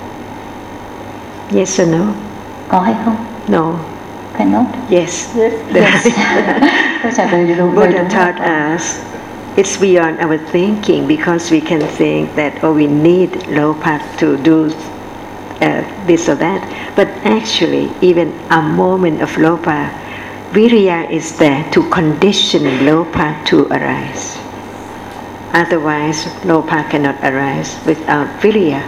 Yes or no? Có hay không? No. Cannot? Yes. Yes. Câu trả lời đúng. Buddha taught us it's beyond our thinking, because we can think that oh, we need lopa to do uh, this or that, but actually even a moment of lopa, Viriya is there to condition lopa to arise. Otherwise, lopa cannot arise without Viriya.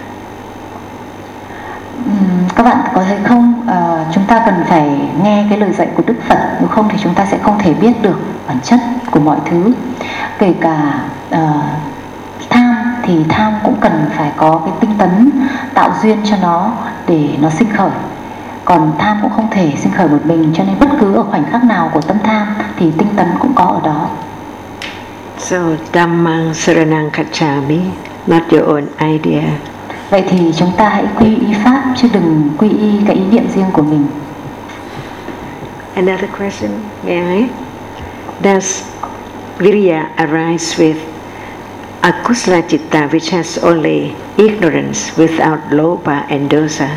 Uhm, các bạn có thấy không, uh, chúng ta cần phải nghe cái lời dạy của Đức Phật, nếu không thì chúng ta sẽ không thể biết được bản chất của mọi thứ. Kể cả uh, tham thì tham cũng cần phải có cái tinh tấn tạo duyên cho nó để nó sinh khởi. Còn tham cũng không thể sinh khởi một mình, cho nên bất cứ ở khoảnh khắc nào của tâm tham thì tinh tấn cũng có ở đó. So Dhammang Saranang Gacchami, not your own idea. Vậy thì chúng ta hãy quy y pháp chứ đừng quy y cái ý niệm riêng của mình. Another question, may I? Does Viriya arise with akusala citta, which has only ignorance without lopa and dosa?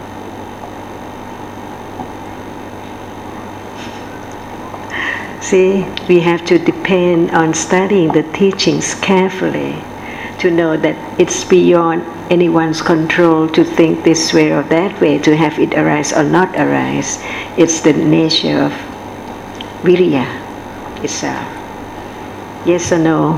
See, we have to depend on studying the teachings carefully to know that it's beyond anyone's control to think this way or that way, to have it arise or not arise. It's the nature of Viriya itself. Yes or no?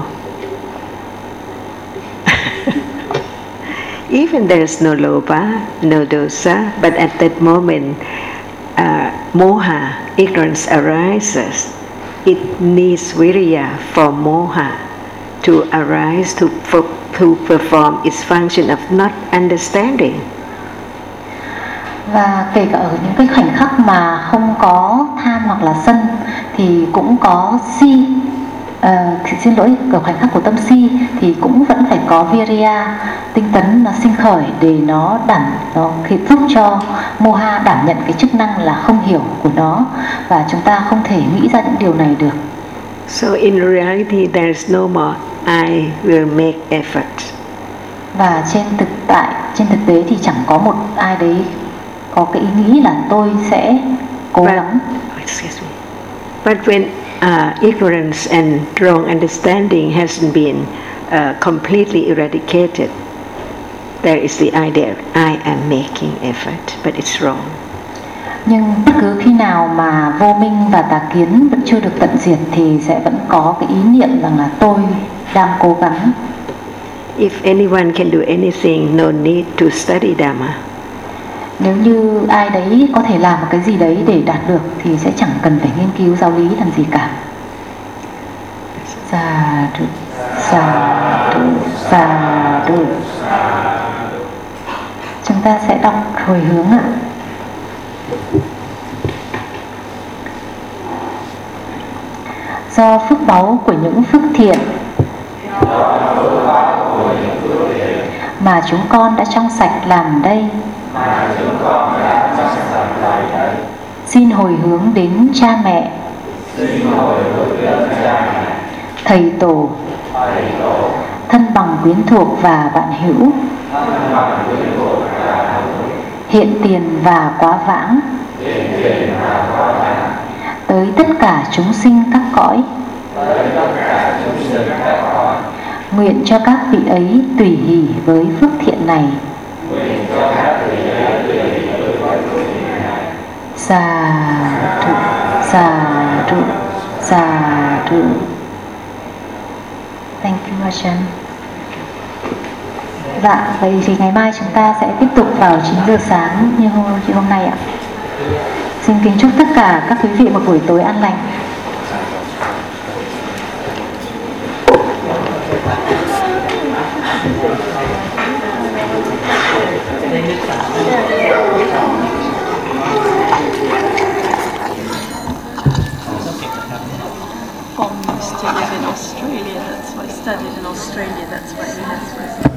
Even there's no lopa, no dosa, but at that moment uh, moha, ignorance arises. It needs Viriya for moha to arise, to, for, to perform its function of not understanding. Và kể cả ở những cái khoảnh khắc mà không có tham hoặc là sân thì cũng có si, uh, xin lỗi, ở khoảnh khắc của tâm si thì cũng vẫn phải có Viriya, tinh tấn nó sinh khởi để nó đảm, nó giúp cho moha đảm nhận cái chức năng là không hiểu của nó, và chúng ta không thể nghĩ ra những điều này được. So in reality there is no more I will make effort. Và trên thực tại, trên thực tế thì chẳng có một ai đấy có cái ý nghĩ là tôi sẽ cố gắng. Excuse me. But when uh, ignorance and wrong understanding hasn't been uh, completely eradicated, there is the idea I am making effort, but it's wrong. Nhưng bất cứ khi nào mà vô minh và tà kiến vẫn chưa được tận diệt thì sẽ vẫn có cái ý niệm rằng là tôi đang cố gắng. If anyone can do anything, no need to study Dhamma. Nếu như ai đấy có thể làm một cái gì đấy để đạt được thì sẽ chẳng cần phải nghiên cứu giáo lý làm gì cả. Sa du, sa du, sa du. Chúng ta sẽ đọc hồi hướng ạ. Do phước báu của những phước thiện mà chúng con đã trong sạch làm đây, xin hồi hướng đến cha mẹ, thầy tổ, thân bằng quyến thuộc và bạn hữu, hiện tiền và quá vãng, tới tất cả chúng sinh các cõi. Nguyện cho các vị ấy tùy hỷ với phước thiện này. Sa du, sa du, sa du. Thank you, Ajahn. Dạ, vậy thì ngày mai chúng ta sẽ tiếp tục vào chín giờ sáng như hôm, như hôm nay ạ. Xin kính chúc tất cả các quý vị một buổi tối an lành. Bom used to live in Australia, that's why I studied in Australia, that's why he has